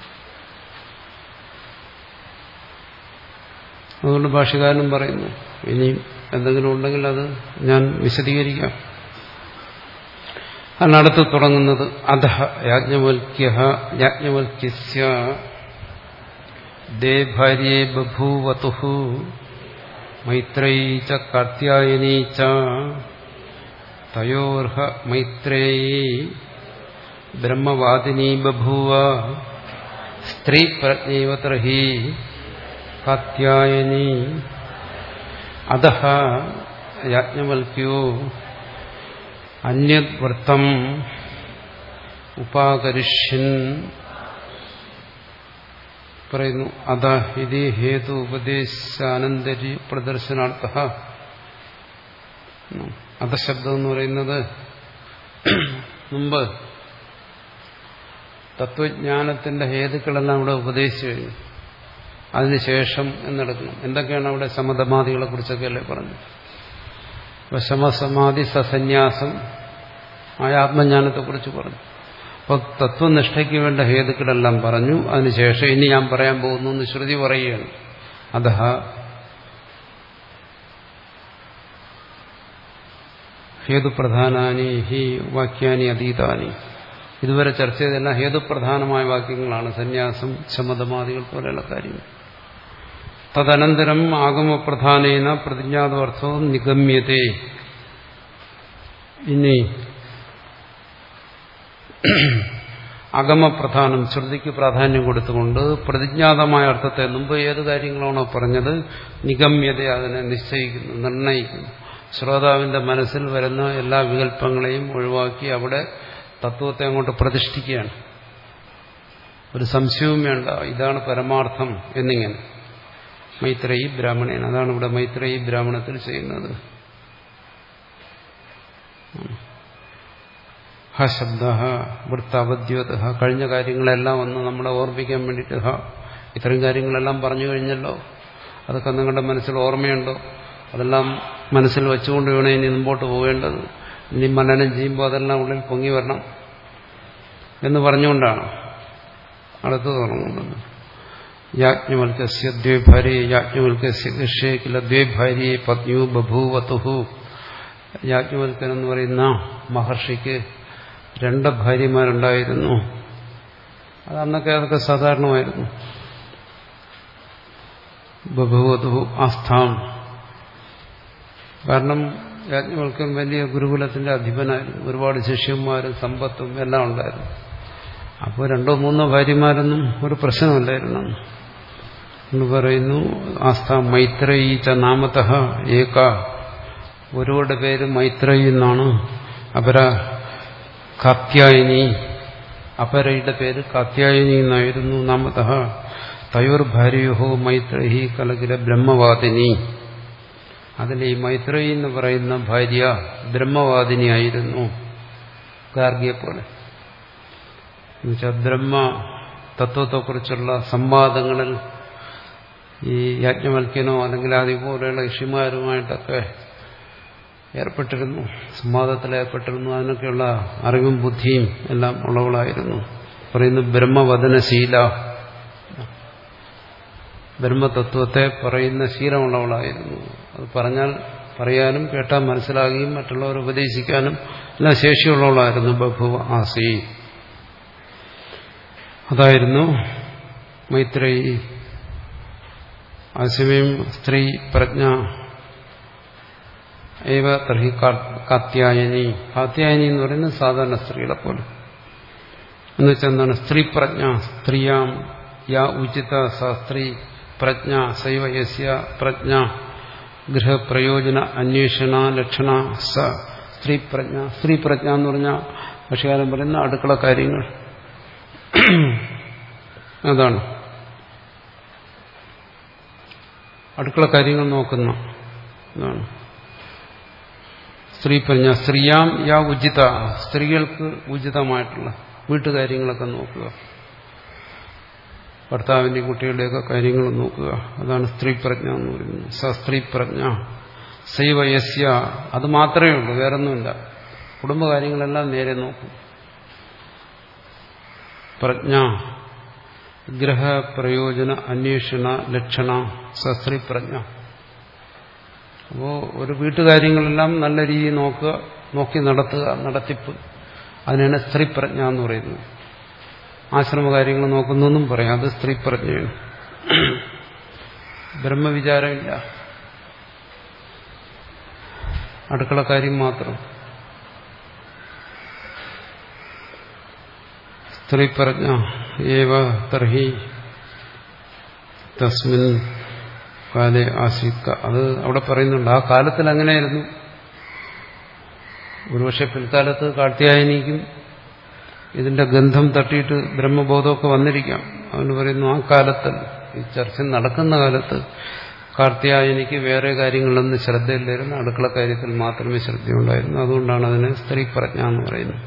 അതുകൊണ്ട് ഭാഷ്യകാരനും പറയുന്നു, ഇനിയും എന്തെങ്കിലും ഉണ്ടെങ്കിൽ അത് ഞാൻ വിശദീകരിക്കാം. അതിനടുത്ത് തുടങ്ങുന്നത് അധഃ യാജ്ഞവൽക്യ യാജ്ഞവൽക്യസ്യ ദേ ഭാര്യേ ബഭൂവതുഃ മൈത്രേയീ ച കാർത്യായനീ ച തയോർഹ മൈത്രേയീ ബ്രഹ്മവാദിനീ ബഭൂവ സ്ത്രീ പ്രജ്ഞൈവ തർഹി കാർത്യായനീ അധഃ യാജ്ഞവൽക്യോ അന്യവൃത്തം ഉപാകരിഷ്യൻ പറയുന്നു. അത ഇത് ഹേതു ഉപദേശാനന്തരി പ്രദർശനാർത്ഥ. അധശബ്ദം എന്ന് പറയുന്നത് മുമ്പ് തത്വജ്ഞാനത്തിന്റെ ഹേതുക്കളെല്ലാം ഇവിടെ ഉപദേശിച്ചു കഴിഞ്ഞു. അതിനുശേഷം എന്നെടുക്കണം. എന്തൊക്കെയാണ് അവിടെ സമതമാദികളെ കുറിച്ചൊക്കെ അല്ലേ പറഞ്ഞു. ശമസമാധി സസന്യാസം ആയ ആത്മജ്ഞാനത്തെക്കുറിച്ച് പറഞ്ഞു. അപ്പോൾ തത്വനിഷ്ഠയ്ക്ക് വേണ്ട ഹേതുക്കളെല്ലാം പറഞ്ഞു. അതിനുശേഷം ഇനി ഞാൻ പറയാൻ പോകുന്നു എന്ന് ശ്രുതി പറയുകയാണ്. അധഃ ഹേതുപ്രധാനാനി ഹി വാക്യാനി അതീതാനി. ഇതുവരെ ചർച്ച ചെയ്തെല്ലാം ഹേതുപ്രധാനമായ വാക്യങ്ങളാണ്. സന്യാസം ശമതമാദികൾ പോലെയുള്ള കാര്യങ്ങൾ. തദനന്തരം ആഗമപ്രധാനേന പ്രതിജ്ഞാതർത്ഥവും നിഗമ്യതേ. ഇനി അഗമപ്രധാനം ശ്രുതിക്ക് പ്രാധാന്യം കൊടുത്തുകൊണ്ട് പ്രതിജ്ഞാതമായ അർത്ഥത്തെ മുമ്പ് ഏത് കാര്യങ്ങളാണോ പറഞ്ഞത് നിഗമ്യത അതിനെ നിശ്ചയിക്കുന്നു, നിർണയിക്കുന്നു. ശ്രോതാവിന്റെ മനസ്സിൽ വരുന്ന എല്ലാ വികല്പങ്ങളെയും ഒഴിവാക്കി അവിടെ തത്വത്തെ അങ്ങോട്ട് പ്രതിഷ്ഠിക്കുകയാണ്. ഒരു സംശയവും വേണ്ട, ഇതാണ് പരമാർത്ഥം എന്നിങ്ങനെ. മൈത്രേയി ബ്രാഹ്മണൻ, അതാണ് ഇവിടെ മൈത്രേയി ബ്രാഹ്മണത്തിൽ ചെയ്യുന്നത്. ഹ ശബ്ദ വൃത്താവദ്യോത. കഴിഞ്ഞ കാര്യങ്ങളെല്ലാം ഒന്ന് നമ്മളെ ഓർമ്മിക്കാൻ വേണ്ടിയിട്ട് ഹ ഇത്രയും കാര്യങ്ങളെല്ലാം പറഞ്ഞു കഴിഞ്ഞല്ലോ, അതൊക്കെ നിങ്ങളുടെ മനസ്സിൽ ഓർമ്മയുണ്ടോ? അതെല്ലാം മനസ്സിൽ വെച്ചുകൊണ്ട് വേണം ഇനി മുമ്പോട്ട് പോകേണ്ടത്. ഇനി മനനം ചെയ്യുമ്പോൾ അതെല്ലാം ഉള്ളിൽ പൊങ്ങി വരണം എന്ന് പറഞ്ഞുകൊണ്ടാണ് അടുത്ത് തുടങ്ങുന്നത്. യാജ്ഞവൽക്യസ്യ ദ്വേ ഭാര്യ യാജ്ഞവൽക്യസ്യ ഗൃഹേ കില ദ്വേ ഭാര്യ പത്നിയോ ബഭൂവതുഹു. യാജ്ഞവൽക്കൻ എന്ന് പറയുന്ന മഹർഷിക്ക് രണ്ട് ഭാര്യമാരുണ്ടായിരുന്നു. അത് അന്നൊക്കെ അതൊക്കെ സാധാരണമായിരുന്നു. ബഭൂവതുഹു ആസ്ഥാം. കാരണം യാജ്ഞവൽക്കൻ വലിയ ഗുരുകുലത്തിന്റെ അധിപനായിരുന്നു. ഒരുപാട് ശിഷ്യന്മാരും സമ്പത്തും എല്ലാം ഉണ്ടായിരുന്നു. അപ്പോൾ രണ്ടോ മൂന്നോ ഭാര്യമാരൊന്നും ഒരു പ്രശ്നമല്ലായിരുന്നു എന്ന് പറയുന്നു. ആസ്ഥാ മൈത്രേയി ച നാമതഃ ഏക. ഒരുവരുടെ പേര് മൈത്രേയി എന്നാണ്. അപര കാർത്യായനി. അപരയുടെ പേര് കാർത്യായനി എന്നായിരുന്നു. നാമതഃ തയോർ ഭാര്യയോ മൈത്രേയി കലകില ബ്രഹ്മവാദിനി. അതിൽ ഈ മൈത്രേയി എന്ന് പറയുന്ന ഭാര്യ ബ്രഹ്മവാദിനിയായിരുന്നു, ഗാർഗിയെ പോലെ. എന്നുവെച്ചാൽ ബ്രഹ്മ തത്വത്തെക്കുറിച്ചുള്ള സംവാദങ്ങളിൽ ഈ യാജ്ഞവൽക്യനോ അല്ലെങ്കിൽ അതുപോലെയുള്ള ഋഷിമാരുമായിട്ടൊക്കെ ഏർപ്പെട്ടിരുന്നു, സംവാദത്തിൽ ഏർപ്പെട്ടിരുന്നു. അതിനൊക്കെയുള്ള അറിവും ബുദ്ധിയും എല്ലാം ഉള്ളവളായിരുന്നു. പറയുന്നു ബ്രഹ്മവദനശീല. ബ്രഹ്മതത്വത്തെ പറയുന്ന ശീലമുള്ളവളായിരുന്നു. അത് പറഞ്ഞാൽ പറയാനും കേട്ടാൽ മനസ്സിലാകുകയും മറ്റുള്ളവർ ഉപദേശിക്കാനും എല്ലാം ശേഷിയുള്ളവളായിരുന്നു. ബഭുവ ആസി. അതായിരുന്നു മൈത്രേയി. അതേസമയം സ്ത്രീ പ്രജ്ഞ ഏവ തർഹി കാർത്യായനി. കാർത്യായനി എന്ന് പറയുന്നത് സാധാരണ സ്ത്രീകളെ പോലെ. എന്നുവെച്ചാൽ എന്താണ്? സ്ത്രീ പ്രജ്ഞ. സ്ത്രീയാം യാ ഉചിത സ സ്ത്രീ പ്രജ്ഞ സൈവ യസ്യ പ്രജ്ഞ ഗൃഹപ്രയോജന അന്വേഷണ ലക്ഷണ സ സ്ത്രീ പ്രജ്ഞ. സ്ത്രീ പ്രജ്ഞ എന്ന് പറഞ്ഞാൽ ഭക്ഷ്യകാരൻ പറയുന്ന അടുക്കള കാര്യങ്ങൾ, അതാണ് അടുക്കള കാര്യങ്ങൾ നോക്കുന്ന അതാണ് സ്ത്രീ പ്രജ്ഞ. സ്ത്രീയാം യാ ഉചിത. സ്ത്രീകൾക്ക് ഉചിതമായിട്ടുള്ള വീട്ടുകാര്യങ്ങളൊക്കെ നോക്കുക. ഭർത്താവിൻ്റെയും കുട്ടികളുടെയൊക്കെ കാര്യങ്ങൾ നോക്കുക. അതാണ് സ്ത്രീ പ്രജ്ഞ എന്ന് പറയുന്നത്. സസ്ത്രീ പ്രജ്ഞ സൈവയസ്യ, അത് മാത്രമേ ഉള്ളൂ, വേറൊന്നുമില്ല. കുടുംബകാര്യങ്ങളെല്ലാം നേരെ നോക്കും. പ്രജ്ഞ ഗ്രഹപ്രയോജന അന്വേഷണ ലക്ഷണ സസ്ത്രീ പ്രജ്ഞ. അപ്പോൾ ഒരു വീട്ടുകാര്യങ്ങളെല്ലാം നല്ല രീതിയിൽ നോക്കുക, നോക്കി നടത്തുക, നടത്തിപ്പ്, അതിനാണ് സ്ത്രീ പ്രജ്ഞ എന്ന് പറയുന്നത്. ആശ്രമകാര്യങ്ങൾ നോക്കുന്നതെന്നും പറയാം, അത് സ്ത്രീ പ്രജ്ഞയാണ്. ബ്രഹ്മവിചാരമില്ല, അടുക്കളക്കാര്യം മാത്രം. സ്ത്രീ പ്രജ്ഞ ഏവ തർഹി തസ്മിൻ കാലേ ആസിക്ക. അത് അവിടെ പറയുന്നുണ്ട്. ആ കാലത്തിൽ അങ്ങനെയായിരുന്നു. ഒരുപക്ഷെ പിൽക്കാലത്ത് കാർത്യായനിക്കും ഇതിന്റെ ഗന്ധം തട്ടിയിട്ട് ബ്രഹ്മബോധമൊക്കെ വന്നിരിക്കാം. അവന് പറയുന്നു ആ കാലത്ത്, ഈ ചർച്ച നടക്കുന്ന കാലത്ത് കാർത്യായനിക്ക് വേറെ കാര്യങ്ങളൊന്നും ശ്രദ്ധയില്ലായിരുന്നു, അടുക്കള കാര്യത്തിൽ മാത്രമേ ശ്രദ്ധയുണ്ടായിരുന്നു. അതുകൊണ്ടാണ് അതിനെ സ്ത്രീ പ്രജ്ഞ എന്ന് പറയുന്നത്.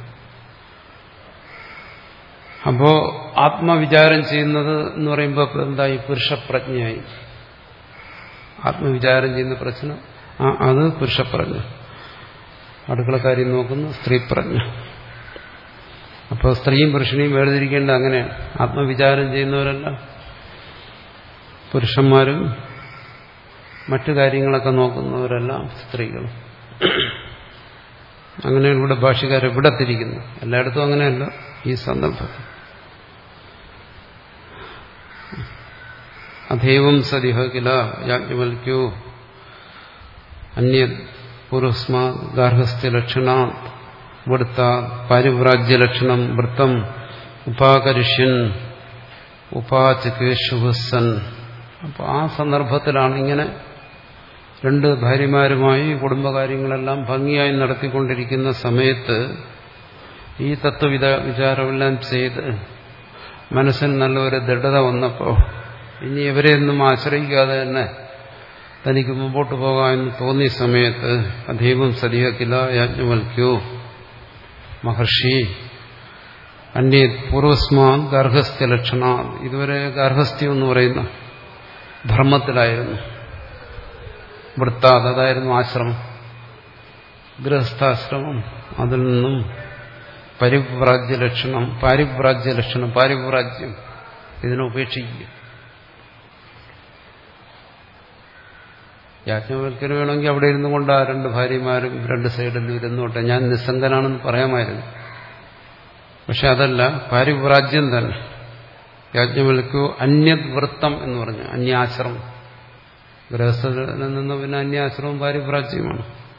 അപ്പോ ആത്മവിചാരം ചെയ്യുന്നത് എന്ന് പറയുമ്പോൾ എന്തായി? പുരുഷപ്രജ്ഞയായി. ആത്മവിചാരം ചെയ്യുന്ന പ്രശ്നം അത് പുരുഷപ്രജ്ഞ. അടുക്കളക്കാര്യം നോക്കുന്നു സ്ത്രീ പ്രജ്ഞ. അപ്പോൾ സ്ത്രീയും പുരുഷനെയും വേർതിരിക്കേണ്ട അങ്ങനെയാണ്. ആത്മവിചാരം ചെയ്യുന്നവരെല്ലാം പുരുഷന്മാരും മറ്റു കാര്യങ്ങളൊക്കെ നോക്കുന്നവരെല്ലാം സ്ത്രീകളും. അങ്ങനെയാണ് ഇവിടെ ഭാഷ്യക്കാരെ ഇവിടെ തിരിക്കുന്നു. എല്ലായിടത്തും അങ്ങനെയല്ല. ഈ സന്ദർഭത്തിൽ അധൈവം സദിഹ കില യാജ്ഞവൽക്യോ അന്യ പുരുസ്മാ ഗാർഹസ്ഥ്യലക്ഷണാ വൃത്ത പാരിവ്രാജ്യലക്ഷണം വൃത്തം ഉപാകരിഷ്യൻ ഉപാചികേഷുസൻ. അപ്പോൾ ആ സന്ദർഭത്തിലാണ് ഇങ്ങനെ രണ്ട് ഭാര്യമാരുമായി കുടുംബകാര്യങ്ങളെല്ലാം ഭംഗിയായി നടത്തിക്കൊണ്ടിരിക്കുന്ന സമയത്ത് ഈ തത്വവിധ വിചാരമെല്ലാം ചെയ്ത് മനസ്സിൽ നല്ലൊരു ദൃഢത വന്നപ്പോൾ ഇനി ഇവരെയൊന്നും ആശ്രയിക്കാതെ തന്നെ തനിക്ക് മുമ്പോട്ട് പോകാമെന്ന് തോന്നിയ സമയത്ത് അധൈവം സദിഹക്കില യാജ്ഞവൽക്യോ മഹർഷി അന്യ പൂർവസ്മാൻ ഗാർഹസ്ഥ്യ ലക്ഷണ. ഇതുവരെ ഗാർഹസ്ഥ്യം എന്ന് പറയുന്ന ധർമ്മത്തിലായിരുന്നു. വൃത്താത്, അതായിരുന്നു ആശ്രമം, ഗൃഹസ്ഥാശ്രമം. അതിൽ നിന്നും പരിവ്രാജ്യ ലക്ഷണം, പാരിവ്രാജ്യ ലക്ഷണം, പാരിവ്രാജ്യം ഇതിനെ ഉപേക്ഷിക്കുക. യാജ്ഞവൽക്കര് വേണമെങ്കിൽ അവിടെ ഇരുന്നു കൊണ്ട് ആ രണ്ട് ഭാര്യമാരും രണ്ട് സൈഡിൽ ഇരുന്നോട്ടെ, ഞാൻ നിസ്സംഗനാണെന്ന് പറയാമായിരുന്നു. പക്ഷെ അതല്ല, പാരിവ്രാജ്യം തന്നെ. യാജ്ഞവൽക്കോ അന്യത് വൃത്തം എന്ന് പറഞ്ഞു, അന്യാശ്രമം. ഗൃഹസ്ഥനിൽ നിന്ന് പിന്നെ അന്യാശ്രമം പാരിവ്രാജ്യമാണ്.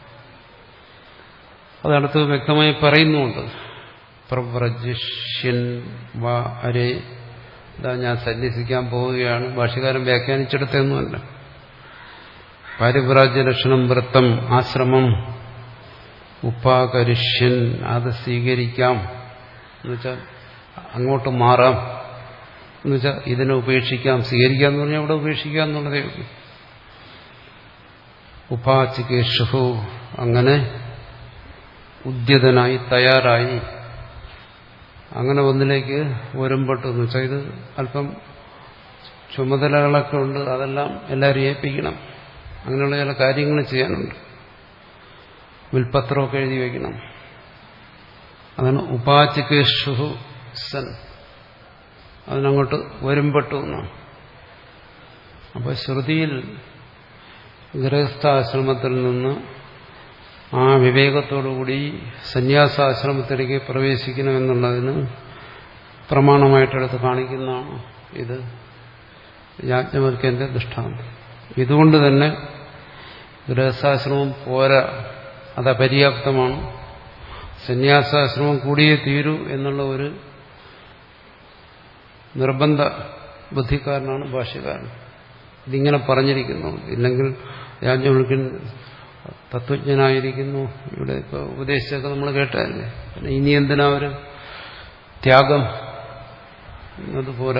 അതടുത്ത് വ്യക്തമായി പറയുന്നുണ്ട്. പ്രവ്രജ്യൻ വാ അരേ, ഇതാ ഞാൻ സന്യസിക്കാൻ പോവുകയാണ്. ഭാഷ്യകാരൻ വ്യാഖ്യാനിച്ചെടുത്തൊന്നുമല്ല. പാരിവ്രാജ്യ ലക്ഷണം വൃത്തം ആശ്രമം ഉപാകരിഷ്യൻ, അത് സ്വീകരിക്കാം എന്നുവെച്ചാൽ അങ്ങോട്ട് മാറാം എന്നുവെച്ചാൽ ഇതിനെ ഉപേക്ഷിക്കാം. സ്വീകരിക്കാം എന്ന് പറഞ്ഞാൽ അവിടെ ഉപേക്ഷിക്കാം എന്നുള്ളതേ ഉള്ളൂ. ഉപാചികേഷു, അങ്ങനെ ഉദ്യതനായി തയ്യാറായി അങ്ങനെ ഒന്നിലേക്ക് ഒരുമ്പെട്ടു എന്ന് വെച്ചാൽ ഇത് അല്പം ചുമതലകളൊക്കെ ഉണ്ട്, അതെല്ലാം എല്ലാവരും ഏൽപ്പിക്കണം. അങ്ങനെയുള്ള ചില കാര്യങ്ങൾ ചെയ്യാനുണ്ട്. വിൽപത്രമൊക്കെ എഴുതി വയ്ക്കണം. അതാണ് ഉപാചികേഷു സൻ, അതിനങ്ങോട്ട് വരുമ്പെട്ടു എന്നാണ്. അപ്പോൾ ശ്രുതിയിൽ ഗൃഹസ്ഥാശ്രമത്തിൽ നിന്ന് ആ വിവേകത്തോടുകൂടി സന്യാസാശ്രമത്തിലേക്ക് പ്രവേശിക്കണമെന്നുള്ളതിന് പ്രമാണമായിട്ടെടുത്ത് കാണിക്കുന്നതാണ് ഇത് യാജ്ഞവൽക്യന്റെ ദൃഷ്ടാന്തം. ഇതുകൊണ്ട് തന്നെ ഗൃഹസ്ഥാശ്രമം പോരാ, അത് അപര്യാപ്തമാണ്, സന്യാസാശ്രമം കൂടിയേ തീരൂ എന്നുള്ള ഒരു നിർബന്ധ ബുദ്ധിക്കാരനാണ് ഭാഷ്യകാരൻ. ഇതിങ്ങനെ പറഞ്ഞിരിക്കുന്നു. ഇല്ലെങ്കിൽ യാജ്ഞവൽക്യൻ തത്വജ്ഞനായിരിക്കുന്നു. ഇവിടെ ഇപ്പോൾ ഉപദേശിച്ചൊക്കെ നമ്മൾ കേട്ടതല്ലേ. പിന്നെ ഇനി എന്തിനാ ഒരു ത്യാഗം അതുപോലെ.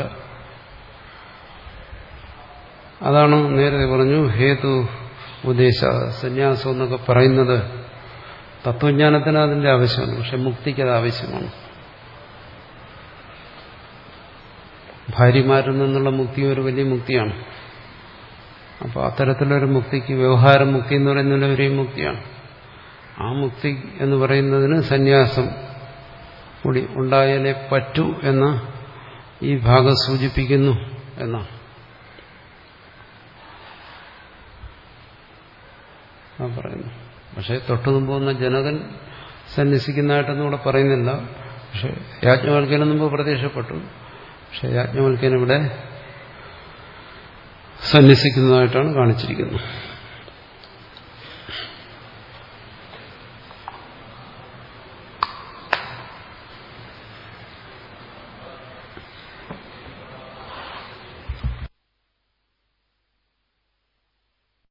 അതാണ് നേരത്തെ പറഞ്ഞു ഹേതു ഉപദേശ സന്യാസം എന്നൊക്കെ പറയുന്നത്. തത്വജ്ഞാനത്തിന് അതിന്റെ ആവശ്യമാണ്, പക്ഷെ മുക്തിക്ക് അത് ആവശ്യമാണ്. ഭാര്യമാരിൽ നിന്നുള്ള മുക്തിയും ഒരു വലിയ മുക്തിയാണ്. അപ്പോൾ അത്തരത്തിലൊരു മുക്തിക്ക് വ്യവഹാര മുക്തി എന്ന് പറയുന്നതിന് ഒരു മുക്തിയാണ്. ആ മുക്തി എന്ന് പറയുന്നതിന് സന്യാസം കൂടി ഉണ്ടായാലേ പറ്റൂ എന്ന് ഈ ഭാഗം സൂചിപ്പിക്കുന്നു എന്നാണ്. ആ പറയുന്നു. പക്ഷെ തൊട്ടു മുമ്പ് വന്ന ജനകൻ സന്യസിക്കുന്നതായിട്ടൊന്നും ഇവിടെ പറയുന്നില്ല. പക്ഷെ യാജ്ഞവൽക്യന് മുമ്പ് പ്രത്യക്ഷപ്പെട്ടു. പക്ഷെ യാജ്ഞവൽക്യൻ ഇവിടെ സന്യസിക്കുന്നതായിട്ടാണ് കാണിച്ചിരിക്കുന്നത്.